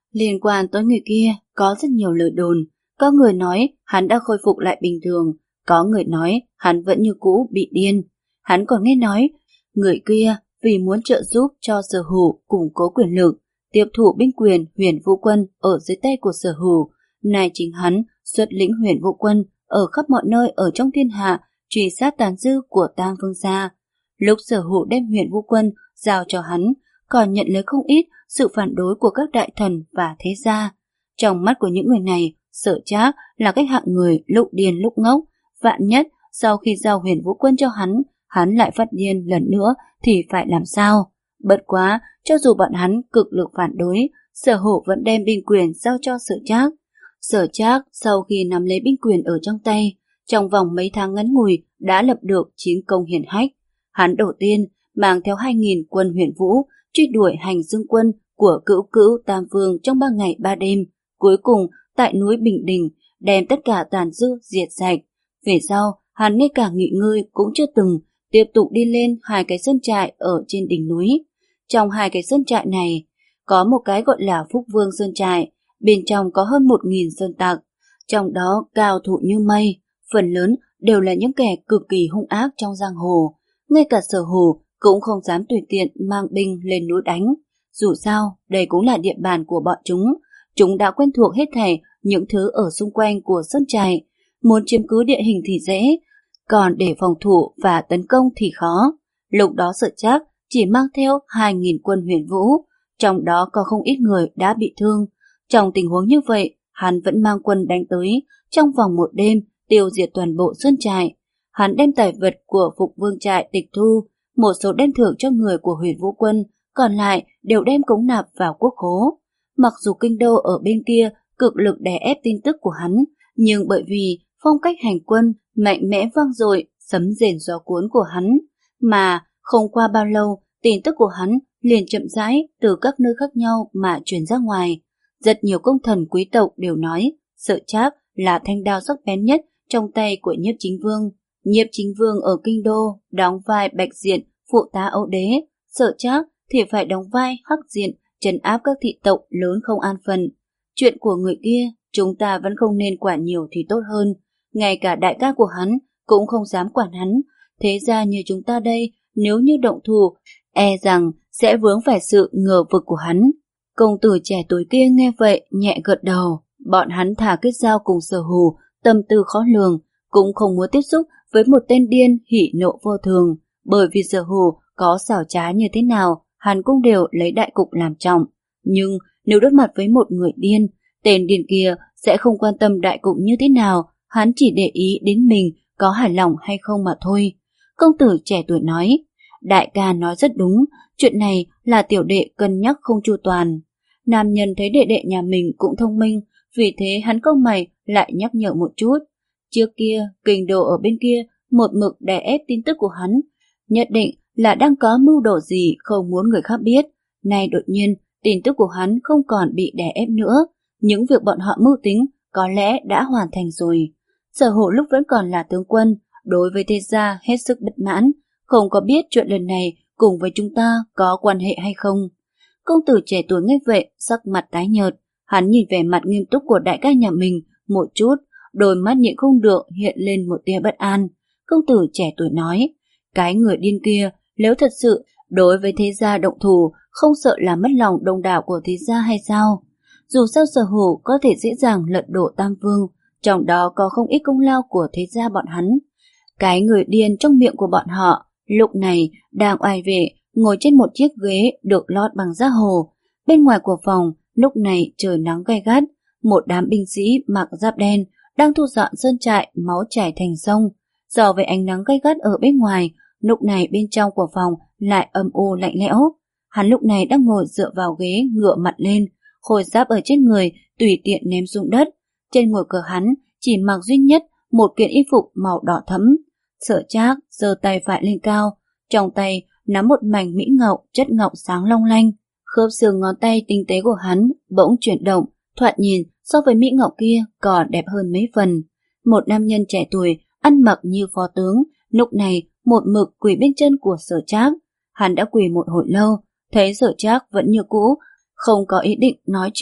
Liên quan tới người kia, có rất nhiều lời đồn. Có người nói hắn đã khôi phục lại bình thường, có người nói hắn vẫn như cũ bị điên. Hắn còn nghe nói, người kia vì muốn trợ giúp cho Sở Hữu củng cố quyền lực, tiếp thụ binh quyền Huyền Vũ Quân ở dưới tay của Sở Hữu, nay chính hắn xuất lĩnh Huyền Vũ Quân ở khắp mọi nơi ở trong thiên hạ, truy sát tàn dư của Tam Vương gia. Lúc Sở Hữu đem Huyền Vũ Quân giao cho hắn, còn nhận lấy không ít sự phản đối của các đại thần và thế gia. Trong mắt của những người này, Sở Trác là cái hạng người lúc điên lúc ngốc. Vạn nhất sau khi giao Huyền Vũ Quân cho hắn, hắn lại phát điên lần nữa thì phải làm sao? Bất quá, cho dù bọn hắn cực lực phản đối, Sở Hữu vẫn đem binh quyền giao cho Sở Trác. Sở Trác sau khi nắm lấy binh quyền ở trong tay, trong vòng mấy tháng ngắn ngủi đã lập được chiến công hiển hách. Hắn đầu tiên mang theo hai nghìn quân Huyền Vũ truy đuổi hành dương quân của cữu cữu Tam Vương trong ba ngày ba đêm, cuối cùng tại núi Bình Đình đem tất cả tàn dư diệt sạch. Về sau, hắn ngay cả nghỉ ngơi cũng chưa từng, tiếp tục đi lên hai cái sơn trại ở trên đỉnh núi. Trong hai cái sơn trại này, có một cái gọi là Phúc Vương Sơn Trại, bên trong có hơn một nghìn sơn tặc, trong đó cao thủ như mây, phần lớn đều là những kẻ cực kỳ hung ác trong giang hồ. Ngay cả Sở Hữu cũng không dám tùy tiện mang binh lên núi đánh. Dù sao, đây cũng là địa bàn của bọn chúng. Chúng đã quen thuộc hết thảy những thứ ở xung quanh của sơn trại. Muốn chiếm cứ địa hình thì dễ, còn để phòng thủ và tấn công thì khó. Lúc đó Sở Trác chỉ mang theo hai nghìn quân Huyền Vũ, trong đó có không ít người đã bị thương. Trong tình huống như vậy, hắn vẫn mang quân đánh tới, trong vòng một đêm tiêu diệt toàn bộ sơn trại. Hắn đem tài vật của Phục Vương trại tịch thu, một số đem thưởng cho người của Huyền Vũ Quân, còn lại đều đem cống nạp vào quốc khố. Mặc dù kinh đô ở bên kia cực lực đè ép tin tức của hắn, nhưng bởi vì phong cách hành quân mạnh mẽ vang dội, sấm rền gió cuốn của hắn, mà không qua bao lâu, tin tức của hắn liền chậm rãi từ các nơi khác nhau mà truyền ra ngoài. Rất nhiều công thần quý tộc đều nói Sở Trác là thanh đao sắc bén nhất trong tay của Nhiếp Chính Vương. Nhiếp Chính Vương ở kinh đô đóng vai Bạch Diện, phụ tá Âu Đế, Sở Trác thì phải đóng vai Hắc Diện, trấn áp các thị tộc lớn không an phận. Chuyện của người kia chúng ta vẫn không nên quản nhiều thì tốt hơn. Ngay cả đại ca của hắn cũng không dám quản hắn. Thế ra như chúng ta đây, nếu như động thủ, e rằng sẽ vướng phải sự ngờ vực của hắn. Công tử trẻ tuổi kia nghe vậy nhẹ gật đầu. Bọn hắn thả kết giao cùng Sở Hữu, tâm tư khó lường, cũng không muốn tiếp xúc với một tên điên hỉ nộ vô thường. Bởi vì Sở Hữu có xảo trá như thế nào, hắn cũng đều lấy đại cục làm trọng. Nhưng nếu đối mặt với một người điên, tên điên kia sẽ không quan tâm đại cục như thế nào, hắn chỉ để ý đến mình có hài lòng hay không mà thôi. Công tử trẻ tuổi nói, đại ca nói rất đúng, chuyện này là tiểu đệ cân nhắc không chu toàn. Nam nhân thấy đệ đệ nhà mình cũng thông minh, vì thế hắn câu mày lại nhắc nhở một chút. Trước kia, kinh đô ở bên kia một mực đè ép tin tức của hắn, nhất định là đang có mưu đồ gì không muốn người khác biết. Nay đột nhiên, tin tức của hắn không còn bị đè ép nữa, những việc bọn họ mưu tính có lẽ đã hoàn thành rồi. Sở Hữu lúc vẫn còn là tướng quân, đối với thế gia hết sức bất mãn, không có biết chuyện lần này cùng với chúng ta có quan hệ hay không. Công tử trẻ tuổi nghe vậy, sắc mặt tái nhợt, hắn nhìn vẻ mặt nghiêm túc của đại ca nhà mình một chút, đôi mắt nhịn không được hiện lên một tia bất an. Công tử trẻ tuổi nói, cái người điên kia nếu thật sự đối với thế gia động thủ, không sợ làm mất lòng đông đảo của thế gia hay sao? Dù sao Sở Hữu có thể dễ dàng lật đổ Tam Vương, trong đó có không ít công lao của thế gia bọn hắn. Cái người điên trong miệng của bọn họ lúc này đang oai vệ ngồi trên một chiếc ghế được lót bằng da hồ. Bên ngoài của phòng lúc này trời nắng gay gắt, một đám binh sĩ mặc giáp đen đang thu dọn sơn trại máu chảy thành sông. So với ánh nắng gay gắt ở bên ngoài, lúc này bên trong của phòng lại âm u lạnh lẽo. Hắn lúc này đang ngồi dựa vào ghế ngựa mặt lên, khôi giáp ở trên người tùy tiện ném xuống đất. Trên ngồi cờ hắn chỉ mặc duy nhất một kiện y phục màu đỏ thẫm. Sở Trác giơ tay phải lên cao, trong tay nắm một mảnh mỹ ngọc chất ngọc sáng long lanh. Khớp xương ngón tay tinh tế của hắn bỗng chuyển động, thoạt nhìn so với mỹ ngọc kia còn đẹp hơn mấy phần. Một nam nhân trẻ tuổi ăn mặc như phó tướng lúc này một mực quỳ bên chân của Sở Trác. Hắn đã quỳ một hồi lâu, thấy Sở Trác vẫn như cũ, không có ý định nói chuyện,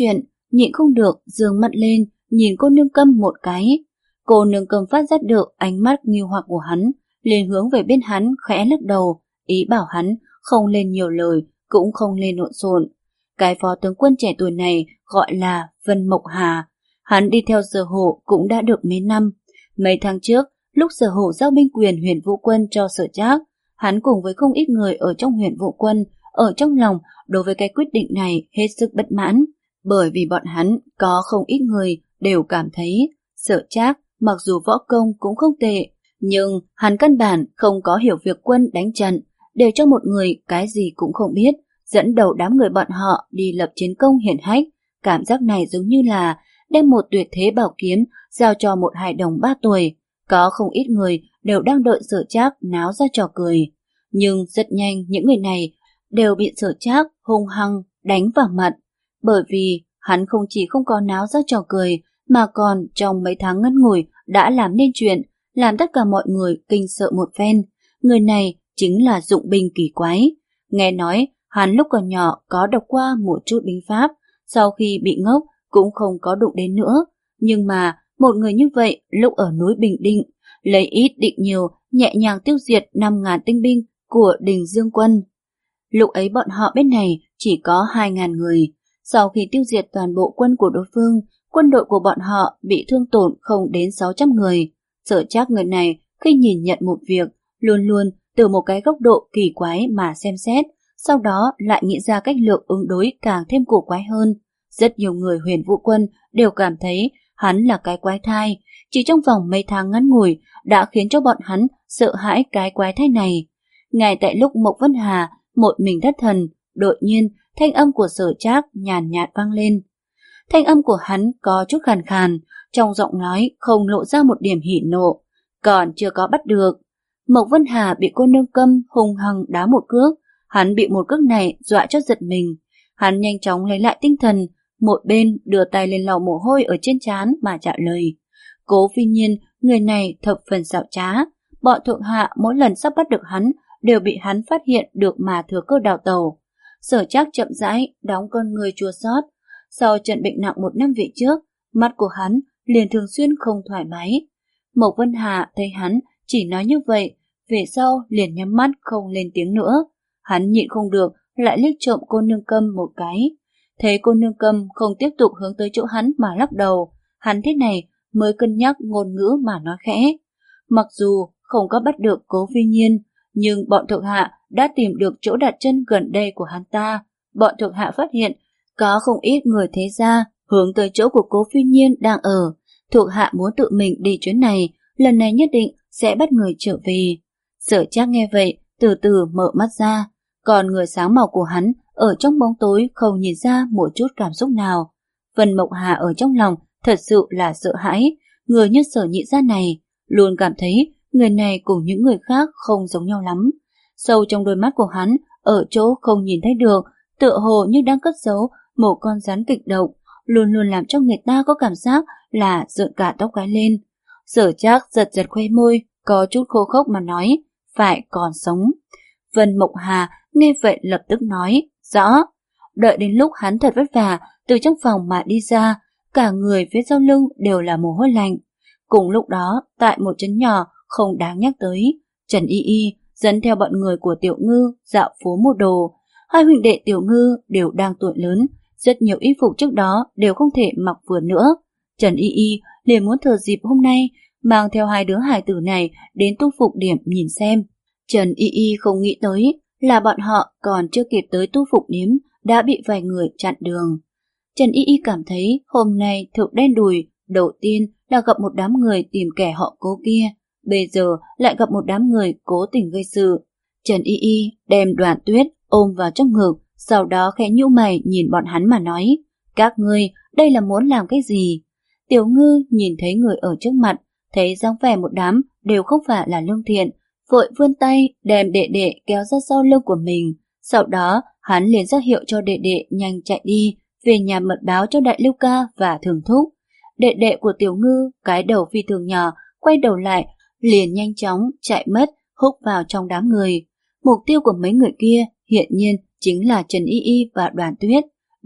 nhịn không được giương mặt lên nhìn cô nương Câm một cái. Cô nương Câm phát giác được ánh mắt nghi hoặc của hắn, liền hướng về bên hắn khẽ lắc đầu, ý bảo hắn không lên nhiều lời, cũng không lên lộn xộn. Cái phó tướng quân trẻ tuổi này gọi là Vân Mộng Hà. Hắn đi theo Sở Hổ cũng đã được mấy năm. Mấy tháng trước, lúc Sở Hổ giao binh quyền Huyền Vũ Quân cho Sở Trác, hắn cùng với không ít người ở trong Huyền Vũ Quân, ở trong lòng đối với cái quyết định này hết sức bất mãn, bởi vì bọn hắn có không ít người đều cảm thấy Sở Trác mặc dù võ công cũng không tệ, nhưng hắn căn bản không có hiểu việc quân đánh trận, để cho một người cái gì cũng không biết, dẫn đầu đám người bọn họ đi lập chiến công hiển hách. Cảm giác này giống như là đem một tuyệt thế bảo kiếm giao cho một hài đồng ba tuổi. Có không ít người đều đang đợi Sở Trác náo ra trò cười. Nhưng rất nhanh những người này đều bị Sở Trác hung hăng đánh vào mặt, bởi vì hắn không chỉ không có náo ra trò cười, mà còn trong mấy tháng ngắn ngủi đã làm nên chuyện, làm tất cả mọi người kinh sợ một phen. Người này chính là Dụng Binh Kỳ Quái. Nghe nói hắn lúc còn nhỏ có đọc qua một chút binh pháp, sau khi bị ngốc cũng không có đụng đến nữa. Nhưng mà một người như vậy lúc ở núi Bình Định, lấy ít định nhiều, nhẹ nhàng tiêu diệt năm ngàn tinh binh của Đình Dương Quân. Lúc ấy bọn họ bên này chỉ có hai ngàn người. Sau khi tiêu diệt toàn bộ quân của đối phương, quân đội của bọn họ bị thương tổn không đến sáu trăm người. Sở Trác người này khi nhìn nhận một việc, luôn luôn từ một cái góc độ kỳ quái mà xem xét, sau đó lại nghĩ ra cách lược ứng đối càng thêm cổ quái hơn. Rất nhiều người Huyền Vũ Quân đều cảm thấy hắn là cái quái thai, chỉ trong vòng mấy tháng ngắn ngủi đã khiến cho bọn hắn sợ hãi cái quái thai này. Ngay tại lúc Mộc Vân Hà một mình thất thần, đột nhiên thanh âm của Sở Trác nhàn nhạt vang lên. Thanh âm của hắn có chút khàn khàn, trong giọng nói không lộ ra một điểm hỉ nộ. Còn chưa có bắt được. Mộc Vân Hà bị cô nương Câm hung hăng đá một cước, hắn bị một cước này dọa cho giật mình. Hắn nhanh chóng lấy lại tinh thần, một bên đưa tay lên lau mồ hôi ở trên trán mà trả lời. Cố Phi Nhiên, người này thập phần xảo trá, bọn thượng hạ mỗi lần sắp bắt được hắn đều bị hắn phát hiện được mà thừa cơ đào tẩu. Sở Trác chậm rãi đóng con người chua xót. Sau trận bệnh nặng một năm về trước, mắt của hắn liền thường xuyên không thoải mái. Mộc Vân Hà thấy hắn chỉ nói như vậy, về sau liền nhắm mắt không lên tiếng nữa. Hắn nhịn không được lại liếc trộm cô nương Câm một cái. Thấy cô nương Câm không tiếp tục hướng tới chỗ hắn mà lắc đầu, hắn thế này mới cân nhắc ngôn ngữ mà nói khẽ. Mặc dù không có bắt được Cố Phi Nhiên, nhưng bọn thuộc hạ đã tìm được chỗ đặt chân gần đây của hắn ta. Bọn thuộc hạ phát hiện có không ít người thế gia hướng tới chỗ của Cố Phi Nhiên đang ở. Thuộc hạ muốn tự mình đi chuyến này, lần này nhất định sẽ bắt người trở về. Sở Trác nghe vậy, từ từ mở mắt ra, còn người sáng màu của hắn ở trong bóng tối không nhìn ra một chút cảm xúc nào. Vân Mộng Hà ở trong lòng thật sự là sợ hãi, người như Sở Nhị gia này luôn cảm thấy người này cùng những người khác không giống nhau lắm. Sâu trong đôi mắt của hắn, ở chỗ không nhìn thấy được, tựa hồ như đang cất giấu một con rắn kịch độc, luôn luôn làm cho người ta có cảm giác là rợn cả tóc gáy lên. Sở Trác giật giật khoe môi, có chút khô khốc mà nói, phải còn sống. Vân Mộng Hà nghe vậy lập tức nói, rõ. Đợi đến lúc hắn thật vất vả từ trong phòng mà đi ra, cả người phía sau lưng đều là mồ hôi lạnh. Cùng lúc đó, tại một trấn nhỏ không đáng nhắc tới, Trần Y Y dẫn theo bọn người của Tiểu Ngư dạo phố mua đồ. Hai huynh đệ Tiểu Ngư đều đang tuổi lớn, rất nhiều y phục trước đó đều không thể mặc vừa nữa. Trần Y Y liền muốn thừa dịp hôm nay mang theo hai đứa hài tử này đến tu phục điểm nhìn xem. Trần Y Y không nghĩ tới là bọn họ còn chưa kịp tới tu phục điếm đã bị vài người chặn đường. Trần Y Y cảm thấy hôm nay thực đen đùi, đầu tiên là gặp một đám người tìm kẻ họ Cố kia, bây giờ lại gặp một đám người cố tình gây sự. Trần Y Y đem Đoàn Tuyết ôm vào trong ngực, sau đó khẽ nhíu mày nhìn bọn hắn mà nói, các ngươi đây là muốn làm cái gì? Tiểu Ngư nhìn thấy người ở trước mặt, thấy dáng vẻ một đám đều không phải là lương thiện, vội vươn tay đem đệ đệ kéo ra sau lưng của mình. Sau đó hắn liền ra hiệu cho đệ đệ nhanh chạy đi về nhà mật báo cho Đại Lưu Ca và Thường Thúc. Đệ đệ của Tiểu Ngư, cái đầu phi thường nhỏ, quay đầu lại liền nhanh chóng chạy mất, hút vào trong đám người. Mục tiêu của mấy người kia hiện nhiên chính là Trần Y Y và Đoàn Tuyết.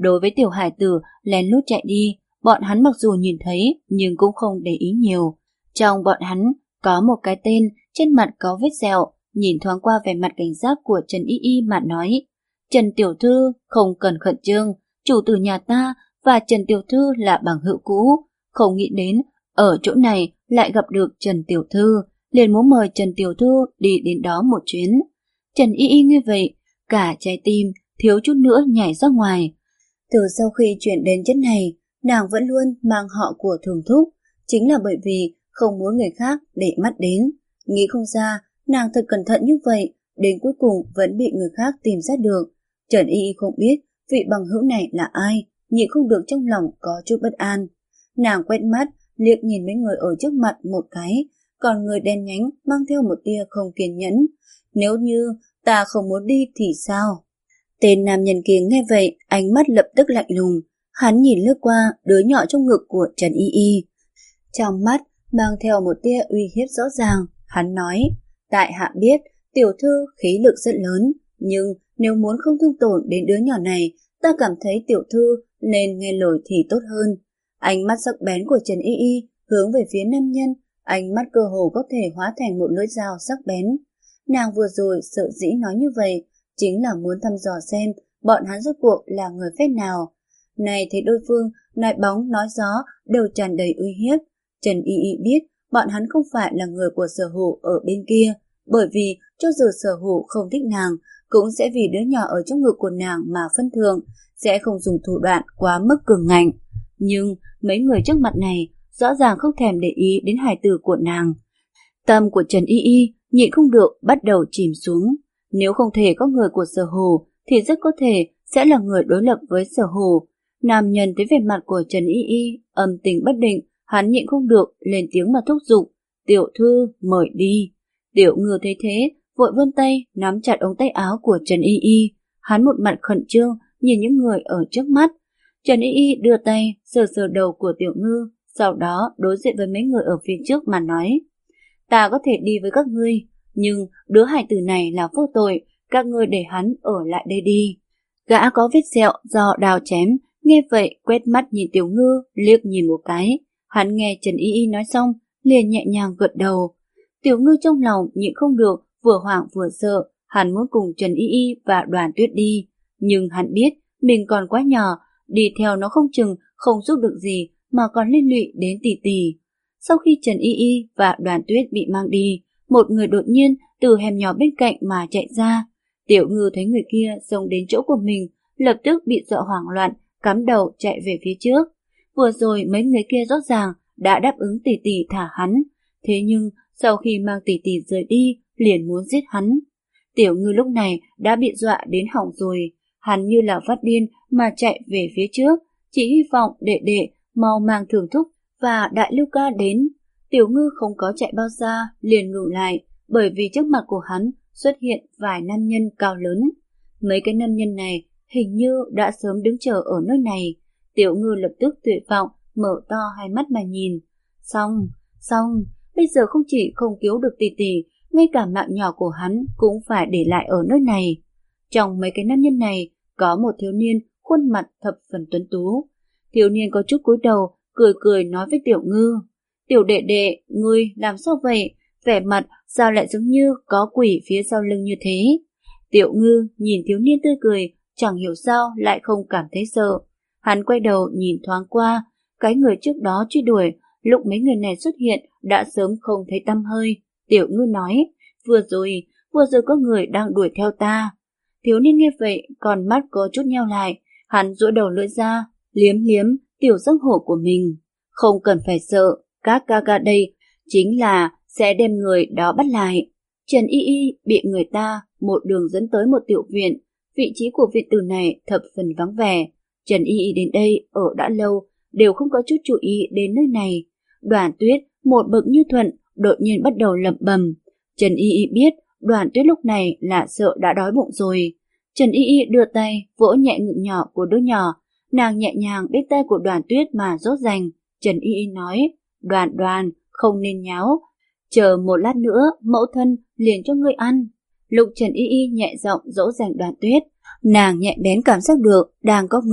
Đối với tiểu hải tử lén lút chạy đi, bọn hắn mặc dù nhìn thấy nhưng cũng không để ý nhiều. Trong bọn hắn có một cái tên trên mặt có vết sẹo, nhìn thoáng qua vẻ mặt cảnh giác của Trần Y Y mà nói: Trần tiểu thư không cần khẩn trương, chủ tử nhà ta và Trần tiểu thư là bằng hữu cũ, không nghĩ đến ở chỗ này lại gặp được Trần tiểu thư, liền muốn mời Trần tiểu thư đi đến đó một chuyến. Trần Y Y nghe vậy, cả trái tim thiếu chút nữa nhảy ra ngoài. Từ sau khi chuyển đến chất này, nàng vẫn luôn mang họ của Thường Thúc, chính là bởi vì không muốn người khác để mắt đến. Nghĩ không ra, nàng thật cẩn thận như vậy, đến cuối cùng vẫn bị người khác tìm ra được. Trần Y Y không biết vị bằng hữu này là ai, nhịn không được trong lòng có chút bất an. Nàng quét mắt, liếc nhìn mấy người ở trước mặt một cái, còn người đen nhánh mang theo một tia không kiên nhẫn. Nếu như ta không muốn đi thì sao? Tên nam nhân kia nghe vậy, ánh mắt lập tức lạnh lùng. Hắn nhìn lướt qua đứa nhỏ trong ngực của Trần Y Y. Trong mắt mang theo một tia uy hiếp rõ ràng. Hắn nói: tại hạ biết tiểu thư khí lực rất lớn, nhưng nếu muốn không thương tổn đến đứa nhỏ này, ta cảm thấy tiểu thư nên nghe lời thì tốt hơn. Ánh mắt sắc bén của Trần Y Y hướng về phía nam nhân, ánh mắt cơ hồ có thể hóa thành một lưỡi dao sắc bén. Nàng vừa rồi sợ dĩ nói như vậy, chính là muốn thăm dò xem bọn hắn rốt cuộc là người phép nào. Này thấy đối phương nói bóng nói gió đều tràn đầy uy hiếp, Trần Y Y biết bọn hắn không phải là người của Sở Hữu ở bên kia, bởi vì cho dù Sở Hữu không thích nàng, cũng sẽ vì đứa nhỏ ở trong ngực của nàng mà phân thường, sẽ không dùng thủ đoạn quá mức cường ngạnh. Nhưng mấy người trước mặt này rõ ràng không thèm để ý đến hài tử của nàng. Tâm của Trần Y Y nhịn không được bắt đầu chìm xuống. Nếu không thể có người của Sở Hữu thì rất có thể sẽ là người đối lập với Sở Hữu. Nam nhân thấy vẻ mặt của Trần Y Y âm tình bất định, hắn nhịn không được lên tiếng mà thúc giục: tiểu thư mời đi. Tiểu Ngư thấy thế vội vươn tay nắm chặt ống tay áo của Trần Y Y. Hắn một mặt khẩn trương nhìn những người ở trước mắt. Trần Y Y đưa tay sờ sờ đầu của Tiểu Ngư, sau đó đối diện với mấy người ở phía trước mà nói: ta có thể đi với các ngươi, nhưng đứa hài tử này là vô tội, các ngươi để hắn ở lại đây đi. Gã có vết sẹo do đào chém, nghe vậy quét mắt nhìn Tiểu Ngư, liếc nhìn một cái. Hắn nghe Trần Y Y nói xong, liền nhẹ nhàng gật đầu. Tiểu Ngư trong lòng nhịn không được, vừa hoảng vừa sợ, hắn muốn cùng Trần Y Y và Đoàn Tuyết đi, nhưng hắn biết mình còn quá nhỏ, đi theo nó không chừng không giúp được gì mà còn liên lụy đến tỷ tỷ. Sau khi Trần Y Y và Đoàn Tuyết bị mang đi, một người đột nhiên từ hẻm nhỏ bên cạnh mà chạy ra. Tiểu Ngư thấy người kia xông đến chỗ của mình, lập tức bị sợ hoảng loạn, cắm đầu chạy về phía trước. Vừa rồi mấy người kia rõ ràng đã đáp ứng tỷ tỷ thả hắn, thế nhưng sau khi mang tỷ tỷ rời đi liền muốn giết hắn. Tiểu Ngư lúc này đã bị dọa đến hỏng rồi, hắn như là phát điên mà chạy về phía trước, chỉ hy vọng đệ đệ mau mang Thường Thúc và Đại Lưu Ca đến. Tiểu Ngư không có chạy bao xa liền ngừng lại, bởi vì trước mặt của hắn xuất hiện vài nam nhân cao lớn. Mấy cái nam nhân này hình như đã sớm đứng chờ ở nơi này. Tiểu Ngư lập tức tuyệt vọng mở to hai mắt mà nhìn. Xong, xong, bây giờ không chỉ không cứu được tỷ tỷ, ngay cả mạng nhỏ của hắn cũng phải để lại ở nơi này. Trong mấy cái nam nhân này có một thiếu niên khuôn mặt thập phần tuấn tú. Thiếu niên có chút cúi đầu, cười cười nói với Tiểu Ngư: tiểu đệ đệ, ngươi làm sao vậy? Vẻ mặt sao lại giống như có quỷ phía sau lưng như thế? Tiểu Ngư nhìn thiếu niên tươi cười, chẳng hiểu sao lại không cảm thấy sợ. Hắn quay đầu nhìn thoáng qua, cái người trước đó truy đuổi, lúc mấy người này xuất hiện đã sớm không thấy tăm hơi. Tiểu Ngư nói: vừa rồi, vừa rồi có người đang đuổi theo ta. Thiếu niên nghe vậy, còn mắt có chút nheo lại, hắn duỗi đầu lưỡi ra, liếm liếm tiểu răng hổ của mình. Không cần phải sợ, các ca ca đây chính là sẽ đem người đó bắt lại. Trần Y Y bị người ta một đường dẫn tới một tiểu viện, vị trí của viện tử này thập phần vắng vẻ. Trần Y Y đến đây ở đã lâu, đều không có chút chú ý đến nơi này. Đoàn Tuyết một bậc như thuận, đột nhiên bắt đầu lẩm bẩm. Trần Y Y biết Đoàn Tuyết lúc này là sợ đã đói bụng rồi. Trần Y Y đưa tay vỗ nhẹ ngực nhỏ của đứa nhỏ, nàng nhẹ nhàng bên tay của Đoàn Tuyết mà dỗ dành. Trần Y Y nói: Đoàn Đoàn, không nên nháo, chờ một lát nữa mẫu thân liền cho ngươi ăn. Lúc Trần Y Y nhẹ giọng dỗ dành Đoàn Tuyết, nàng nhẹ bén cảm giác được đang có người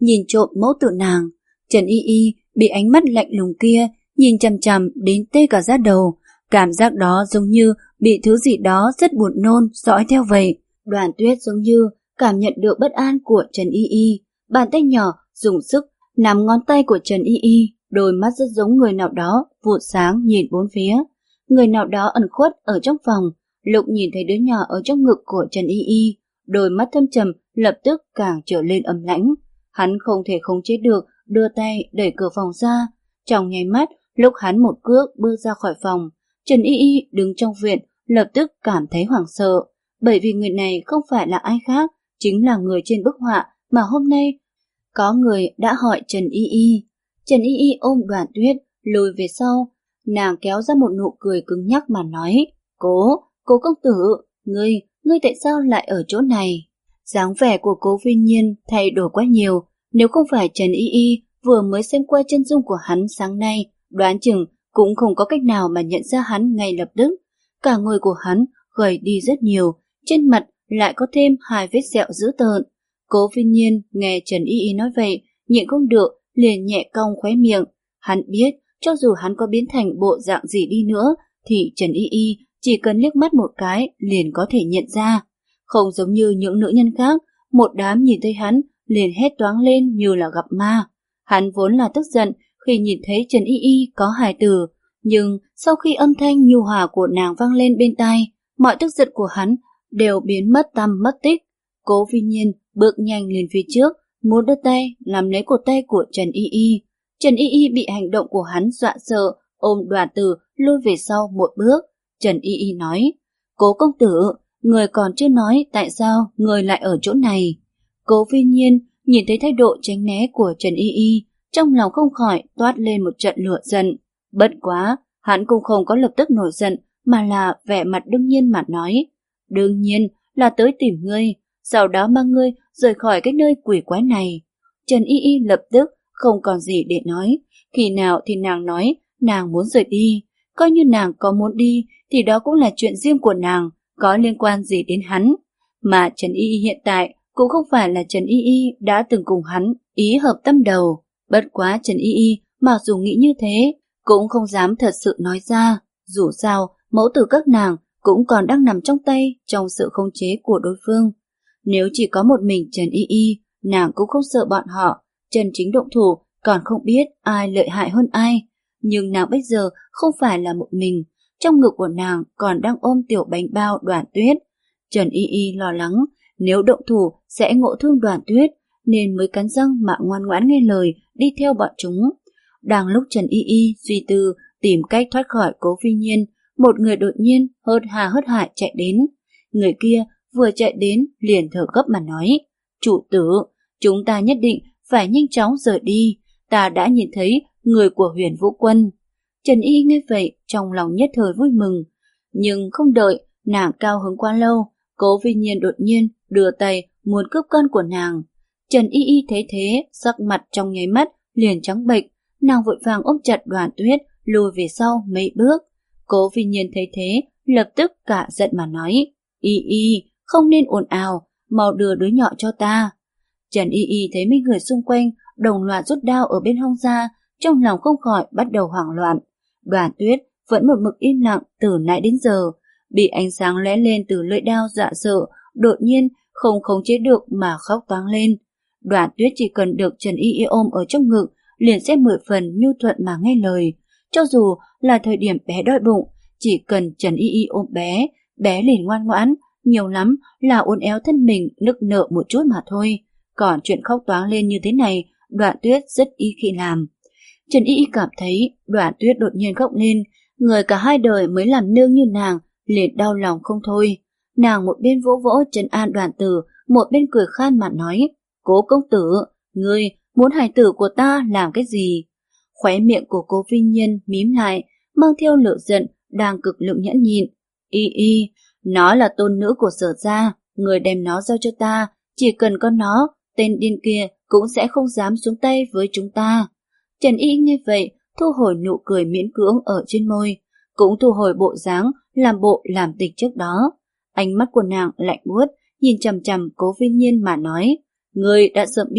nhìn trộm mẫu tử nàng. Trần Y Y bị ánh mắt lạnh lùng kia nhìn chằm chằm đến tê cả da đầu, cảm giác đó giống như bị thứ gì đó rất buồn nôn dõi theo vậy. Đoàn Tuyết giống như cảm nhận được bất an của Trần Y Y, bàn tay nhỏ dùng sức nắm ngón tay của Trần Y Y, đôi mắt rất giống người nào đó vụt sáng nhìn bốn phía. Người nào đó ẩn khuất ở trong phòng. Lục nhìn thấy đứa nhỏ ở trong ngực của Trần Y Y, đôi mắt thâm trầm lập tức càng trở lên âm lãnh. Hắn không thể khống chế được, đưa tay đẩy cửa phòng ra. Trong nháy mắt, lúc hắn một cước bước ra khỏi phòng, Trần Y Y đứng trong viện lập tức cảm thấy hoảng sợ, bởi vì người này không phải là ai khác, chính là người trên bức họa mà hôm nay có người đã hỏi Trần Y Y. Trần Y Y ôm Đoàn Tuyết lùi về sau, nàng kéo ra một nụ cười cứng nhắc mà nói: Cố, cố công tử, ngươi, ngươi tại sao lại ở chỗ này? Dáng vẻ của Cố Viên Nhiên thay đổi quá nhiều, nếu không phải Trần Y Y vừa mới xem qua chân dung của hắn sáng nay, đoán chừng cũng không có cách nào mà nhận ra hắn ngay lập tức. Cả người của hắn gầy đi rất nhiều, trên mặt lại có thêm hai vết sẹo dữ tợn. Cố Viên Nhiên nghe Trần Y Y nói vậy, nhịn không được, liền nhẹ cong khóe miệng. Hắn biết, cho dù hắn có biến thành bộ dạng gì đi nữa, thì Trần Y Y chỉ cần liếc mắt một cái liền có thể nhận ra. Không giống như những nữ nhân khác, một đám nhìn thấy hắn liền hét toáng lên như là gặp ma. Hắn vốn là tức giận khi nhìn thấy Trần Y Y có hài tử, nhưng sau khi âm thanh nhu hòa của nàng vang lên bên tai, mọi tức giận của hắn đều biến mất tăm mất tích. Cố Viên Nhiên bước nhanh lên phía trước, muốn đưa tay làm lấy cổ tay của Trần Y Y. Trần Y Y bị hành động của hắn dọa sợ, ôm Đoàn Tử lùi về sau một bước. Trần Y Y nói: Cố công tử, người còn chưa nói tại sao người lại ở chỗ này. Cố Viên Nhiên nhìn thấy thái độ tránh né của Trần Y Y, trong lòng không khỏi toát lên một trận lửa giận. Bất quá, hắn cũng không có lập tức nổi giận, mà là vẻ mặt đương nhiên mà nói: Đương nhiên là tới tìm ngươi, sau đó mang ngươi rời khỏi cái nơi quỷ quái này. Trần Y Y lập tức không còn gì để nói, khi nào thì nàng nói nàng muốn rời đi, coi như nàng có muốn đi thì đó cũng là chuyện riêng của nàng, có liên quan gì đến hắn. Mà Trần Y Y hiện tại cũng không phải là Trần Y Y đã từng cùng hắn ý hợp tâm đầu. Bất quá Trần Y Y mặc dù nghĩ như thế cũng không dám thật sự nói ra, dù sao mẫu tử các nàng cũng còn đang nằm trong tay, trong sự khống chế của đối phương. Nếu chỉ có một mình Trần Y Y, nàng cũng không sợ bọn họ chân chính động thủ, còn không biết ai lợi hại hơn ai. Nhưng nàng bây giờ không phải là một mình, trong ngực của nàng còn đang ôm tiểu bánh bao Đoàn Tuyết. Trần Y Y lo lắng nếu động thủ sẽ ngộ thương Đoàn Tuyết, nên mới cắn răng mà ngoan ngoãn nghe lời đi theo bọn chúng. Đang lúc Trần Y Y suy tư tìm cách thoát khỏi Cố Viên Nhiên, một người đột nhiên hớt hà hớt hải chạy đến. Người kia vừa chạy đến liền thở gấp mà nói: Chủ tử, chúng ta nhất định phải nhanh chóng rời đi, ta đã nhìn thấy người của Huyền Vũ Quân. Trần Y nghe vậy trong lòng nhất thời vui mừng, nhưng không đợi nàng cao hứng quá lâu, Cố Viên Nhiên đột nhiên đưa tay muốn cướp con của nàng. Trần Y Y thấy thế, sắc mặt trong nháy mắt liền trắng bệch, nàng vội vàng ôm chặt Đoàn Tuyết lùi về sau mấy bước. Cố Viên Nhiên thấy thế lập tức cả giận mà nói: Y Y, không nên ồn ào, mau đưa đứa nhỏ cho ta. Trần Y Y thấy mấy người xung quanh đồng loạt rút đao ở bên hông ra, trong lòng không khỏi bắt đầu hoảng loạn. Đoàn Tuyết vẫn một mực im lặng từ nãy đến giờ, bị ánh sáng lóe lên từ lưỡi đao dọa sợ, đột nhiên không khống chế được mà khóc toáng lên. Đoàn Tuyết chỉ cần được Trần Y Y ôm ở trong ngực liền sẽ mười phần nhu thuận mà nghe lời. Cho dù là thời điểm bé đói bụng, chỉ cần Trần Y Y ôm bé, bé liền ngoan ngoãn, nhiều lắm là uốn éo thân mình nức nở một chút mà thôi. Còn chuyện khóc toáng lên như thế này, Đoàn Tuyết rất ít khi làm. Trần Y Y cảm thấy Đoàn Tuyết đột nhiên khóc lên, người cả hai đời mới làm nương như nàng liền đau lòng không thôi. Nàng một bên vỗ vỗ trấn an Đoàn Tử, một bên cười khan mà nói: Cố công tử, ngươi muốn hài tử của ta làm cái gì? Khóe miệng của Cố Viên Nhiên mím lại, mang theo lửa giận đang cực lực nhẫn nhịn. Y Y, nó là tôn nữ của Sở gia, người đem nó giao cho ta, chỉ cần có nó, tên điên kia cũng sẽ không dám xuống tay với chúng ta. Trần Y nghe vậy, thu hồi nụ cười miễn cưỡng ở trên môi, cũng thu hồi bộ dáng làm bộ làm tịch trước đó. Ánh mắt của nàng lạnh buốt, nhìn chằm chằm Cố Viên Nhiên mà nói: Ngươi đã sớm biết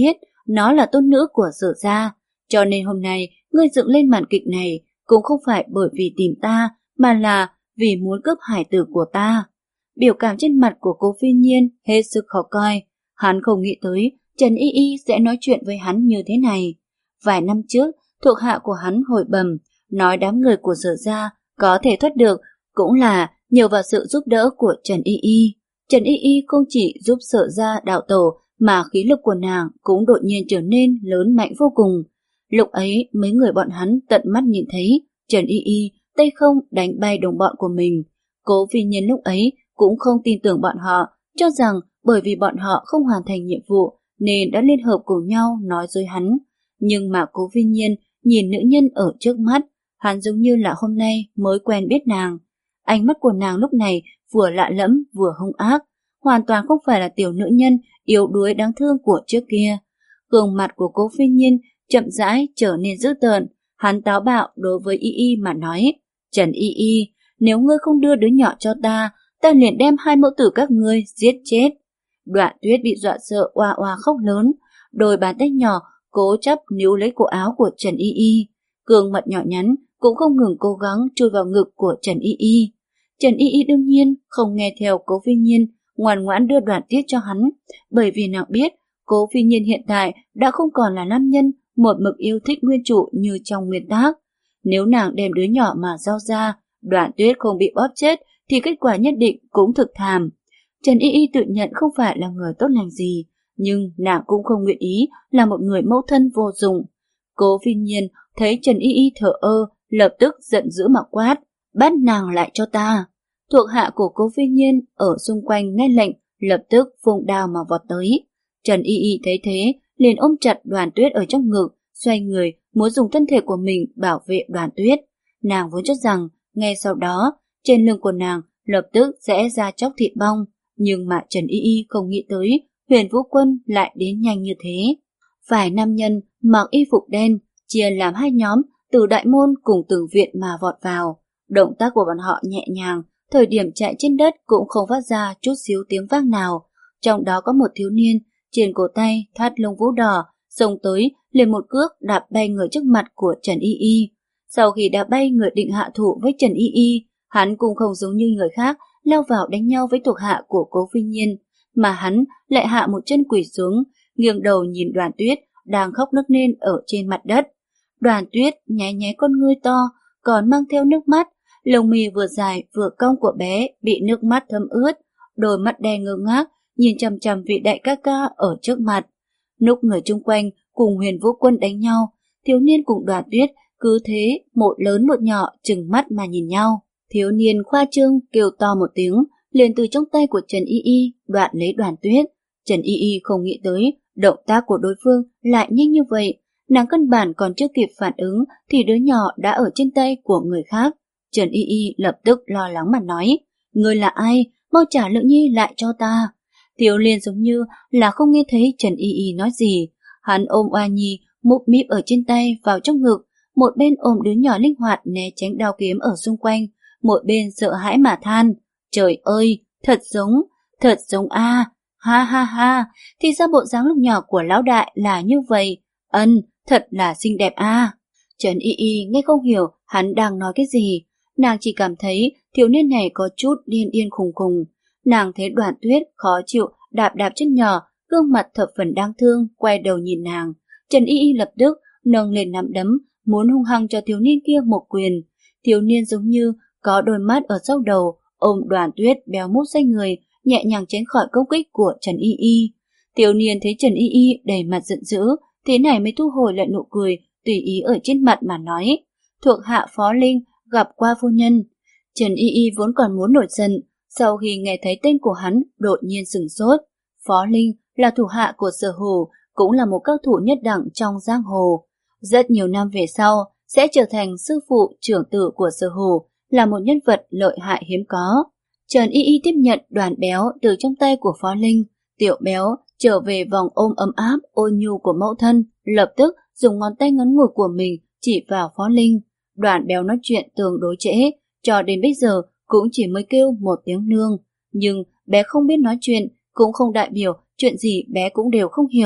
nó là tôn nữ của Sở gia, cho nên hôm nay ngươi dựng lên màn kịch này cũng không phải bởi vì tìm ta, mà là vì muốn cướp hải tử của ta. Biểu cảm trên mặt của Cố Phi Nhiên hết sức khó coi, hắn không nghĩ tới Trần Y Y sẽ nói chuyện với hắn như thế này. Vài năm trước, thuộc hạ của hắn hồi bẩm, nói đám người của Sở gia có thể thoát được cũng là nhờ vào sự giúp đỡ của Trần Y Y. Trần Y Y không chỉ giúp Sở gia đạo tổ mà khí lực của nàng cũng đột nhiên trở nên lớn mạnh vô cùng. Lúc ấy mấy người bọn hắn tận mắt nhìn thấy Trần Y Y tay không đánh bay đồng bọn của mình. Cố Phi Nhiên lúc ấy cũng không tin tưởng bọn họ, cho rằng bởi vì bọn họ không hoàn thành nhiệm vụ nên đã liên hợp cùng nhau nói dối hắn. Nhưng mà Cố Phi Nhiên nhìn nữ nhân ở trước mắt, hắn giống như là hôm nay mới quen biết nàng. Ánh mắt của nàng lúc này vừa lạ lẫm vừa hung ác, hoàn toàn không phải là tiểu nữ nhân yếu đuối đáng thương của trước kia. Gương mặt của Cố Phi Nhiên chậm rãi trở nên dữ tợn, hắn táo bạo đối với Y Y mà nói, Trần Y Y, nếu ngươi không đưa đứa nhỏ cho ta, ta liền đem hai mẫu tử các ngươi giết chết. Đoạn Tuyết bị dọa sợ oa oa khóc lớn, đôi bàn tay nhỏ cố chấp níu lấy cổ áo của Trần Y Y, gương mặt nhỏ nhắn cũng không ngừng cố gắng chui vào ngực của Trần Y Y. Trần Y Y đương nhiên không nghe theo Cố Phi Nhiên, ngoan ngoãn đưa Đoạn Tuyết cho hắn, bởi vì nàng biết Cố Phi Nhiên hiện tại đã không còn là nam nhân một mực yêu thích nguyên chủ như trong nguyên tác. Nếu nàng đem đứa nhỏ mà giao ra, Đoạn Tuyết không bị bóp chết thì kết quả nhất định cũng thực thảm. Trần Y Y tự nhận không phải là người tốt lành gì, nhưng nàng cũng không nguyện ý là một người mẫu thân vô dụng. Cố Phi Nhiên thấy Trần Y Y thở ơ, lập tức giận dữ mà quát, bắt nàng lại cho ta. Thuộc hạ của Cố Phi Nhiên ở xung quanh nghe lệnh, lập tức phung đao mà vọt tới. Trần Y Y thấy thế, liền ôm chặt Đoàn Tuyết ở trong ngực, xoay người muốn dùng thân thể của mình bảo vệ Đoàn Tuyết. Nàng vốn cho rằng ngay sau đó trên lưng của nàng lập tức sẽ ra chóc thịt bong, nhưng mà Trần Y Y không nghĩ tới Huyền Vũ Quân lại đến nhanh như thế. Vài nam nhân mặc y phục đen chia làm hai nhóm từ đại môn cùng tường viện mà vọt vào. Động tác của bọn họ nhẹ nhàng, thời điểm chạy trên đất cũng không phát ra chút xíu tiếng vang nào. Trong đó có một thiếu niên trên cổ tay thắt lông vũ đỏ, xông tới liền một cước đạp bay người trước mặt của Trần Y Y. Sau khi đá bay người định hạ thủ với Trần Y Y, hắn cũng không giống như người khác leo vào đánh nhau với thuộc hạ của Cố Phi Nhiên, mà hắn lại hạ một chân quỳ xuống, nghiêng đầu nhìn Đoàn Tuyết đang khóc nức nên ở trên mặt đất. Đoàn Tuyết nháy nháy con ngươi to, còn mang theo nước mắt, lông mi vừa dài vừa cong của bé bị nước mắt thấm ướt, đôi mắt đen ngơ ngác nhìn chằm chằm vị đại ca ca ở trước mặt. Lúc người chung quanh cùng Huyền Vũ Quân đánh nhau, thiếu niên cùng Đoàn Tuyết cứ thế một lớn một nhỏ trừng mắt mà nhìn nhau. Thiếu niên khoa trương kêu to một tiếng, liền từ trong tay của Trần Y Y đoạn lấy Đoàn Tuyết. Trần Y Y không nghĩ tới động tác của đối phương lại nhanh như vậy, nàng căn bản còn chưa kịp phản ứng thì đứa nhỏ đã ở trên tay của người khác. Trần Y Y lập tức lo lắng mà nói, ngươi là ai, mau trả Lượng Nhi lại cho ta. Thiếu niên giống như là không nghe thấy Trần Y Y nói gì, hắn ôm Oa Nhi múp míp ở trên tay vào trong ngực, một bên ôm đứa nhỏ linh hoạt né tránh đao kiếm ở xung quanh, một bên sợ hãi mà than, trời ơi, thật giống, thật giống a, à. Ha ha ha, thì ra bộ dáng lúc nhỏ của lão đại là như vậy, ân, thật là xinh đẹp a. À. Trần Y Y nghe không hiểu hắn đang nói cái gì, nàng chỉ cảm thấy thiếu niên này có chút điên điên khùng khùng. Nàng thấy Đoàn Tuyết khó chịu đạp đạp chân nhỏ, gương mặt thập phần đáng thương, quay đầu nhìn nàng. Trần Y Y lập tức nâng lên nắm đấm, muốn hung hăng cho thiếu niên kia một quyền. Thiếu niên giống như có đôi mắt ở sau đầu, ôm Đoàn Tuyết béo mút xoay người, nhẹ nhàng tránh khỏi công kích của Trần Y Y. Thiếu niên thấy Trần Y Y đầy mặt giận dữ, thế này mới thu hồi lại nụ cười, tùy ý ở trên mặt mà nói, thuộc hạ Phó Linh gặp qua phu nhân. Trần Y Y vốn còn muốn nổi giận, sau khi nghe thấy tên của hắn đột nhiên sửng sốt. Phó Linh là thủ hạ của Sở Hổ, cũng là một cao thủ nhất đẳng trong giang hồ. Rất nhiều năm về sau sẽ trở thành sư phụ trưởng tử của Sở Hổ, là một nhân vật lợi hại hiếm có. Trần Y Y tiếp nhận Đoàn Béo từ trong tay của Phó Linh. Tiểu Béo trở về vòng ôm ấm áp ôn nhu của mẫu thân, lập tức dùng ngón tay ngắn ngủi của mình chỉ vào Phó Linh. Đoàn Béo nói chuyện tương đối trễ, cho đến bây giờ cũng chỉ mới kêu một tiếng nương. Nhưng bé không biết nói chuyện, cũng không đại biểu chuyện gì bé cũng đều không hiểu.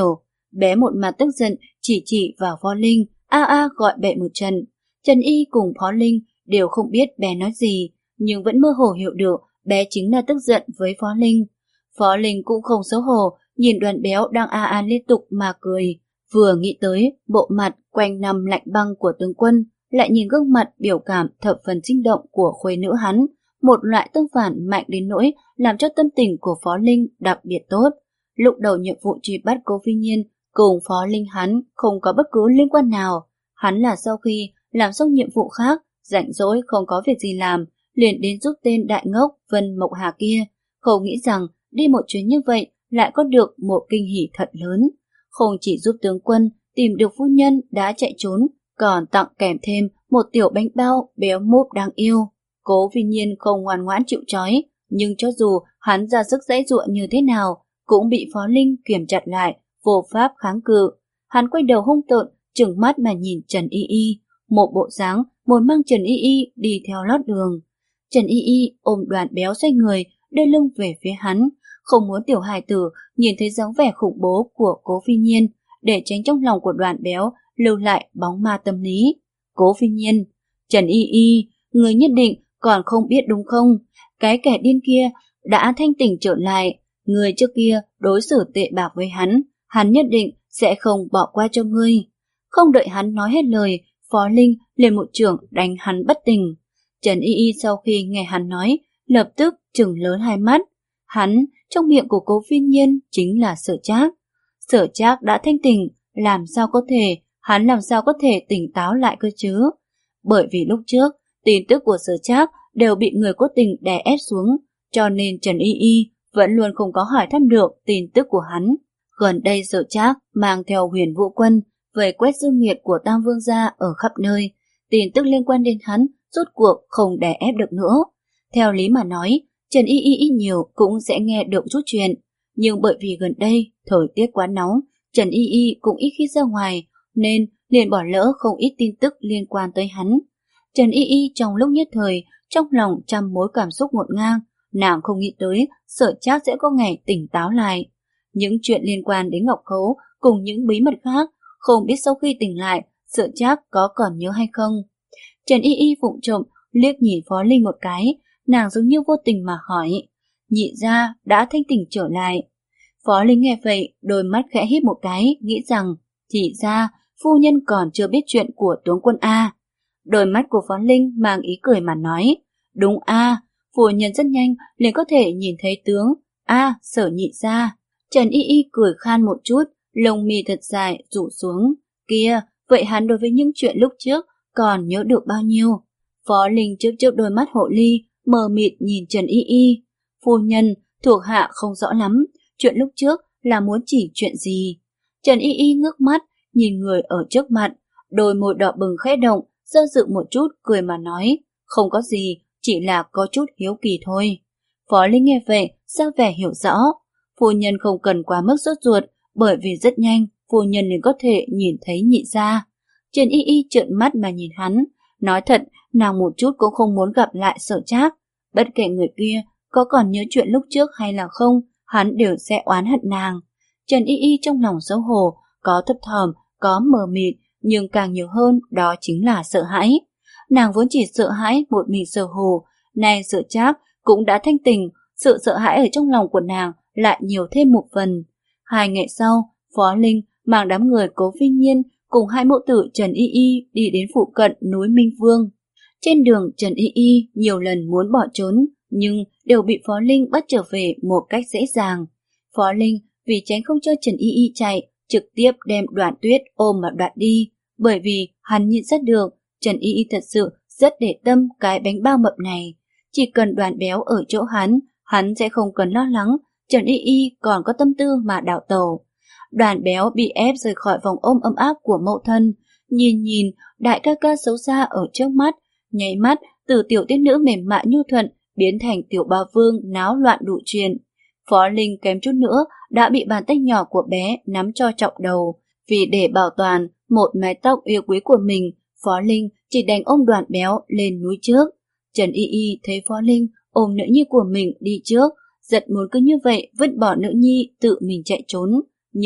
bé một mặt tức giận chỉ chỉ vào Phó Linh, a a gọi bậy một trận. Trần Y cùng Phó Linh đều không biết bé nói gì, nhưng vẫn mơ hồ hiểu được bé chính là tức giận với Phó Linh. Phó Linh cũng không xấu hổ, nhìn Đoàn Béo đang a a liên tục mà cười. Vừa nghĩ tới bộ mặt quanh năm lạnh băng của tướng quân, lại nhìn gương mặt biểu cảm thập phần sinh động của khuê nữ hắn, một loại tương phản mạnh đến nỗi làm cho tâm tình của Phó Linh đặc biệt tốt. Lúc đầu nhiệm vụ truy bắt Cố Phi Nhiên cùng Phó Linh hắn không có bất cứ liên quan nào. Hắn là sau khi làm xong nhiệm vụ khác, rảnh rỗi không có việc gì làm, liền đến giúp tên đại ngốc Vân Mộng Hà kia. Không nghĩ rằng đi một chuyến như vậy lại có được một kinh hỉ thật lớn. Không chỉ giúp tướng quân tìm được phu nhân đã chạy trốn, còn tặng kèm thêm một tiểu bánh bao béo múp đáng yêu. Cố Phi Nhiên không ngoan ngoãn chịu trói, nhưng cho dù hắn ra sức giãy giụa như thế nào, cũng bị Phó Linh kiềm chặt lại, vô pháp kháng cự. Hắn quay đầu hung tợn, trừng mắt mà nhìn Trần Y Y, một bộ dáng muốn mang Trần Y Y đi theo lót đường. Trần Y Y ôm Đoàn Béo xoay người, đưa lưng về phía hắn, không muốn tiểu hài tử nhìn thấy dáng vẻ khủng bố của Cố Phi Nhiên, để tránh trong lòng của Đoàn Béo lưu lại bóng ma tâm lý. Cố Phi Nhiên, Trần Y Y, người nhất định còn không biết đúng không? Cái kẻ điên kia đã thanh tỉnh trở lại, người trước kia đối xử tệ bạc với hắn, hắn nhất định sẽ không bỏ qua cho ngươi. Không đợi hắn nói hết lời, Phó Linh liền một chưởng đánh hắn bất tỉnh. Trần Y Y sau khi nghe hắn nói, lập tức trừng lớn hai mắt. Hắn, trong miệng của Cố Phi Nhiên chính là Sở Trác. Sở Trác đã thanh tỉnh, làm sao có thể, hắn làm sao có thể tỉnh táo lại cơ chứ? Bởi vì lúc trước, tin tức của Sở Trác đều bị người cố tình đè ép xuống, cho nên Trần Y Y vẫn luôn không có hỏi thăm được tin tức của hắn. Gần đây Sở Trác mang theo Huyền Vũ Quân về quét dương nghiệt của Tam Vương gia ở khắp nơi, tin tức liên quan đến hắn rốt cuộc không đè ép được nữa. Theo lý mà nói, Trần Y Y ít nhiều cũng sẽ nghe được chút chuyện, nhưng bởi vì gần đây thời tiết quá nóng, Trần Y Y cũng ít khi ra ngoài, nên liền bỏ lỡ không ít tin tức liên quan tới hắn. Trần Y Y trong lúc nhất thời, trong lòng trăm mối cảm xúc ngổn ngang, nàng không nghĩ tới Sở Trác sẽ có ngày tỉnh táo lại. Những chuyện liên quan đến Ngọc Khấu cùng những bí mật khác, không biết sau khi tỉnh lại, Sở Trác có còn nhớ hay không. Trần Y Y vụng trộm liếc nhìn Phó Linh một cái, nàng giống như vô tình mà hỏi, nhị gia đã thanh tỉnh trở lại. Phó Linh nghe vậy, đôi mắt khẽ híp một cái, nghĩ rằng, thì ra, phu nhân còn chưa biết chuyện của tướng quân A. Đôi mắt của Phó Linh mang ý cười mà nói, đúng A, phu nhân rất nhanh liền có thể nhìn thấy tướng A, Sở nhị gia. Trần Y Y cười khan một chút, lông mi thật dài rủ xuống, kia, vậy hắn đối với những chuyện lúc trước còn nhớ được bao nhiêu? Phó Linh trước trước đôi mắt hộ ly, mờ mịt nhìn Trần Y Y. Phu nhân, thuộc hạ không rõ lắm, chuyện lúc trước là muốn chỉ chuyện gì? Trần Y Y ngước mắt, nhìn người ở trước mặt, đôi môi đỏ bừng khẽ động, do dự một chút cười mà nói, không có gì, chỉ là có chút hiếu kỳ thôi. Phó Linh nghe vậy, ra vẻ hiểu rõ, phu nhân không cần quá mức sốt ruột, bởi vì rất nhanh, phu nhân liền có thể nhìn thấy nhị gia. Trần Y Y trợn mắt mà nhìn hắn, nói thật, nàng một chút cũng không muốn gặp lại Sở Trác. Bất kể người kia có còn nhớ chuyện lúc trước hay là không, hắn đều sẽ oán hận nàng. Trần Y Y trong lòng xấu hổ, có thấp thỏm, có mờ mịt, nhưng càng nhiều hơn đó chính là sợ hãi. Nàng vốn chỉ sợ hãi một mình Sở Hồ, nay Sở Trác cũng đã thanh tỉnh, sự sợ hãi ở trong lòng của nàng lại nhiều thêm một phần. Hai ngày sau, Phó Linh mang đám người Cố Phi Nhiên cùng hai mẫu tử Trần Y Y đi đến phụ cận núi Minh Vương. Trên đường Trần Y Y nhiều lần muốn bỏ trốn, nhưng đều bị Phó Linh bắt trở về một cách dễ dàng. Phó Linh vì tránh không cho Trần Y Y chạy, trực tiếp đem Đoạn Tuyết ôm mà đoạt đi, bởi vì hắn nhận ra được Trần Y Y thật sự rất để tâm cái bánh bao mập này. Chỉ cần Đoàn Béo ở chỗ hắn, hắn sẽ không cần lo lắng Trần Y Y còn có tâm tư mà đảo tàu. Đoàn Béo bị ép rời khỏi vòng ôm ấm áp của mẫu thân, nhìn nhìn đại ca ca xấu xa ở trước mắt, nháy mắt từ tiểu tiết nữ mềm mại nhu thuận biến thành tiểu ba vương náo loạn đủ chuyện. Phó Linh kém chút nữa đã bị bàn tay nhỏ của bé nắm cho trọng đầu. Vì để bảo toàn một mái tóc yêu quý của mình, Phó Linh chỉ đành ôm Đoàn Béo lên núi trước. Trần Y Y thấy Phó Linh ôm nữ nhi của mình đi trước, giật muốn cứ như vậy vứt bỏ nữ nhi tự mình chạy trốn, nhưng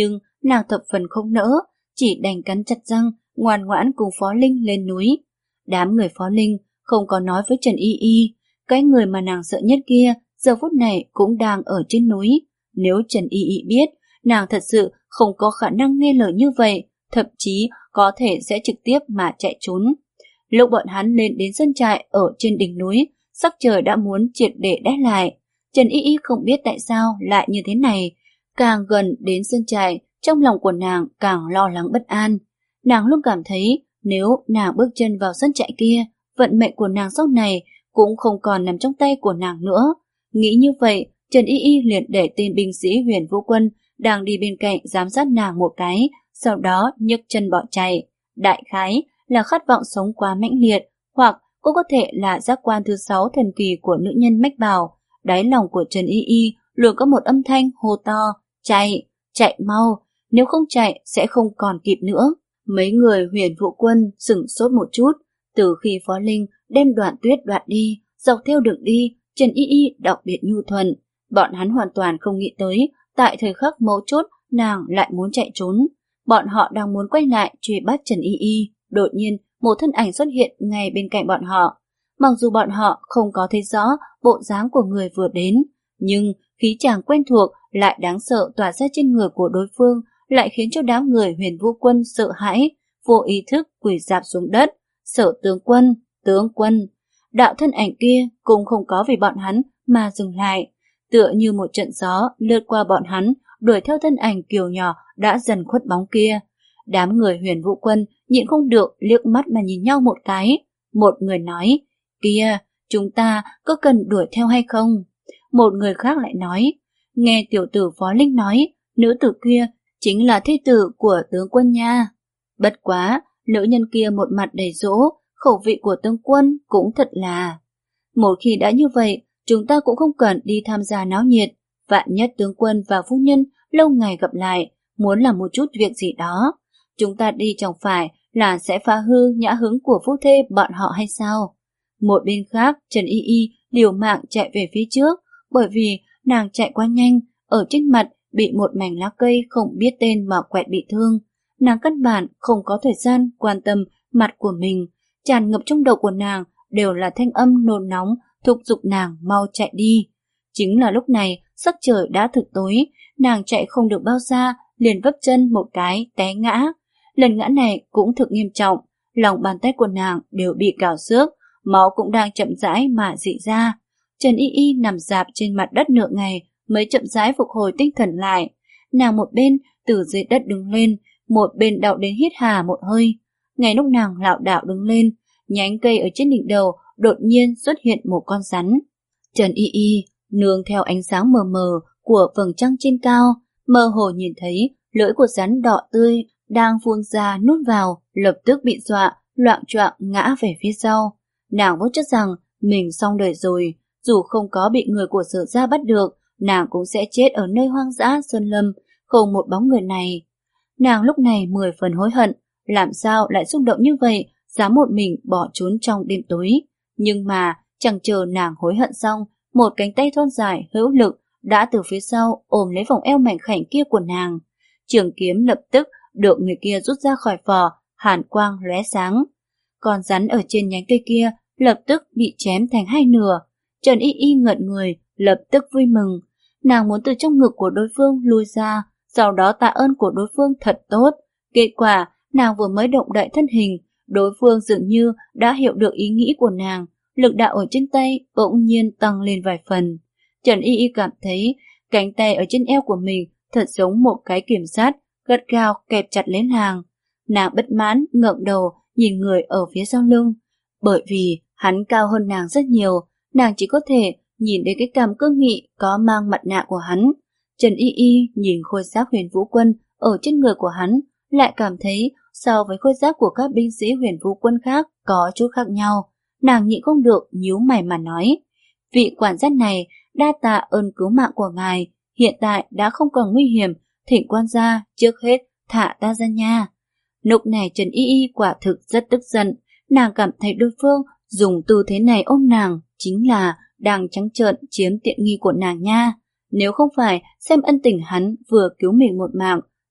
nàng thập phần không nỡ, chỉ đành cắn chặt răng, ngoan ngoãn cùng Phó Linh lên núi. Đám người Phó Linh không có nói với Trần Y Y, cái người mà nàng sợ nhất kia giờ phút này cũng đang ở trên núi. Nếu Trần Y Y biết, nàng thật sự không có khả năng nghe lời như vậy, thậm chí có thể sẽ trực tiếp mà chạy trốn. Lúc bọn hắn lên đến sân trại ở trên đỉnh núi, sắc trời đã muốn triệt để đét lại. Trần Y Y không biết tại sao lại như thế này. Càng gần đến sân trại, trong lòng của nàng càng lo lắng bất an. Nàng luôn cảm thấy nếu nàng bước chân vào sân trại kia, vận mệnh của nàng sau này cũng không còn nằm trong tay của nàng nữa. Nghĩ như vậy, Trần Y Y liền để tên binh sĩ Huyền Vũ Quân đang đi bên cạnh giám sát nàng một cái, sau đó nhấc chân bỏ chạy. Đại khái là khát vọng sống quá mãnh liệt, hoặc cũng có thể là giác quan thứ sáu thần kỳ của nữ nhân mách bảo. Đáy lòng của Trần Y Y luôn có một âm thanh hô to, chạy, chạy mau, nếu không chạy sẽ không còn kịp nữa. Mấy người Huyền Vũ Quân sửng sốt một chút, từ khi Phó Linh đem Đoạn Tuyết đoạt đi, dọc theo đường đi, Trần Y Y đặc biệt nhu thuận. Bọn hắn hoàn toàn không nghĩ tới, tại thời khắc mấu chốt, nàng lại muốn chạy trốn. Bọn họ đang muốn quay lại truy bắt Trần Y Y, đột nhiên một thân ảnh xuất hiện ngay bên cạnh bọn họ. Mặc dù bọn họ không có thấy rõ bộ dáng của người vừa đến, nhưng khí chàng quen thuộc lại đáng sợ tỏa ra trên người của đối phương, lại khiến cho đám người Huyền Vũ Quân sợ hãi, vô ý thức quỳ rạp xuống đất. Sở tướng quân, tướng quân. Đạo thân ảnh kia cũng không có vì bọn hắn mà dừng lại, tựa như một trận gió lướt qua bọn hắn, đuổi theo thân ảnh kiều nhỏ đã dần khuất bóng kia. Đám người Huyền Vũ Quân nhịn không được liếc mắt mà nhìn nhau một cái. Một người nói, kia, chúng ta có cần đuổi theo hay không? Một người khác lại nói, nghe tiểu tử Phó Linh nói, nữ tử kia chính là thê tử của tướng quân nha. Bất quá, nữ nhân kia một mặt đầy dỗ, khẩu vị của tướng quân cũng thật là. Một khi đã như vậy, chúng ta cũng không cần đi tham gia náo nhiệt. Vạn nhất tướng quân và phu nhân lâu ngày gặp lại, muốn làm một chút việc gì đó. Chúng ta đi chẳng phải là sẽ phá hư nhã hứng của phu thê bọn họ hay sao? Một bên khác, Trần Y Y liều mạng chạy về phía trước, bởi vì nàng chạy quá nhanh, ở trên mặt bị một mảnh lá cây không biết tên mà quẹt bị thương. Nàng căn bản không có thời gian quan tâm mặt của mình, tràn ngập trong đầu của nàng đều là thanh âm nôn nóng thúc giục nàng mau chạy đi. Chính là lúc này sắc trời đã thực tối, nàng chạy không được bao xa liền vấp chân một cái té ngã. Lần ngã này cũng thực nghiêm trọng, lòng bàn tay của nàng đều bị cào xước, máu cũng đang chậm rãi mà rỉ ra. Trần Y Y nằm rạp trên mặt đất nửa ngày mới chậm rãi phục hồi tinh thần lại. Nàng một bên từ dưới đất đứng lên, một bên đau đến hít hà một hơi. Ngay lúc nàng lảo đảo đứng lên, nhánh cây ở trên đỉnh đầu đột nhiên xuất hiện một con rắn. Trần Y Y nương theo ánh sáng mờ mờ của vầng trăng trên cao, mơ hồ nhìn thấy lưỡi của rắn đỏ tươi đang phun ra nuốt vào, lập tức bị dọa, loạng choạng ngã về phía sau. Nàng vốn chắc rằng mình xong đời rồi, dù không có bị người của Sở gia bắt được, nàng cũng sẽ chết ở nơi hoang dã sơn lâm, không một bóng người này. Nàng lúc này mười phần hối hận, làm sao lại xúc động như vậy, dám một mình bỏ trốn trong đêm tối. Nhưng mà chẳng chờ nàng hối hận xong, một cánh tay thon dài hữu lực đã từ phía sau ôm lấy vòng eo mảnh khảnh kia của nàng. Trường kiếm lập tức được người kia rút ra khỏi vỏ, hàn quang lóe sáng. Con rắn ở trên nhánh cây kia lập tức bị chém thành hai nửa. Trần Y Y ngẩn người, lập tức vui mừng. Nàng muốn từ trong ngực của đối phương lui ra, sau đó tạ ơn của đối phương thật tốt. Kết quả, nàng vừa mới động đậy thân hình, đối phương dường như đã hiểu được ý nghĩ của nàng, lực đạo ở trên tay bỗng nhiên tăng lên vài phần. Trần Y Y cảm thấy cánh tay ở trên eo của mình thật giống một cái kiểm sát, gắt gao kẹp chặt lấy nàng. Nàng bất mãn ngẩng đầu nhìn người ở phía sau lưng, bởi vì hắn cao hơn nàng rất nhiều, nàng chỉ có thể nhìn đến cái cằm cương nghị có mang mặt nạ của hắn. Trần Y Y nhìn khôi giáp Huyền Vũ Quân ở trên người của hắn, lại cảm thấy so với khôi giáp của các binh sĩ Huyền Vũ Quân khác có chút khác nhau. Nàng nhịn không được nhíu mày mà nói, vị quản gia này đa tạ ơn cứu mạng của ngài, hiện tại đã không còn nguy hiểm, thỉnh quan gia trước hết thả ta ra nha. Lúc này Trần Y Y quả thực rất tức giận, nàng cảm thấy đối phương dùng tư thế này ôm nàng chính là đang trắng trợn chiếm tiện nghi của nàng nha. Nếu không phải xem ân tình hắn vừa cứu mình một mạng,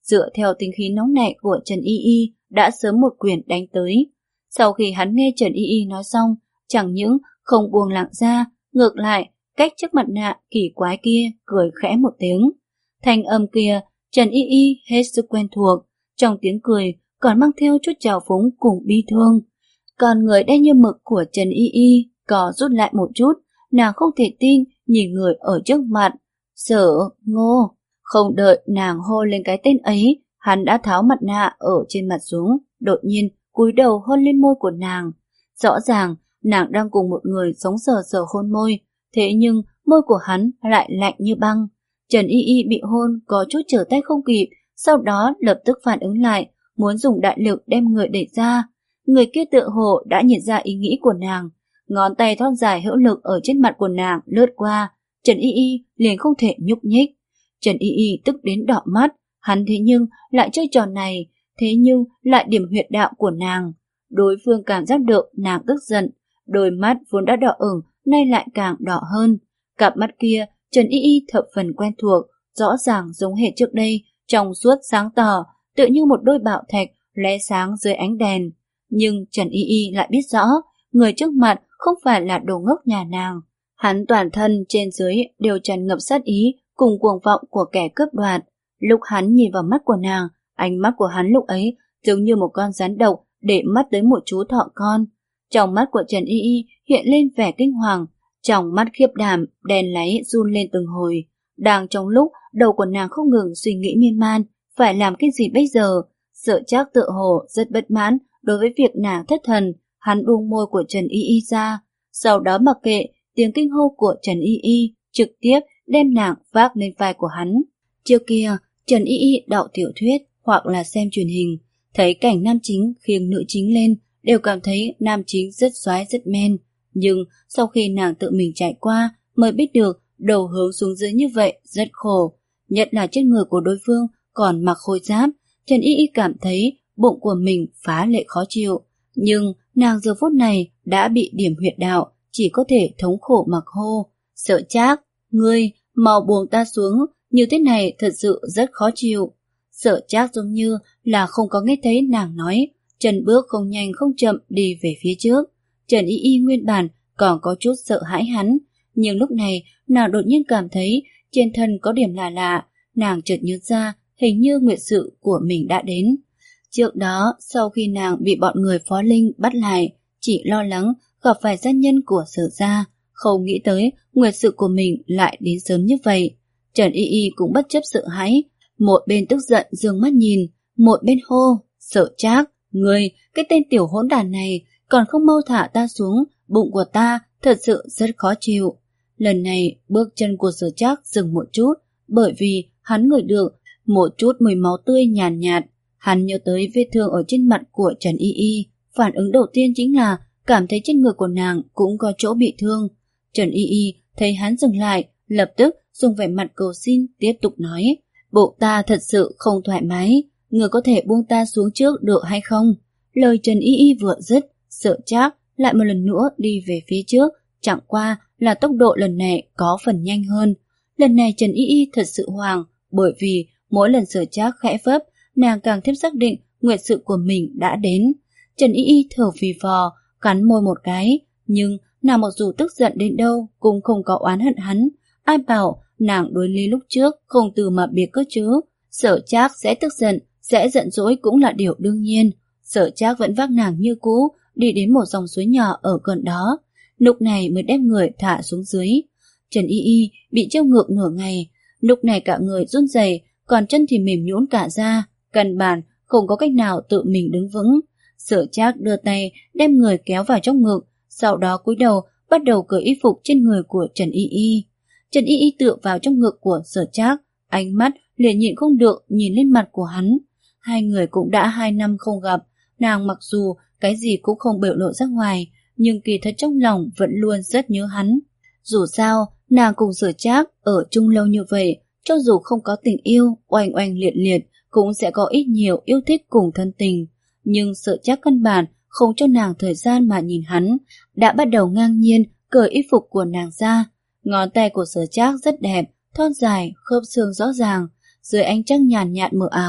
dựa theo tính khí nóng nảy của Trần Y Y đã sớm một quyền đánh tới. Sau khi hắn nghe Trần Y Y nói xong, chẳng những không buông lặng ra, ngược lại, cách trước mặt nạ kỳ quái kia cười khẽ một tiếng. Thanh âm kia, Trần Y Y hết sức quen thuộc, trong tiếng cười còn mang theo chút trào phúng cùng bi thương. Còn người đen như mực của Trần Y Y có rút lại một chút, nàng không thể tin nhìn người ở trước mặt. Sở Ngô. Không đợi nàng hô lên cái tên ấy, hắn đã tháo mặt nạ ở trên mặt xuống, đột nhiên cúi đầu hôn lên môi của nàng. Rõ ràng nàng đang cùng một người sống sờ sờ hôn môi, thế nhưng môi của hắn lại lạnh như băng. Trần Y Y bị hôn có chút trở tay không kịp, sau đó lập tức phản ứng lại, muốn dùng đại lực đem người đẩy ra. Người kia tựa hồ đã nhận ra ý nghĩ của nàng, ngón tay thon dài hữu lực ở trên mặt của nàng lướt qua, Trần Y Y liền không thể nhúc nhích. Trần Y Y tức đến đỏ mắt, hắn thế nhưng lại chơi trò này, thế nhưng lại điểm huyệt đạo của nàng. Đối phương cảm giác được nàng tức giận, đôi mắt vốn đã đỏ ửng nay lại càng đỏ hơn. Cặp mắt kia Trần Y Y thập phần quen thuộc, rõ ràng giống hệt trước đây, trong suốt sáng tỏ, tựa như một đôi bảo thạch lóe sáng dưới ánh đèn. Nhưng Trần Y Y lại biết rõ, người trước mặt không phải là đồ ngốc nhà nàng. Hắn toàn thân trên dưới đều tràn ngập sát ý cùng cuồng vọng của kẻ cướp đoạt. Lúc hắn nhìn vào mắt của nàng, ánh mắt của hắn lúc ấy giống như một con rắn độc để mắt tới một chú thỏ con. Trong mắt của Trần Y Y hiện lên vẻ kinh hoàng, trong mắt khiếp đảm đèn láy run lên từng hồi. Đang trong lúc đầu của nàng không ngừng suy nghĩ miên man, phải làm cái gì bây giờ? Sợ Trác tựa hồ rất bất mãn đối với việc nàng thất thần, hắn buông môi của Trần Y Y ra, sau đó mặc kệ tiếng kinh hô của Trần Y Y, trực tiếp đem nàng vác lên vai của hắn. Trước kia, Trần Y Y đọc tiểu thuyết hoặc là xem truyền hình, thấy cảnh nam chính khiêng nữ chính lên, đều cảm thấy nam chính rất xoái rất men. Nhưng sau khi nàng tự mình trải qua, mới biết được đầu hướng xuống dưới như vậy rất khổ. Nhất là trên người của đối phương còn mặc khôi giáp, Trần Y Y cảm thấy bụng của mình phá lệ khó chịu. Nhưng nàng giờ phút này đã bị điểm huyệt đạo, chỉ có thể thống khổ mặc hô. Sợ Trác, ngươi mau buông ta xuống, như thế này thật sự rất khó chịu. Sợ Trác giống như là không có nghe thấy nàng nói, chân bước không nhanh không chậm đi về phía trước. Trần Y Y nguyên bản còn có chút sợ hãi hắn, nhưng lúc này nàng đột nhiên cảm thấy trên thân có điểm lạ lạ, nàng chợt nhớ ra hình như nguyệt sự của mình đã đến. Trước đó, sau khi nàng bị bọn người Phó Linh bắt lại, chỉ lo lắng gặp phải gia nhân của Sở gia, không nghĩ tới nguyệt sự của mình lại đến sớm như vậy. Trần Y Y cũng bất chấp sợ hãi, một bên tức giận dương mắt nhìn, một bên hô, Sở Trác, ngươi, cái tên tiểu hỗn đản này, còn không mau thả ta xuống, bụng của ta thật sự rất khó chịu. Lần này, bước chân của Sở Trác dừng một chút, bởi vì hắn ngửi được một chút mùi máu tươi nhàn nhạt, nhạt. Hắn nhớ tới vết thương ở trên mặt của Trần Y Y, phản ứng đầu tiên chính là cảm thấy trên người của nàng cũng có chỗ bị thương. Trần Y Y thấy hắn dừng lại, lập tức dùng vẻ mặt cầu xin tiếp tục nói, bụng ta thật sự không thoải mái, người có thể buông ta xuống trước được hay không? Lời Trần Y Y vừa dứt, Sở Trác lại một lần nữa đi về phía trước, chẳng qua là tốc độ lần này có phần nhanh hơn. Lần này Trần Y Y thật sự hoảng, bởi vì mỗi lần Sở Trác khẽ vấp, nàng càng thêm xác định nguyệt sự của mình đã đến. Trần Y Y thở phì phò, cắn môi một cái, nhưng nàng mặc dù tức giận đến đâu cũng không có oán hận hắn. Ai bảo nàng đối lý lúc trước không từ mà biệt cơ chứ? Sở Trác sẽ tức giận, sẽ giận dỗi cũng là điều đương nhiên. Sở Trác vẫn vác nàng như cũ, đi đến một dòng suối nhỏ ở gần đó, lúc này mới đem người thả xuống dưới. Trần Y Y bị treo ngược nửa ngày, lúc này cả người run rẩy, còn chân thì mềm nhũn cả ra, căn bản không có cách nào tự mình đứng vững. Sở Trác đưa tay đem người kéo vào trong ngực, sau đó cúi đầu bắt đầu cởi y phục trên người của Trần Y Y. Trần Y Y tựa vào trong ngực của Sở Trác, ánh mắt liền nhịn không được nhìn lên mặt của hắn. Hai người cũng đã hai năm không gặp, nàng mặc dù cái gì cũng không biểu lộ ra ngoài, nhưng kỳ thật trong lòng vẫn luôn rất nhớ hắn. Dù sao, nàng cùng Sở Trác ở chung lâu như vậy, cho dù không có tình yêu oanh oanh liệt liệt, cũng sẽ có ít nhiều yêu thích cùng thân tình. Nhưng Sở Trác căn bản không cho nàng thời gian mà nhìn hắn, đã bắt đầu ngang nhiên cởi y phục của nàng ra. Ngón tay của Sở Trác rất đẹp, thon dài, khớp xương rõ ràng, dưới ánh trăng nhàn nhạt mờ ảo,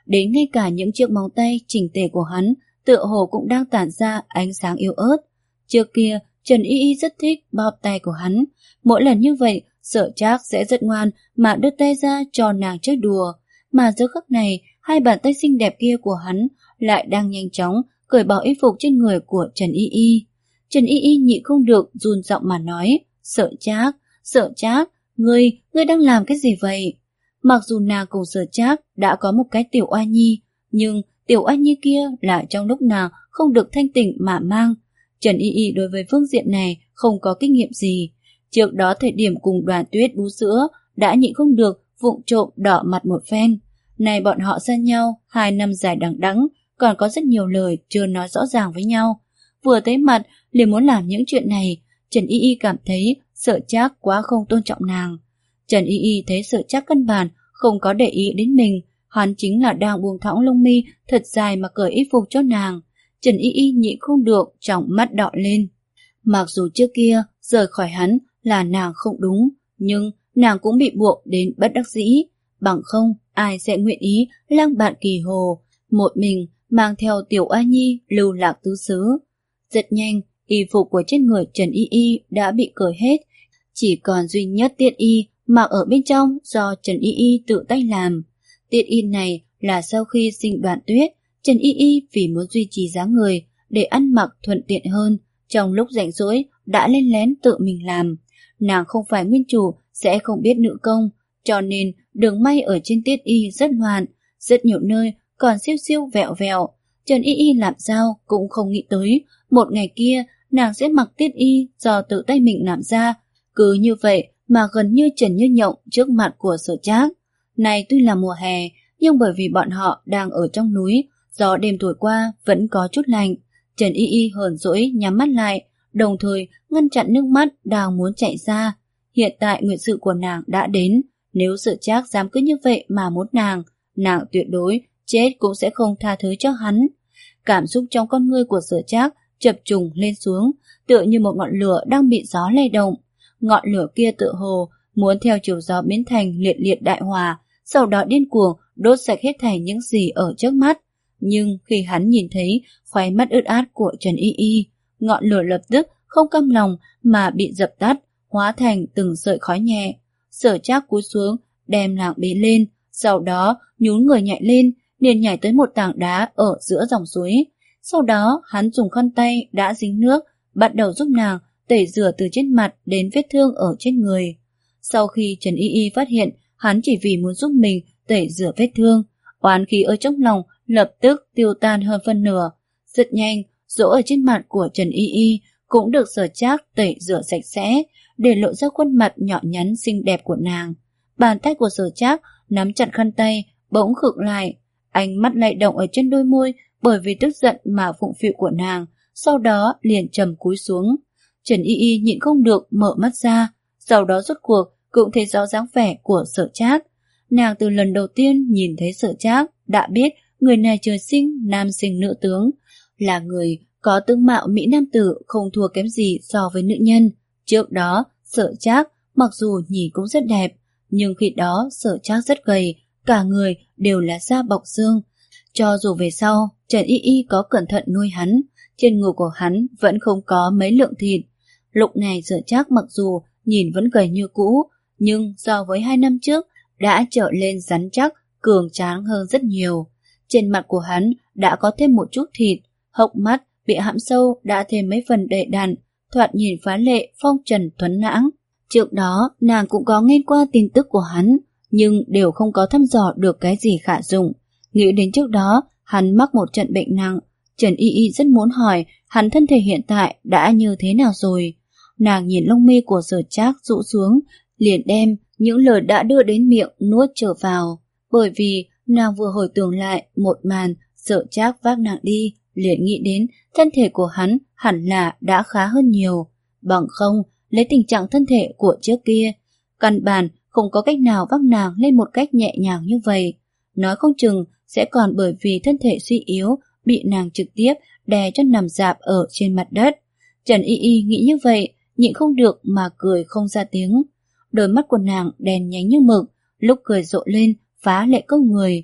đến ngay cả những chiếc móng tay chỉnh tề của hắn tựa hồ cũng đang tản ra ánh sáng yếu ớt. Trước kia, Trần Y Y rất thích bóp tay của hắn. Mỗi lần như vậy, Sở Trác sẽ rất ngoan mà đưa tay ra cho nàng chơi đùa. Mà giờ khắc này, hai bàn tay xinh đẹp kia của hắn lại đang nhanh chóng cởi bỏ y phục trên người của Trần Y Y. Trần Y Y nhịn không được run giọng mà nói, Sở Trác, Sở Trác, ngươi, ngươi đang làm cái gì vậy? Mặc dù nàng cùng Sở Trác đã có một cái tiểu oa nhi, nhưng tiểu oa nhi kia là trong lúc nào không được thanh tỉnh mà mang. Trần Y Y đối với phương diện này không có kinh nghiệm gì. Trước đó thời điểm cùng Đoàn Tuyết bú sữa đã nhịn không được vụng trộm đỏ mặt một phen. Này bọn họ xa nhau hai năm dài đằng đẵng, còn có rất nhiều lời chưa nói rõ ràng với nhau. Vừa thấy mặt liền muốn làm những chuyện này, Trần Y Y cảm thấy Sở Trác quá không tôn trọng nàng. Trần Y Y thấy Sở Trác căn bản không có để ý đến mình, hắn chính là đang buông thõng lông mi thật dài mà cởi y phục cho nàng. Trần Y Y nhịn không được, tròng mắt đỏ lên. Mặc dù trước kia rời khỏi hắn là nàng không đúng, nhưng nàng cũng bị buộc đến bất đắc dĩ. Bằng không, ai sẽ nguyện ý lang bạn kỳ hồ, một mình mang theo tiểu A Nhi lưu lạc tứ xứ. Rất nhanh, y phục của trên người Trần Y Y đã bị cởi hết, chỉ còn duy nhất tiết y mặc ở bên trong do Trần Y Y tự tay làm. Tiết y này là sau khi sinh Đoàn Tuyết, Trần Y Y vì muốn duy trì dáng người để ăn mặc thuận tiện hơn, trong lúc rảnh rỗi đã lên lén tự mình làm. Nàng không phải nguyên chủ sẽ không biết nữ công, cho nên đường may ở trên tiết y rất loạn, rất nhiều nơi còn siêu siêu vẹo vẹo. Trần Y Y làm sao cũng không nghĩ tới một ngày kia nàng sẽ mặc tiết y do tự tay mình làm ra. Cứ như vậy mà gần như trần như nhộng trước mặt của Sở Trác. Này tuy là mùa hè, nhưng bởi vì bọn họ đang ở trong núi, gió đêm thổi qua vẫn có chút lạnh. Trần Y Y hờn dỗi nhắm mắt lại, đồng thời ngăn chặn nước mắt đang muốn chảy ra. Hiện tại nguyện sự của nàng đã đến, nếu Sở Trác dám cứ như vậy mà muốn nàng, nàng tuyệt đối chết cũng sẽ không tha thứ cho hắn. Cảm xúc trong con ngươi của Sở Trác chập trùng lên xuống, tựa như một ngọn lửa đang bị gió lay động. Ngọn lửa kia tựa hồ muốn theo chiều gió biến thành liệt liệt đại hỏa, sau đó điên cuồng đốt sạch hết thảy những gì ở trước mắt. Nhưng khi hắn nhìn thấy khóe mắt ướt át của Trần Y Y, ngọn lửa lập tức không cam lòng mà bị dập tắt, hóa thành từng sợi khói nhẹ. Sở Trác cúi xuống, đem nàng bế lên, sau đó nhún người nhảy lên, liền nhảy tới một tảng đá ở giữa dòng suối. Sau đó hắn dùng khăn tay đã dính nước, bắt đầu giúp nàng tẩy rửa từ trên mặt đến vết thương ở trên người. Sau khi Trần Y Y phát hiện hắn chỉ vì muốn giúp mình tẩy rửa vết thương, oán khí ở trong lòng lập tức tiêu tan hơn phân nửa. Rất nhanh, rỗ ở trên mặt của Trần Y Y cũng được Sở Trác tẩy rửa sạch sẽ, để lộ ra khuôn mặt nhỏ nhắn xinh đẹp của nàng. Bàn tay của Sở Trác nắm chặt khăn tay, bỗng khựng lại, ánh mắt lay động ở trên đôi môi bởi vì tức giận mà phụng phịu của nàng, sau đó liền trầm cúi xuống. Trần Y Y nhịn không được mở mắt ra, sau đó rốt cuộc cũng thấy rõ dáng vẻ của Sở Trác. Nàng từ lần đầu tiên nhìn thấy Sở Trác đã biết người này trời sinh nam sinh nữ tướng, là người có tướng mạo mỹ nam tử không thua kém gì so với nữ nhân. Trước đó, Sở Trác mặc dù nhìn cũng rất đẹp, nhưng khi đó Sở Trác rất gầy, cả người đều là da bọc xương. Cho dù về sau, Trần Y Y có cẩn thận nuôi hắn, trên người của hắn vẫn không có mấy lượng thịt. Lúc này Sở Trác mặc dù nhìn vẫn gầy như cũ, nhưng so với hai năm trước đã trở lên rắn chắc, cường tráng hơn rất nhiều. Trên mặt của hắn đã có thêm một chút thịt, hốc mắt bị hãm sâu đã thêm mấy phần đầy đặn, thoạt nhìn phá lệ phong trần tuấn lãng. Trước đó nàng cũng có nghe qua tin tức của hắn, nhưng đều không có thăm dò được cái gì khả dụng. Nghĩ đến trước đó hắn mắc một trận bệnh nặng, Trần Y Y rất muốn hỏi hắn thân thể hiện tại đã như thế nào rồi. Nàng nhìn lông mi của Sở Trác rũ xuống, liền đem những lời đã đưa đến miệng nuốt trở vào. Bởi vì nàng vừa hồi tưởng lại một màn Sở Trác vác nàng đi, liền nghĩ đến thân thể của hắn hẳn là đã khá hơn nhiều. Bằng không, lấy tình trạng thân thể của trước kia, căn bản không có cách nào vác nàng lên một cách nhẹ nhàng như vậy. Nói không chừng sẽ còn bởi vì thân thể suy yếu bị nàng trực tiếp đè cho nằm rạp ở trên mặt đất. Trần Y Y nghĩ như vậy, nhịn không được mà cười không ra tiếng. Đôi mắt của nàng đèn nhánh như mực, lúc cười rộ lên phá lệ câu người.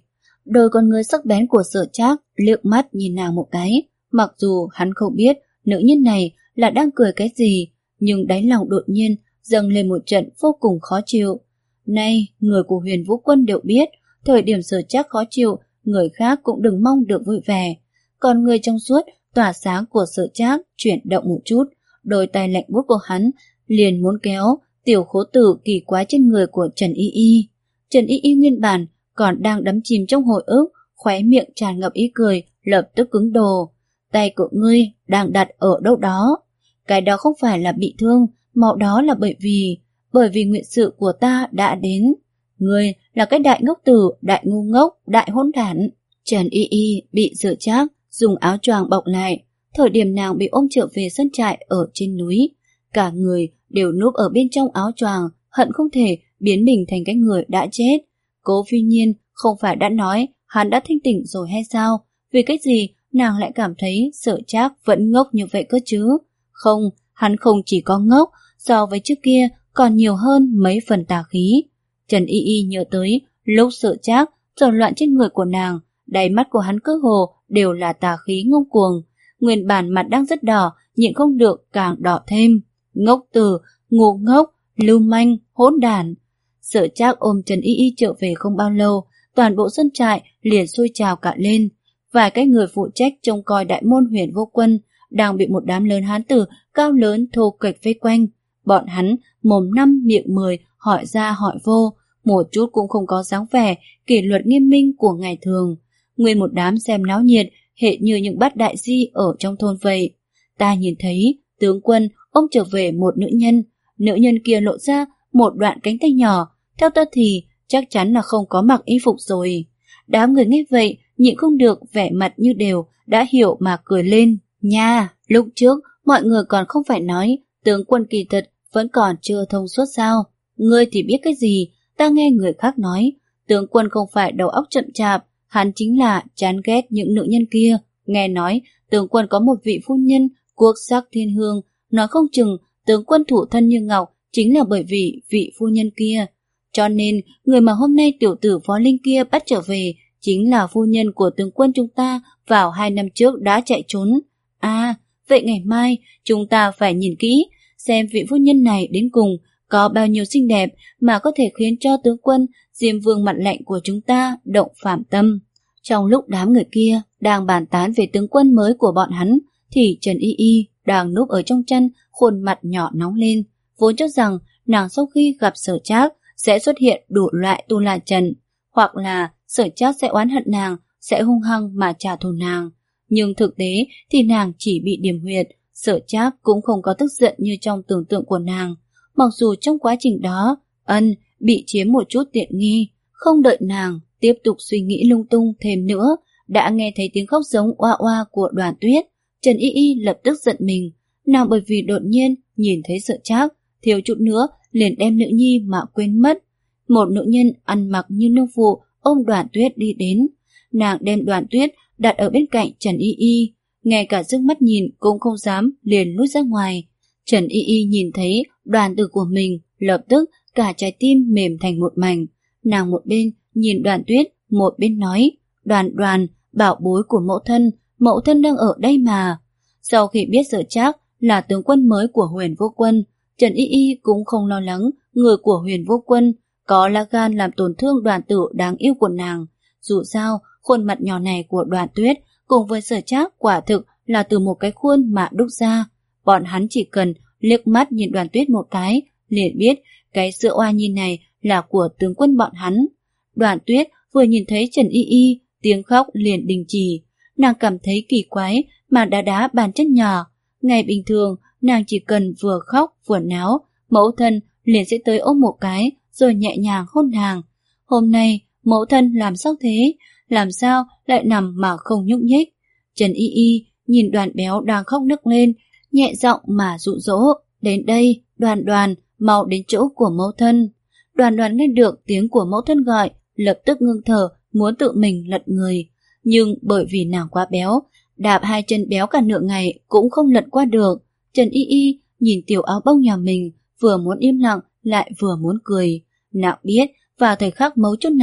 Đôi con người sắc bén của Sở Trác liếc mắt nhìn nàng một cái, mặc dù hắn không biết nữ nhân này là đang cười cái gì, nhưng đáy lòng đột nhiên dâng lên một trận vô cùng khó chịu. Nay, người của Huyền Vũ Quân đều biết, thời điểm Sở Trác khó chịu, người khác cũng đừng mong được vui vẻ. Còn người trong suốt, tỏa sáng của Sở Trác chuyển động một chút, đôi tay lạnh buốt của hắn liền muốn kéo tiểu khố tử kỳ quái trên người của Trần Y Y. Trần Y Y nguyên bản còn đang đắm chìm trong hồi ức, khóe miệng tràn ngập ý cười, lập tức cứng đờ. Tay của ngươi đang đặt ở đâu đó. Cái đó không phải là bị thương, màu đó là bởi vì, bởi vì nguyện sự của ta đã đến. Ngươi là cái đại ngốc tử, đại ngu ngốc, đại hỗn đản. Trần Y Y bị Sở Trác dùng áo choàng bọc lại. Thời điểm nàng bị ôm trở về sân trại ở trên núi, cả người đều núp ở bên trong áo choàng, hận không thể biến mình thành cái người đã chết. Cố Phi Nhiên không phải đã nói hắn đã thanh tỉnh rồi hay sao? Vì cái gì nàng lại cảm thấy Sở Trác vẫn ngốc như vậy cơ chứ? Không, hắn không chỉ có ngốc, so với trước kia còn nhiều hơn mấy phần tà khí. Trần Y Y nhớ tới lúc Sở Trác giở loạn trên người của nàng, đáy mắt của hắn cơ hồ đều là tà khí ngông cuồng. Nguyên bản mặt đang rất đỏ, nhịn không được càng đỏ thêm. Ngốc tử, ngu ngốc, lưu manh, hỗn đản. Sở Trác ôm Trần Y Y trở về không bao lâu, toàn bộ sân trại liền sôi trào cả lên. Vài cái người phụ trách trông coi đại môn Huyền Vô Quân đang bị một đám lớn hán tử cao lớn thô kệch vây quanh. Bọn hắn mồm năm miệng mười, hỏi ra hỏi vô, một chút cũng không có dáng vẻ kỷ luật nghiêm minh của ngày thường. Nguyên một đám xem náo nhiệt, hệ như những bát đại di ở trong thôn vậy. Ta nhìn thấy tướng quân ôm trở về một nữ nhân, nữ nhân kia lộ ra một đoạn cánh tay nhỏ, theo ta thì chắc chắn là không có mặc y phục rồi. Đám người nghe vậy nhịn không được vẻ mặt như đều đã hiểu mà cười lên. Nha, lúc trước mọi người còn không phải nói tướng quân kỳ thật vẫn còn chưa thông suốt sao? Ngươi thì biết cái gì? Ta nghe người khác nói tướng quân không phải đầu óc chậm chạp, hắn chính là chán ghét những nữ nhân kia. Nghe nói tướng quân có một vị phu nhân quốc sắc thiên hương, nói không chừng tướng quân thủ thân như ngọc chính là bởi vì vị phu nhân kia. Cho nên người mà hôm nay tiểu tử Phó Linh kia bắt trở về chính là phu nhân của tướng quân chúng ta vào hai năm trước đã chạy trốn. À, vậy ngày mai chúng ta phải nhìn kỹ xem vị phu nhân này đến cùng có bao nhiêu xinh đẹp mà có thể khiến cho tướng quân Diêm Vương mặt lạnh của chúng ta động phạm tâm. Trong lúc đám người kia đang bàn tán về tướng quân mới của bọn hắn, thì Trần Y Y đang núp ở trong chăn, khuôn mặt nhỏ nóng lên. Vốn cho rằng nàng sau khi gặp Sở Trác sẽ xuất hiện đủ loại tu la trận, hoặc là Sở Trác sẽ oán hận nàng, sẽ hung hăng mà trả thù nàng. Nhưng thực tế thì nàng chỉ bị điểm huyệt, Sở Trác cũng không có tức giận như trong tưởng tượng của nàng. Mặc dù trong quá trình đó, ân bị chiếm một chút tiện nghi, không đợi nàng tiếp tục suy nghĩ lung tung thêm nữa, đã nghe thấy tiếng khóc giống oa oa của Đoàn Tuyết. Trần Y Y lập tức giận mình, nàng bởi vì đột nhiên nhìn thấy Sở Trác, thiếu chút nữa liền đem nữ nhi mà quên mất. Một nữ nhân ăn mặc như nương phụ ôm Đoàn Tuyết đi đến, nàng đem Đoàn Tuyết đặt ở bên cạnh Trần Y Y, ngay cả dương mắt nhìn cũng không dám, liền lút ra ngoài. Trần Y Y nhìn thấy Đoàn tử của mình, lập tức cả trái tim mềm thành một mảnh. Nàng một bên nhìn Đoàn Tuyết, một bên nói, Đoàn Đoàn, bảo bối của mẫu thân, mẫu thân đang ở đây mà. Sau khi biết Sở Trác là tướng quân mới của Huyền Vô Quân, Trần Y Y cũng không lo lắng người của Huyền Vô Quân có lá gan làm tổn thương Đoàn tử đáng yêu của nàng. Dù sao, khuôn mặt nhỏ này của Đoàn Tuyết cùng với Sở Trác quả thực là từ một cái khuôn mà đúc ra. Bọn hắn chỉ cần liếc mắt nhìn Đoàn Tuyết một cái, liền biết cái sữa oa nhi này là của tướng quân bọn hắn. Đoàn Tuyết vừa nhìn thấy Trần Y Y, tiếng khóc liền đình chỉ. Nàng cảm thấy kỳ quái mà đá đá bàn chân nhỏ. Ngày bình thường, nàng chỉ cần vừa khóc vừa náo, mẫu thân liền sẽ tới ôm một cái rồi nhẹ nhàng hôn nàng. Hôm nay, mẫu thân làm sao thế? Làm sao lại nằm mà không nhúc nhích? Trần Y Y nhìn Đoàn béo đang khóc nức lên, nhẹ giọng mà dụ dỗ, đến đây, Đoàn Đoàn, mau đến chỗ của mẫu thân. Đoàn Đoàn nghe được tiếng của mẫu thân gọi, lập tức ngưng thở, muốn tự mình lật người. Nhưng bởi vì nàng quá béo, đạp hai chân béo cả nửa ngày cũng không lật qua được. Trần Y Y nhìn tiểu áo bông nhà mình, vừa muốn im lặng lại vừa muốn cười. Nàng biết vào thời khắc mấu chốt này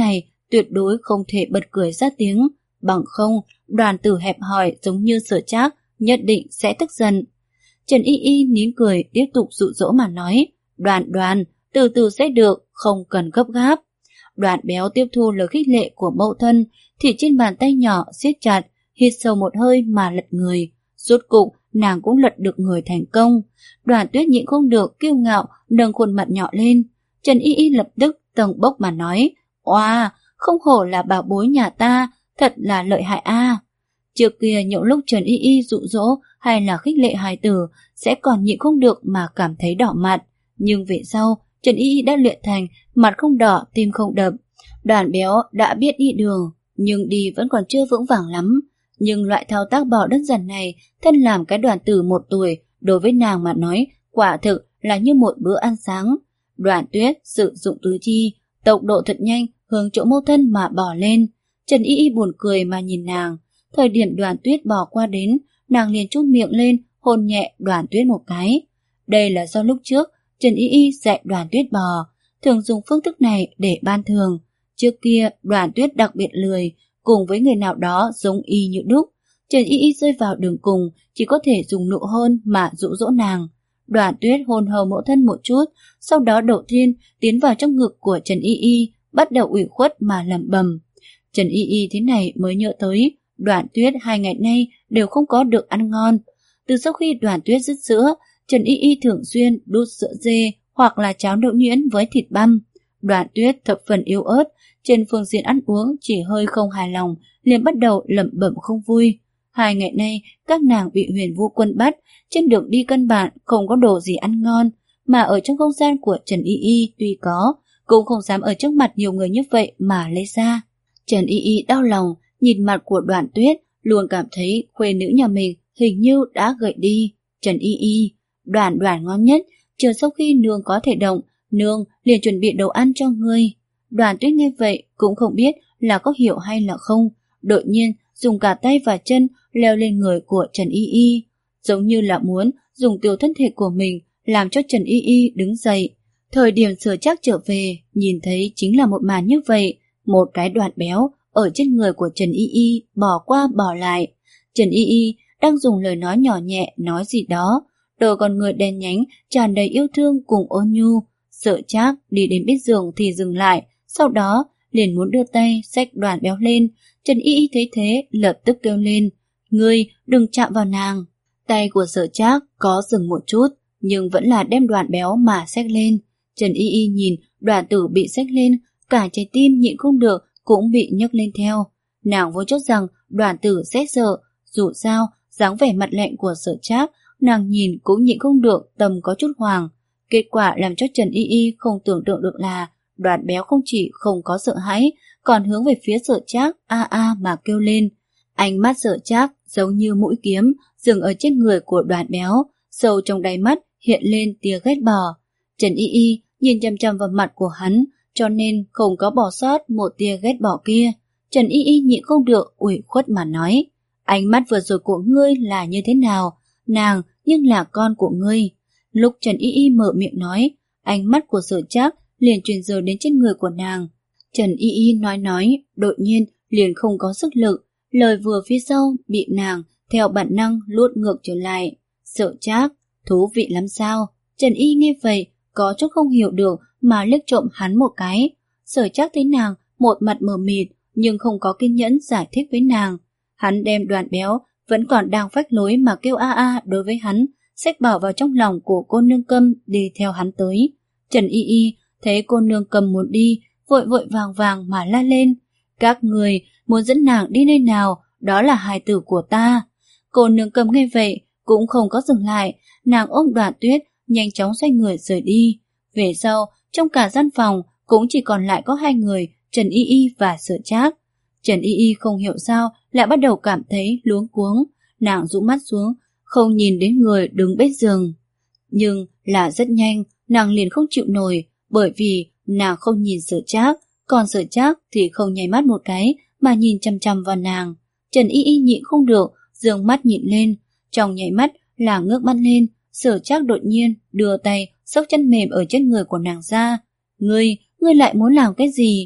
tuyệt đối không thể bật cười ra tiếng, bằng không, Đoàn Tử hẹp hòi giống như Sở Trác nhất định sẽ tức giận. Trần Y Y nín cười tiếp tục dụ dỗ mà nói, Đoàn Đoàn, từ từ sẽ được, không cần gấp gáp. Đoàn Béo tiếp thu lời khích lệ của mẫu thân, thì trên bàn tay nhỏ siết chặt, hít sâu một hơi mà lật người. Rốt cục, nàng cũng lật được người thành công. Đoàn Tuyết nhịn không được, kiêu ngạo, nâng khuôn mặt nhỏ lên. Trần Y Y lập tức tầng bốc mà nói, oa, không hổ là bảo bối nhà ta, thật là lợi hại a. Trước kia những lúc Trần Y Y dụ dỗ hay là khích lệ hài tử sẽ còn nhịn không được mà cảm thấy đỏ mặt. Nhưng về sau, Trần Y Y đã luyện thành mặt không đỏ, tim không đập. Đoàn Béo đã biết đi đường, nhưng đi vẫn còn chưa vững vàng lắm. Nhưng loại thao tác bỏ đơn giản này, thân làm cái Đoàn Tử một tuổi, đối với nàng mà nói, quả thực là như một bữa ăn sáng. Đoàn Tuyết sử dụng tứ chi, tốc độ thật nhanh, hướng chỗ mẫu thân mà bỏ lên. Trần Y Y buồn cười mà nhìn nàng. Thời điểm Đoàn Tuyết bỏ qua đến, nàng liền chúc miệng lên, hôn nhẹ Đoàn Tuyết một cái. Đây là do lúc trước Trần Y Y dạy Đoàn Tuyết bò, thường dùng phương thức này để ban thường. Trước kia Đoàn Tuyết đặc biệt lười, cùng với người nào đó giống y như đúc. Trần Y Y rơi vào đường cùng, chỉ có thể dùng nụ hôn mà dụ dỗ nàng. Đoàn Tuyết hôn hầu mẫu thân một chút, sau đó đầu tiên tiến vào trong ngực của Trần Y Y, bắt đầu ủy khuất mà lẩm bẩm. Trần Y Y thế này mới nhớ tới, Đoàn Tuyết hai ngày nay đều không có được ăn ngon. Từ sau khi Đoàn Tuyết dứt sữa, Trần Y Y thường xuyên đút sữa dê hoặc là cháo đậu nhuyễn với thịt băm. Đoàn Tuyết thập phần yếu ớt, trên phương diện ăn uống chỉ hơi không hài lòng, liền bắt đầu lẩm bẩm không vui. Hai ngày nay, các nàng bị Huyền Vũ Quân bắt, trên đường đi căn bản không có đồ gì ăn ngon, mà ở trong không gian của Trần Y Y tuy có, cũng không dám ở trước mặt nhiều người như vậy mà lấy ra. Trần Y Y đau lòng, nhìn mặt của Đoàn Tuyết, luôn cảm thấy khuê nữ nhà mình hình như đã gầy đi. Trần Y Y, Đoàn Đoàn ngon nhất, chờ sau khi nương có thể động, nương liền chuẩn bị đồ ăn cho ngươi. Đoàn Tuyết nghe vậy cũng không biết là có hiểu hay là không, đột nhiên dùng cả tay và chân leo lên người của Trần Y Y, giống như là muốn dùng tiểu thân thể của mình làm cho Trần Y Y đứng dậy. Thời điểm Sở Trác trở về, nhìn thấy chính là một màn như vậy, một cái Đoàn Béo ở trên người của Trần Y Y bỏ qua bỏ lại. Trần Y Y đang dùng lời nói nhỏ nhẹ nói gì đó, đôi con người đen nhánh tràn đầy yêu thương cùng ôn nhu. Sở Trác đi đến bên giường thì dừng lại, sau đó liền muốn đưa tay xách Đoàn Béo lên. Trần Y Y thấy thế lập tức kêu lên, ngươi đừng chạm vào nàng. Tay của Sở Trác có dừng một chút, nhưng vẫn là đem Đoàn Béo mà xách lên. Trần Y Y nhìn Đoàn Tử bị xách lên, cả trái tim nhịn không được cũng bị nhấc lên theo. Nàng vốn cho rằng Đoàn Tử sẽ sợ, dù sao dáng vẻ mặt lạnh của Sở Trác, nàng nhìn cũng nhịn không được tâm có chút hoàng. Kết quả làm cho Trần Y Y không tưởng tượng được là Đoàn Béo không chỉ không có sợ hãi, còn hướng về phía Sở Trác a a mà kêu lên. Ánh mắt Sở Trác giống như mũi kiếm dừng ở trên người của Đoàn Béo, sâu trong đáy mắt hiện lên tia ghét bỏ. Trần Y Y nhìn chằm chằm vào mặt của hắn, cho nên không có bỏ sót một tia ghét bỏ kia. Trần Y Y nhịn không được ủy khuất mà nói, ánh mắt vừa rồi của ngươi là như thế nào? Nàng nhưng là con của ngươi. Lúc Trần Y Y mở miệng nói, ánh mắt của Sở Trác liền truyền rời đến trên người của nàng. Trần Y Y nói nói, đột nhiên liền không có sức lực, lời vừa phía sau bị nàng theo bản năng luốt ngược trở lại. Sở Trác, thú vị lắm sao? Trần Y nghe vậy, có chút không hiểu được mà liếc trộm hắn một cái. Sở Trác thấy nàng một mặt mờ mịt nhưng không có kiên nhẫn giải thích với nàng. Hắn đem Đoàn Béo vẫn còn đang phách lối mà kêu a a đối với hắn, xách bỏ vào trong lòng của cô nương Câm đi theo hắn tới. Trần Y Y thấy cô nương Câm muốn đi, vội vội vàng vàng mà la lên, các người muốn dẫn nàng đi nơi nào, đó là hài tử của ta. Cô nương Câm nghe vậy cũng không có dừng lại, nàng ôm Đoàn Tuyết nhanh chóng xoay người rời đi. Về sau, trong cả gian phòng cũng chỉ còn lại có hai người, Trần Y Y và Sở Trác. Trần Y Y không hiểu sao lại bắt đầu cảm thấy luống cuống, nàng rũ mắt xuống, không nhìn đến người đứng bên giường. Nhưng là rất nhanh, nàng liền không chịu nổi, bởi vì nàng không nhìn Sở Trác, còn Sở Trác thì không nháy mắt một cái mà nhìn chăm chăm vào nàng. Trần Y Y nhịn không được, dương mắt nhìn lên, trong nháy mắt là ngước mắt lên. Sở Trác đột nhiên đưa tay xốc chân mềm ở trên người của nàng ra. Ngươi, ngươi lại muốn làm cái gì?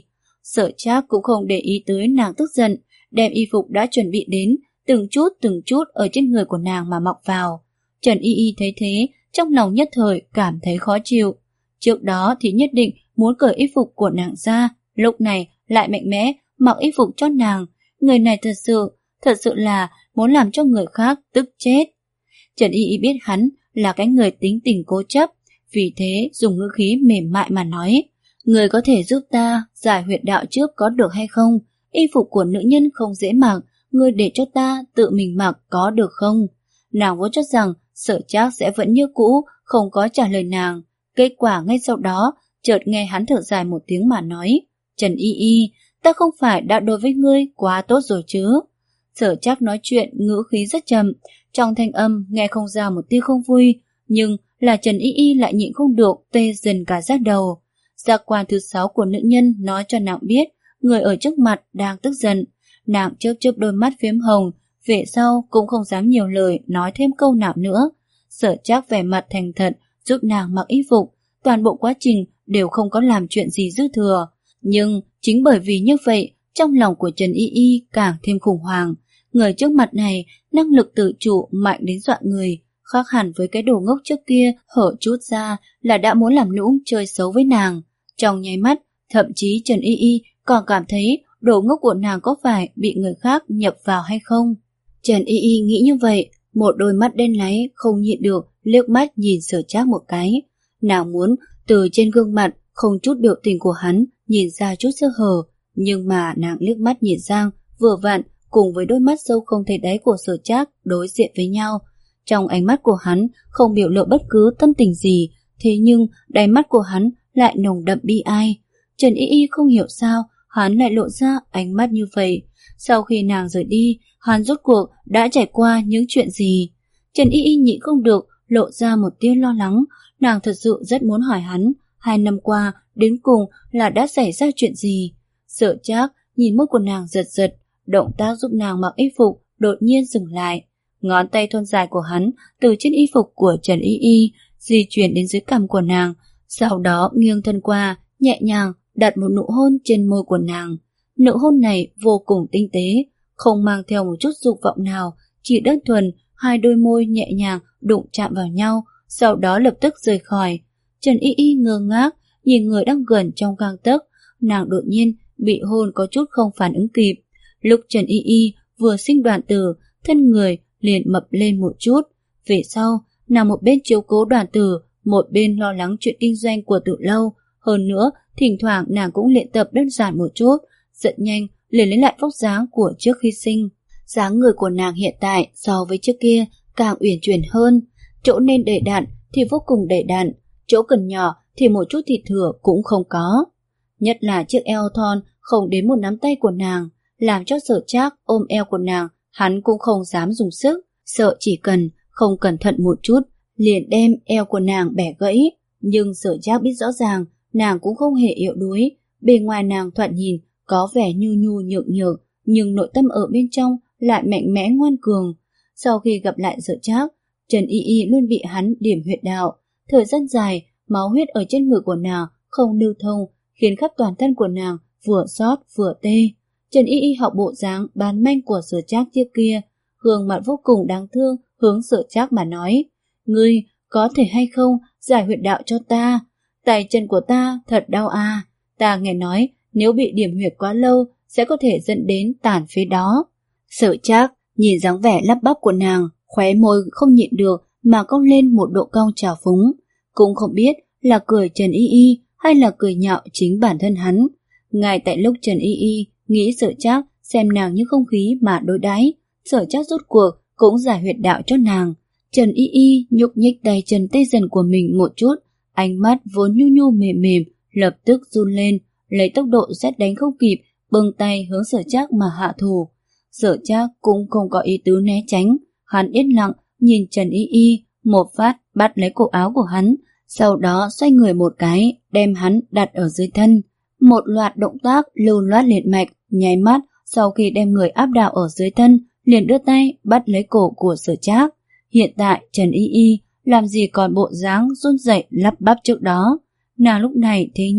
Sở Trác cũng không để ý tới nàng tức giận, đem y phục đã chuẩn bị đến, từng chút từng chút ở trên người của nàng mà mặc vào. Trần Y Y thấy thế, trong lòng nhất thời cảm thấy khó chịu. Trước đó thì nhất định muốn cởi y phục của nàng ra, lúc này lại mạnh mẽ mặc y phục cho nàng. Người này thật sự, thật sự là muốn làm cho người khác tức chết. Trần Y Y biết hắn là cái người tính tình cố chấp, vì thế dùng ngữ khí mềm mại mà nói: người có thể giúp ta giải huyệt đạo trước có được hay không? Y phục của nữ nhân không dễ mặc, người để cho ta tự mình mặc có được không? Nàng vốn cho rằng Sở Trác sẽ vẫn như cũ, không có trả lời nàng. Kết quả ngay sau đó, chợt nghe hắn thở dài một tiếng mà nói: Trần Y Y, ta không phải đã đối với ngươi quá tốt rồi chứ? Sở Trác nói chuyện ngữ khí rất chậm, trong thanh âm nghe không ra một tia không vui, nhưng là Trần Y Y lại nhịn không được tê dần cả da đầu. Giác quan thứ sáu của nữ nhân nói cho nàng biết người ở trước mặt đang tức giận. Nàng chớp chớp đôi mắt phiếm hồng, về sau cũng không dám nhiều lời nói thêm câu nào nữa. Sở Trác vẻ mặt thành thật giúp nàng mặc y phục, toàn bộ quá trình đều không có làm chuyện gì dư thừa. Nhưng chính bởi vì như vậy, trong lòng của Trần Y Y càng thêm khủng hoảng. Người trước mặt này năng lực tự chủ mạnh đến dọa người, khác hẳn với cái đồ ngốc trước kia hở chút ra là đã muốn làm nũng chơi xấu với nàng. Trong nháy mắt, thậm chí Trần Y Y còn cảm thấy đồ ngốc của nàng có phải bị người khác nhập vào hay không. Trần Y Y nghĩ như vậy, một đôi mắt đen láy không nhịn được liếc mắt nhìn Sở Trác một cái. Nàng muốn từ trên gương mặt không chút biểu tình của hắn nhìn ra chút sơ hở, nhưng mà nàng liếc mắt nhìn sang vừa vặn cùng với đôi mắt sâu không thấy đáy của Sở Trác đối diện với nhau. Trong ánh mắt của hắn không biểu lộ bất cứ tâm tình gì, thế nhưng đáy mắt của hắn lại nồng đậm bi ai. Trần Y Y không hiểu sao hắn lại lộ ra ánh mắt như vậy. Sau khi nàng rời đi, hắn rốt cuộc đã trải qua những chuyện gì? Trần Y Y nhịn không được lộ ra một tia lo lắng. Nàng thật sự rất muốn hỏi hắn, hai năm qua đến cùng là đã xảy ra chuyện gì? Sở Trác nhìn môi của nàng giật giật, động tác giúp nàng mặc y phục đột nhiên dừng lại. Ngón tay thon dài của hắn từ trên y phục của Trần Y Y di chuyển đến dưới cằm của nàng, sau đó nghiêng thân qua, nhẹ nhàng đặt một nụ hôn trên môi của nàng. Nụ hôn này vô cùng tinh tế, không mang theo một chút dục vọng nào, chỉ đơn thuần hai đôi môi nhẹ nhàng đụng chạm vào nhau, sau đó lập tức rời khỏi. Trần Y Y ngơ ngác nhìn người đang gần trong gang tấc, nàng đột nhiên bị hôn có chút không phản ứng kịp. Lúc Trần Y Y vừa sinh đoàn tử, thân người liền mập lên một chút. Về sau, nàng một bên chiếu cố đoàn tử, một bên lo lắng chuyện kinh doanh của Tử Lâu. Hơn nữa, thỉnh thoảng nàng cũng luyện tập đơn giản một chút, rất nhanh liền lấy lại vóc dáng của trước khi sinh. Dáng người của nàng hiện tại so với trước kia càng uyển chuyển hơn, chỗ nên đầy đặn thì vô cùng đầy đặn, chỗ cần nhỏ thì một chút thịt thừa cũng không có. Nhất là chiếc eo thon không đến một nắm tay của nàng, làm cho Sở Trác ôm eo của nàng, hắn cũng không dám dùng sức, sợ chỉ cần không cẩn thận một chút liền đem eo của nàng bẻ gãy. Nhưng Sở Trác biết rõ ràng nàng cũng không hề yếu đuối, bề ngoài nàng thoạt nhìn có vẻ nhu nhu nhược nhược, nhưng nội tâm ở bên trong lại mạnh mẽ ngoan cường. Sau khi gặp lại Sở Trác, Trần Y Y luôn bị hắn điểm huyệt đạo, thời gian dài máu huyết ở trên người của nàng không lưu thông, khiến khắp toàn thân của nàng vừa xót vừa tê. Trần Y Y học bộ dáng bán manh của Sở Trác trước kia, gương mặt vô cùng đáng thương hướng Sở Trác mà nói: ngươi có thể hay không giải huyệt đạo cho ta? Tay chân của ta thật đau à, ta nghe nói nếu bị điểm huyệt quá lâu sẽ có thể dẫn đến tàn phế đó. Sở Trác nhìn dáng vẻ lắp bắp của nàng, khóe môi không nhịn được mà cong lên một độ cong trào phúng, cũng không biết là cười Trần Y Y hay là cười nhạo chính bản thân hắn. Ngay tại lúc Trần Y Y nghĩ Sở Trác xem nàng như không khí mà đối đãi, Sở Trác rốt cuộc cũng giải huyệt đạo cho nàng. Trần Y Y nhúc nhích tay chân tê dần của mình một chút, ánh mắt vốn nhu nhu mềm mềm lập tức run lên, lấy tốc độ sét đánh không kịp, bưng tay hướng Sở Trác mà hạ thủ. Sở Trác cũng không có ý tứ né tránh, hắn yên lặng nhìn Trần Y Y, một phát bắt lấy cổ áo của hắn, sau đó xoay người một cái, đem hắn đặt ở dưới thân. Một loạt động tác lưu loát liền mạch, nháy mắt sau khi đem người áp đảo ở dưới thân, liền đưa tay bắt lấy cổ của Sở Trác. Hiện tại Trần Y Y làm gì còn bộ dáng run rẩy lắp bắp trước đó, nàng lúc này thế nhưng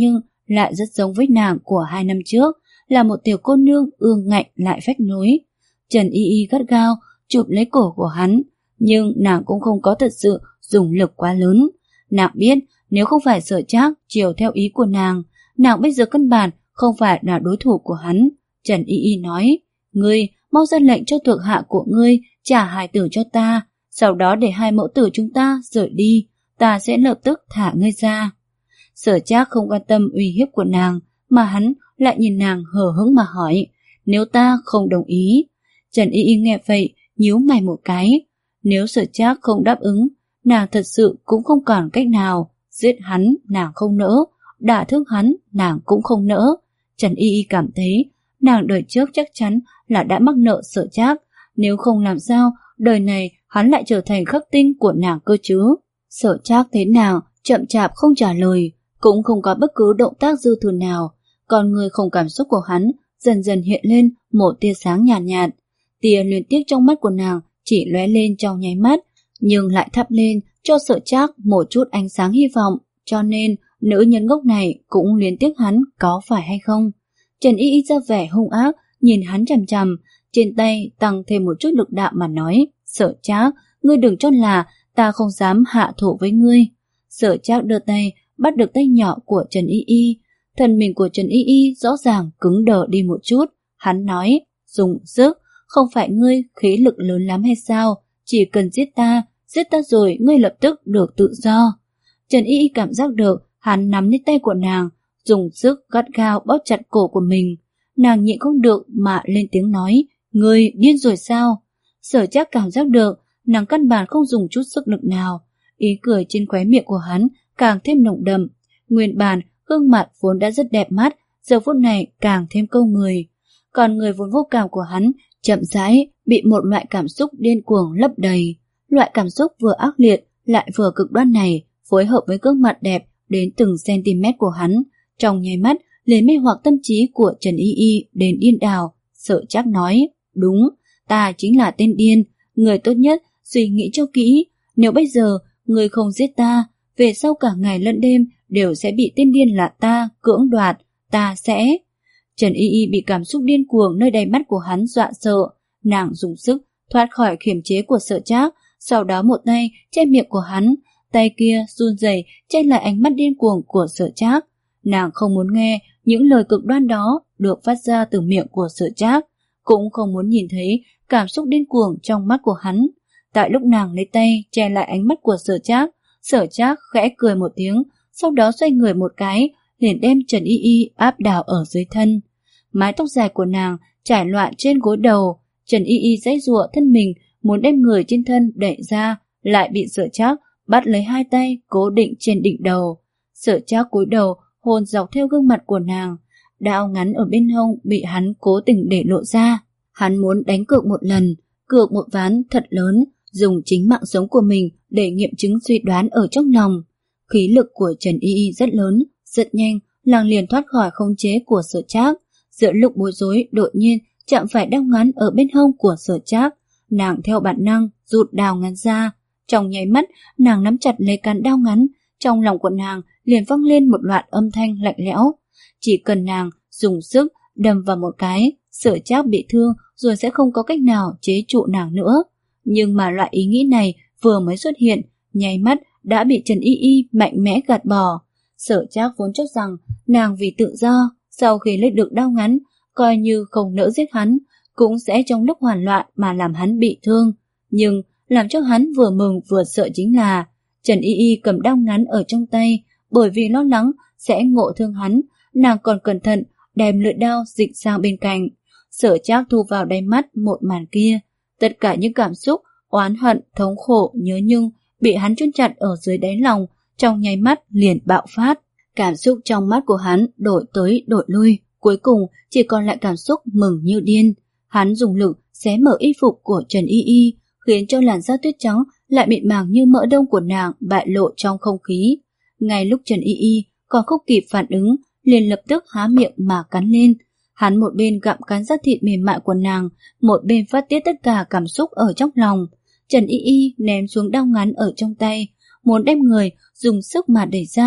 lại rất giống với nàng của hai năm trước, là một tiểu cô nương ương ngạnh lại phách nối. Trần Y Y gắt gao chụp lấy cổ của hắn, nhưng nàng cũng không có thật sự dùng lực quá lớn. Nàng biết nếu không phải Sở Trác chiều theo ý của nàng, nàng bây giờ căn bản không phải là đối thủ của hắn. Trần Y Y nói, ngươi mau ra lệnh cho thuộc hạ của ngươi trả hài tử cho ta, sau đó để hai mẫu tử chúng ta rời đi, ta sẽ lập tức thả ngươi ra. Sở Trác không quan tâm uy hiếp của nàng, mà hắn lại nhìn nàng hờ hững mà hỏi, nếu ta không đồng ý. Trần Y Y nghe vậy, nhíu mày một cái. Nếu Sở Trác không đáp ứng, nàng thật sự cũng không còn cách nào. Giết hắn, nàng không nỡ, đả thương hắn, nàng cũng không nỡ. Trần Y Y cảm thấy, nàng đời trước chắc chắn là đã mắc nợ Sở Trác, nếu không làm sao, đời này hắn lại trở thành khắc tinh của nàng cơ chứ. Sở Trác thấy nàng chậm chạp không trả lời, cũng không có bất cứ động tác dư thừa nào. Con người không cảm xúc của hắn dần dần hiện lên một tia sáng nhàn nhạt, nhạt. Tia luyến tiếc trong mắt của nàng chỉ lóe lên trong nháy mắt, nhưng lại thắp lên cho Sở Trác một chút ánh sáng hy vọng. Cho nên nữ nhân ngốc này cũng luyến tiếc hắn, có phải hay không? Trần Y Y ra vẻ hung ác nhìn hắn chằm chằm, trên tay tăng thêm một chút lực đạo mà nói, Sở Trác, ngươi đừng cho là ta không dám hạ thủ với ngươi. Sở Trác đưa tay bắt được tay nhỏ của Trần Y Y. Thân mình của Trần Y Y rõ ràng cứng đờ đi một chút. Hắn nói, dùng sức, không phải ngươi khí lực lớn lắm hay sao? Chỉ cần giết ta, giết ta rồi ngươi lập tức được tự do. Trần Y Y cảm giác được hắn nắm lấy tay của nàng, dùng sức gắt gao bóp chặt cổ của mình. Nàng nhịn không được mà lên tiếng nói, ngươi điên rồi sao? Sở Trác cảm giác được nàng căn bản không dùng chút sức lực nào. Ý cười trên khóe miệng của hắn càng thêm nồng đậm. Nguyên bản gương mặt vốn đã rất đẹp mắt, giờ phút này càng thêm câu người. Còn người vốn vô cảm của hắn chậm rãi bị một loại cảm xúc điên cuồng lấp đầy. Loại cảm xúc vừa ác liệt lại vừa cực đoan này phối hợp với gương mặt đẹp đến từng cm của hắn, trong nháy mắt liền mê hoặc tâm trí của Trần Y Y đến điên đảo. Sở Trác nói, đúng, ta chính là tên điên, người tốt nhất suy nghĩ cho kỹ, nếu bây giờ người không giết ta, về sau cả ngày lẫn đêm đều sẽ bị tên điên là ta cưỡng đoạt, ta sẽ... Trần Y Y bị cảm xúc điên cuồng nơi đầy mắt của hắn dọa sợ, nàng dùng sức thoát khỏi khiềm chế của Sở Trác, sau đó một tay che miệng của hắn, tay kia run rẩy che lại ánh mắt điên cuồng của Sở Trác. Nàng không muốn nghe những lời cực đoan đó được phát ra từ miệng của Sở Trác, cũng không muốn nhìn thấy cảm xúc điên cuồng trong mắt của hắn. Tại lúc nàng lấy tay che lại ánh mắt của Sở Trác, Sở Trác khẽ cười một tiếng, sau đó xoay người một cái, liền đem Trần Y Y áp đảo ở dưới thân. Mái tóc dài của nàng trải loạn trên gối đầu, Trần Y Y giãy giụa thân mình muốn đem người trên thân đẩy ra, lại bị Sở Trác bắt lấy hai tay cố định trên đỉnh đầu. Sở Trác cúi đầu hôn dọc theo gương mặt của nàng, đao ngắn ở bên hông bị hắn cố tình để lộ ra. Hắn muốn đánh cược một lần, cược một ván thật lớn, dùng chính mạng sống của mình để nghiệm chứng suy đoán ở trong lòng. Khí lực của Trần Y Y rất lớn, rất nhanh, nàng liền thoát khỏi khống chế của Sở Trác. Giữa lúc bối rối, đột nhiên chạm phải đao ngắn ở bên hông của Sở Trác, nàng theo bản năng rụt đao ngắn ra. Trong nháy mắt, nàng nắm chặt lấy cán đao ngắn, trong lòng của nàng liền vang lên một loạt âm thanh lạnh lẽo. Chỉ cần nàng dùng sức đâm vào một cái, Sở Trác bị thương rồi sẽ không có cách nào chế trụ nàng nữa. Nhưng mà loại ý nghĩ này vừa mới xuất hiện, nháy mắt đã bị Trần Y Y mạnh mẽ gạt bỏ. Sở Trác vốn cho rằng nàng vì tự do, sau khi lấy được đao ngắn, coi như không nỡ giết hắn, cũng sẽ trong lúc hoảng loạn mà làm hắn bị thương. Nhưng làm cho hắn vừa mừng vừa sợ chính là Trần Y Y cầm đao ngắn ở trong tay, bởi vì lo lắng sẽ ngộ thương hắn, nàng còn cẩn thận đem lưỡi đao dịch sang bên cạnh. Sở Trác thu vào đáy mắt một màn kia, tất cả những cảm xúc oán hận, thống khổ, nhớ nhung bị hắn chôn chặt ở dưới đáy lòng, trong nháy mắt liền bạo phát. Cảm xúc trong mắt của hắn đổi tới đổi lui, cuối cùng chỉ còn lại cảm xúc mừng như điên. Hắn dùng lực xé mở y phục của Trần Y Y, khiến cho làn da tuyết trắng lại mịn màng như mỡ đông của nàng bại lộ trong không khí. Ngay lúc Trần Y Y còn không kịp phản ứng, liền lập tức há miệng mà cắn lên. Hắn một bên gặm cắn da thịt mềm mại của nàng, một bên phát tiết tất cả cảm xúc ở trong lòng. Trần Y Y ném xuống đao ngắn ở trong tay, muốn đem người dùng sức mà đẩy ra,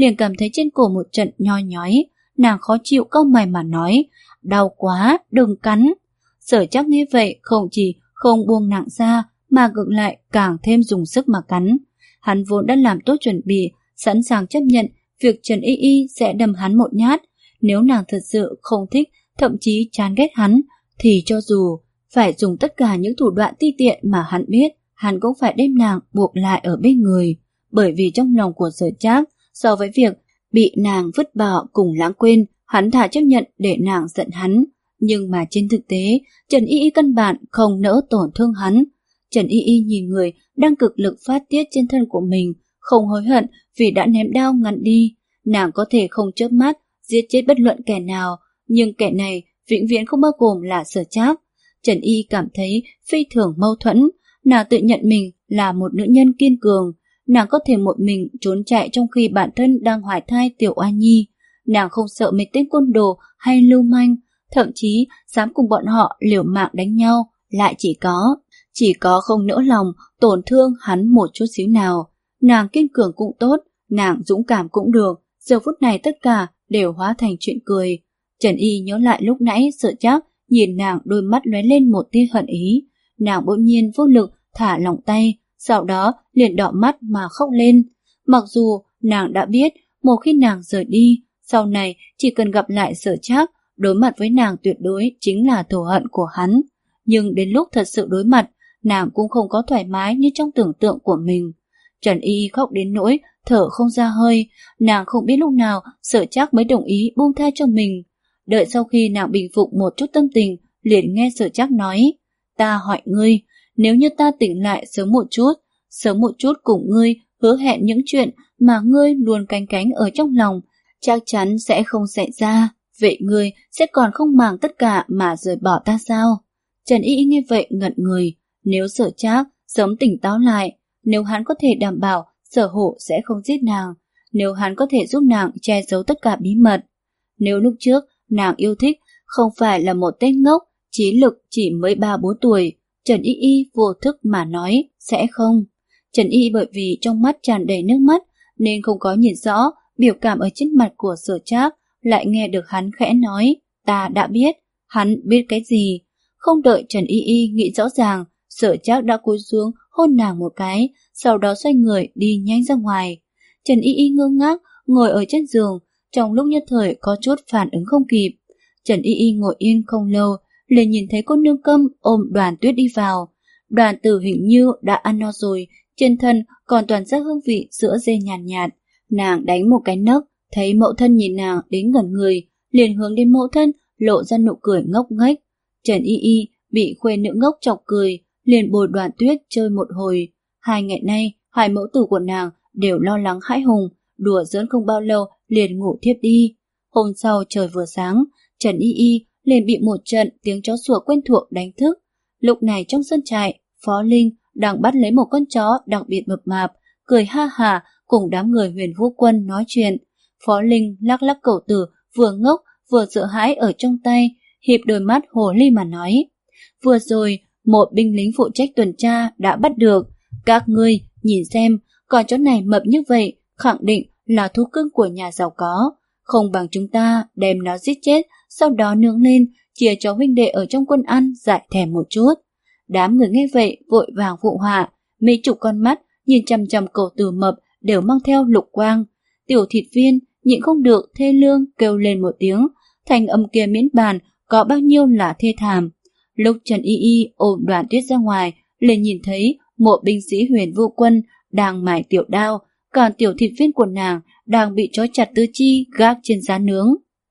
liền cảm thấy trên cổ một trận nhoi nhói. Nàng khó chịu cau mày mà nói, đau quá, đừng cắn. Sở Trác nghe vậy không chỉ không buông nàng ra mà ngược lại càng thêm dùng sức mà cắn. Hắn vốn đã làm tốt chuẩn bị, sẵn sàng chấp nhận việc Trần Y Y sẽ đâm hắn một nhát. Nếu nàng thật sự không thích, thậm chí chán ghét hắn, thì cho dù phải dùng tất cả những thủ đoạn ti tiện mà hắn biết, hắn cũng phải đem nàng buộc lại ở bên người. Bởi vì trong lòng của Sở Trác, so với việc bị nàng vứt bỏ cùng lãng quên, hắn thà chấp nhận để nàng giận hắn. Nhưng mà trên thực tế, Trần Y Y căn bản không nỡ tổn thương hắn. Trần Y Y nhìn người đang cực lực phát tiết trên thân của mình, không hối hận vì đã ném đao ngăn đi. Nàng có thể không chớp mắt giết chết bất luận kẻ nào, nhưng kẻ này vĩnh viễn không bao gồm là Sở Trác. Trần Y cảm thấy phi thường mâu thuẫn. Nàng tự nhận mình là một nữ nhân kiên cường. Nàng có thể một mình trốn chạy trong khi bản thân đang hoài thai tiểu oa nhi. Nàng không sợ mấy tên côn đồ hay lưu manh, thậm chí dám cùng bọn họ liều mạng đánh nhau. Lại chỉ có, chỉ có không nỡ lòng tổn thương hắn một chút xíu nào. Nàng kiên cường cũng tốt, nàng dũng cảm cũng được. Giờ phút này tất cả đều hóa thành chuyện cười. Trần Y nhớ lại lúc nãy Sở Trác nhìn nàng, đôi mắt lóe lên một tia hận ý. Nàng bỗng nhiên vô lực thả lỏng tay, sau đó liền đỏ mắt mà khóc lên. Mặc dù nàng đã biết một khi nàng rời đi, sau này chỉ cần gặp lại Sở Trác, đối mặt với nàng tuyệt đối chính là thù hận của hắn. Nhưng đến lúc thật sự đối mặt, nàng cũng không có thoải mái như trong tưởng tượng của mình. Trần Y khóc đến nỗi thở không ra hơi. Nàng không biết lúc nào Sở Trác mới đồng ý buông tha cho mình. Đợi sau khi nàng bình phục một chút tâm tình, liền nghe Sở Trác nói, ta hỏi ngươi, nếu như ta tỉnh lại sớm một chút, sớm một chút cùng ngươi hứa hẹn những chuyện mà ngươi luôn canh cánh ở trong lòng, chắc chắn sẽ không xảy ra, vậy ngươi sẽ còn không màng tất cả mà rời bỏ ta sao? Trần Y nghe vậy ngẩn người. Nếu Sở Trác sớm tỉnh táo lại, nếu hắn có thể đảm bảo Sở Hổ sẽ không giết nàng, nếu hắn có thể giúp nàng che giấu tất cả bí mật, nếu lúc trước nàng yêu thích không phải là một tên ngốc, trí lực chỉ mới ba bốn tuổi, Trần Y Y vô thức mà nói sẽ không. Trần Y bởi vì trong mắt tràn đầy nước mắt nên không có nhìn rõ biểu cảm ở trên mặt của Sở Trác, lại nghe được hắn khẽ nói, ta đã biết. Hắn biết cái gì? Không đợi Trần Y Y nghĩ rõ ràng, Sở Trác đã cúi xuống hôn nàng một cái, sau đó xoay người đi nhanh ra ngoài. Trần Y Y ngơ ngác ngồi ở trên giường, trong lúc nhất thời có chút phản ứng không kịp. Trần Y Y ngồi yên không lâu, liền nhìn thấy cô nương Câm ôm Đoàn Tuyết đi vào. Đoàn Tử hình như đã ăn no rồi, trên thân còn toàn ra hương vị sữa dê nhàn nhạt, nhạt. Nàng đánh một cái nấc, thấy mẫu thân nhìn nàng đến gần người, liền hướng đến mẫu thân lộ ra nụ cười ngốc nghếch. Trần Y Y bị khuê nữ ngốc chọc cười, liền bồi Đoàn Tuyết chơi một hồi. Hai ngày nay, hai mẫu tử của nàng đều lo lắng hãi hùng, đùa giỡn không bao lâu liền ngủ thiếp đi. Hôm sau trời vừa sáng, Trần Y Y liền bị một trận tiếng chó sủa quen thuộc đánh thức. Lúc này trong sân trại, Phó Linh đang bắt lấy một con chó đặc biệt mập mạp, cười ha hả cùng đám người Huyền Vũ Quân nói chuyện. Phó Linh lắc lắc cẩu tử, vừa ngốc vừa sợ hãi ở trong tay, hiệp đôi mắt hồ ly mà nói, vừa rồi một binh lính phụ trách tuần tra đã bắt được. Các ngươi nhìn xem, con chó này mập như vậy, khẳng định là thú cưng của nhà giàu có. Không bằng chúng ta đem nó giết chết, sau đó nướng lên, chia cho huynh đệ ở trong quân ăn, giải thèm một chút. Đám người nghe vậy vội vàng phụ họa, mấy chục con mắt nhìn chằm chằm cẩu tử mập đều mang theo lục quang. Tiểu thịt viên nhịn không được thê lương kêu lên một tiếng, thanh âm kia miễn bàn có bao nhiêu là thê thảm. Lúc Trần Y Y ôm Đoàn Tuyết ra ngoài, liền nhìn thấy một binh sĩ Huyền Vũ Quân đang mài tiểu đao, còn tiểu thịt viên của nàng đang bị trói chặt tứ chi gác trên giá nướng.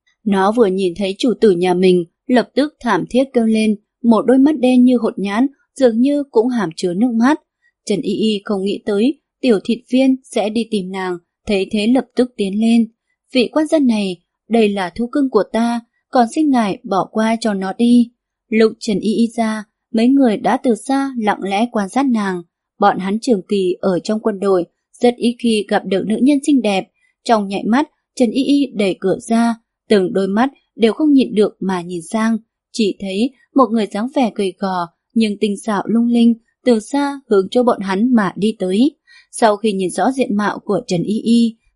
Nó vừa nhìn thấy chủ tử nhà mình, lập tức thảm thiết kêu lên, một đôi mắt đen như hột nhãn, dường như cũng hàm chứa nước mắt. Trần Y Y không nghĩ tới tiểu thịt viên sẽ đi tìm nàng, thấy thế lập tức tiến lên. Vị quan dân này, đây là thú cưng của ta, còn xin ngài bỏ qua cho nó đi. Lúc Trần Y Y ra, mấy người đã từ xa lặng lẽ quan sát nàng. Bọn hắn trường kỳ ở trong quân đội, rất ít khi gặp được nữ nhân xinh đẹp. Trong nhạy mắt, Trần Y Y đẩy cửa ra, từng đôi mắt đều không nhịn được mà nhìn sang, chỉ thấy một người dáng vẻ gầy gò nhưng tinh xảo lung linh từ xa hướng cho bọn hắn mà đi tới. Sau khi nhìn rõ diện mạo của Trần Y Y,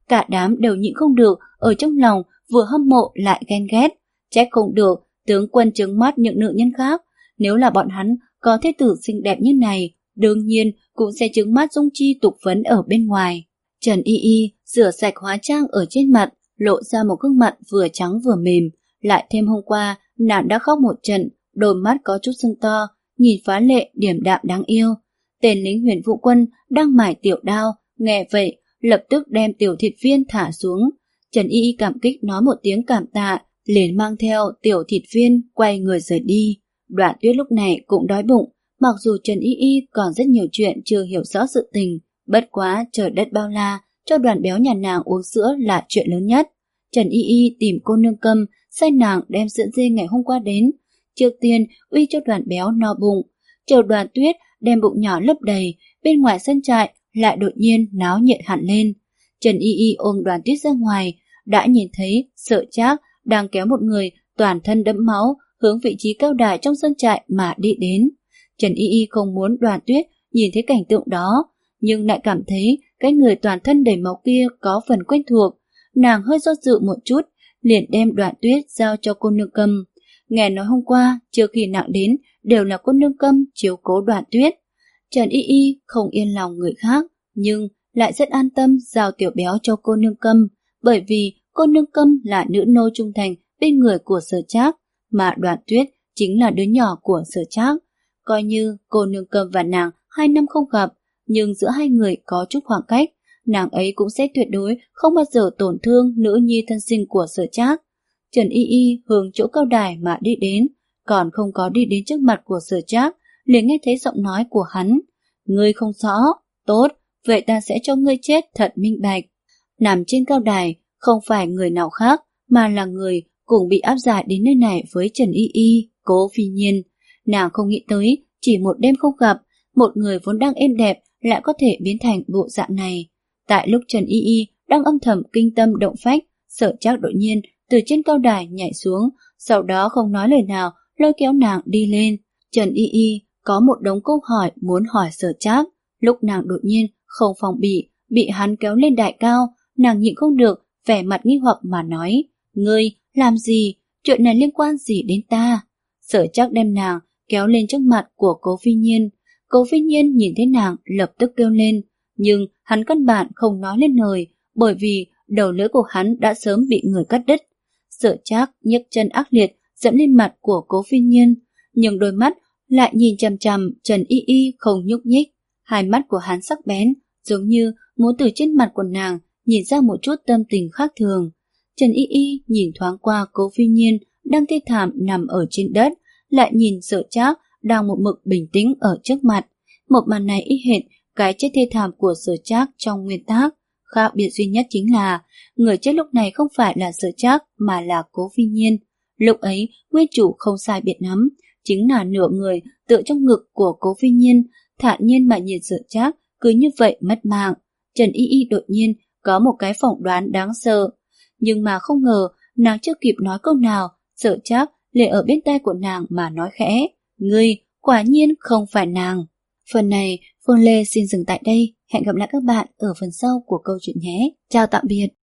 Cả đám đều nhịn không được, ở trong lòng vừa hâm mộ lại ghen ghét. Trách không được, tướng quân trừng mắt những nữ nhân khác. Nếu là bọn hắn có thế tử xinh đẹp như này, đương nhiên cũng sẽ trừng mắt dung chi tục vấn ở bên ngoài. Trần Y Y rửa sạch hóa trang ở trên mặt, lộ ra một gương mặt vừa trắng vừa mềm. Lại thêm hôm qua, nàng đã khóc một trận, đôi mắt có chút sưng to, nhìn phá lệ điềm đạm đáng yêu. Tên lính Huyền Vũ Quân đang mải tiểu đao, nghe vậy lập tức đem tiểu thịt viên thả xuống. Trần Y Y cảm kích nói một tiếng cảm tạ, liền mang theo tiểu thịt viên quay người rời đi. Đoạn Tuyết lúc này cũng đói bụng, mặc dù Trần Y Y còn rất nhiều chuyện chưa hiểu rõ sự tình, bất quá trời đất bao la, cho Đoàn Béo nhà nàng uống sữa là chuyện lớn nhất. Trần Y Y tìm cô nương Câm, sai nàng đem sữa dê ngày hôm qua đến. Trước tiên uy cho Đoàn Béo no bụng, chờ Đoàn Tuyết đem bụng nhỏ lấp đầy, bên ngoài sân trại lại đột nhiên náo nhiệt hẳn lên. Trần Y Y ôm Đoàn Tuyết ra ngoài, đã nhìn thấy Sợ Trác đang kéo một người toàn thân đẫm máu hướng vị trí cao đài trong sân trại mà đi đến. Trần Y Y không muốn Đoàn Tuyết nhìn thấy cảnh tượng đó, nhưng lại cảm thấy cái người toàn thân đầy máu kia có phần quen thuộc. Nàng hơi do dự một chút, liền đem Đoàn Tuyết giao cho cô nương Câm. Nghe nói hôm qua, trước khi nàng đến, đều là cô nương Câm chiếu cố Đoàn Tuyết. Trần Y Y không yên lòng người khác, nhưng lại rất an tâm giao Tiểu Béo cho cô nương Câm, bởi vì cô nương Câm là nữ nô trung thành bên người của Sở Trác, mà Đoàn Tuyết chính là đứa nhỏ của Sở Trác. Coi như cô nương Câm và nàng hai năm không gặp, nhưng giữa hai người có chút khoảng cách, nàng ấy cũng sẽ tuyệt đối không bao giờ tổn thương nữ nhi thân sinh của Sở Trác. Trần Y Y hướng chỗ cao đài mà đi đến, còn không có đi đến trước mặt của Sở Trác, liền nghe thấy giọng nói của hắn. Ngươi không rõ, tốt, vậy ta sẽ cho ngươi chết thật minh bạch. Nằm trên cao đài, không phải người nào khác, mà là người cùng bị áp giải đến nơi này với Trần Y Y, Cố Phi Nhiên. Nàng không nghĩ tới, chỉ một đêm không gặp, một người vốn đang êm đẹp lại có thể biến thành bộ dạng này. Tại lúc Trần Y Y đang âm thầm kinh tâm động phách, Sở Trác đột nhiên từ trên cao đài nhảy xuống, sau đó không nói lời nào lôi kéo nàng đi lên. Trần Y Y có một đống câu hỏi muốn hỏi Sở Trác, lúc nàng đột nhiên không phòng bị, bị hắn kéo lên đài cao, nàng nhịn không được, vẻ mặt nghi hoặc mà nói, ngươi làm gì, chuyện này liên quan gì đến ta? Sở Trác đem nàng kéo lên trước mặt của Cố Phi Nhiên. Cố Phi Nhiên nhìn thấy nàng lập tức kêu lên, nhưng hắn căn bản không nói lên lời, bởi vì đầu lưỡi của hắn đã sớm bị người cắt đứt. Sở Trác nhấc chân ác liệt dẫm lên mặt của Cố Phi Nhiên, nhưng đôi mắt lại nhìn chằm chằm Trần Y Y không nhúc nhích. Hai mắt của hắn sắc bén, giống như muốn từ trên mặt của nàng nhìn ra một chút tâm tình khác thường. Trần Y Y nhìn thoáng qua Cố Phi Nhiên đang thê thảm nằm ở trên đất, lại nhìn Sở Trác đang một mực bình tĩnh ở trước mặt. Một màn này y hệt cái chết thê thảm của Sở Trác trong nguyên tác. Khác biệt duy nhất chính là người chết lúc này không phải là Sở Trác mà là Cố Phi Nhiên. Lúc ấy nguyên chủ không sai biệt lắm, chính là nửa người tựa trong ngực của Cố Phi Nhiên, thản nhiên mà nhìn Sở Trác cứ như vậy mất mạng. Trần Y Y đột nhiên có một cái phỏng đoán đáng sợ, nhưng mà không ngờ nàng chưa kịp nói câu nào, Sở Trác liền ở bên tai của nàng mà nói khẽ, ngươi quả nhiên không phải nàng. Phần này Phương Lê xin dừng tại đây, hẹn gặp lại các bạn ở phần sau của câu chuyện nhé. Chào tạm biệt.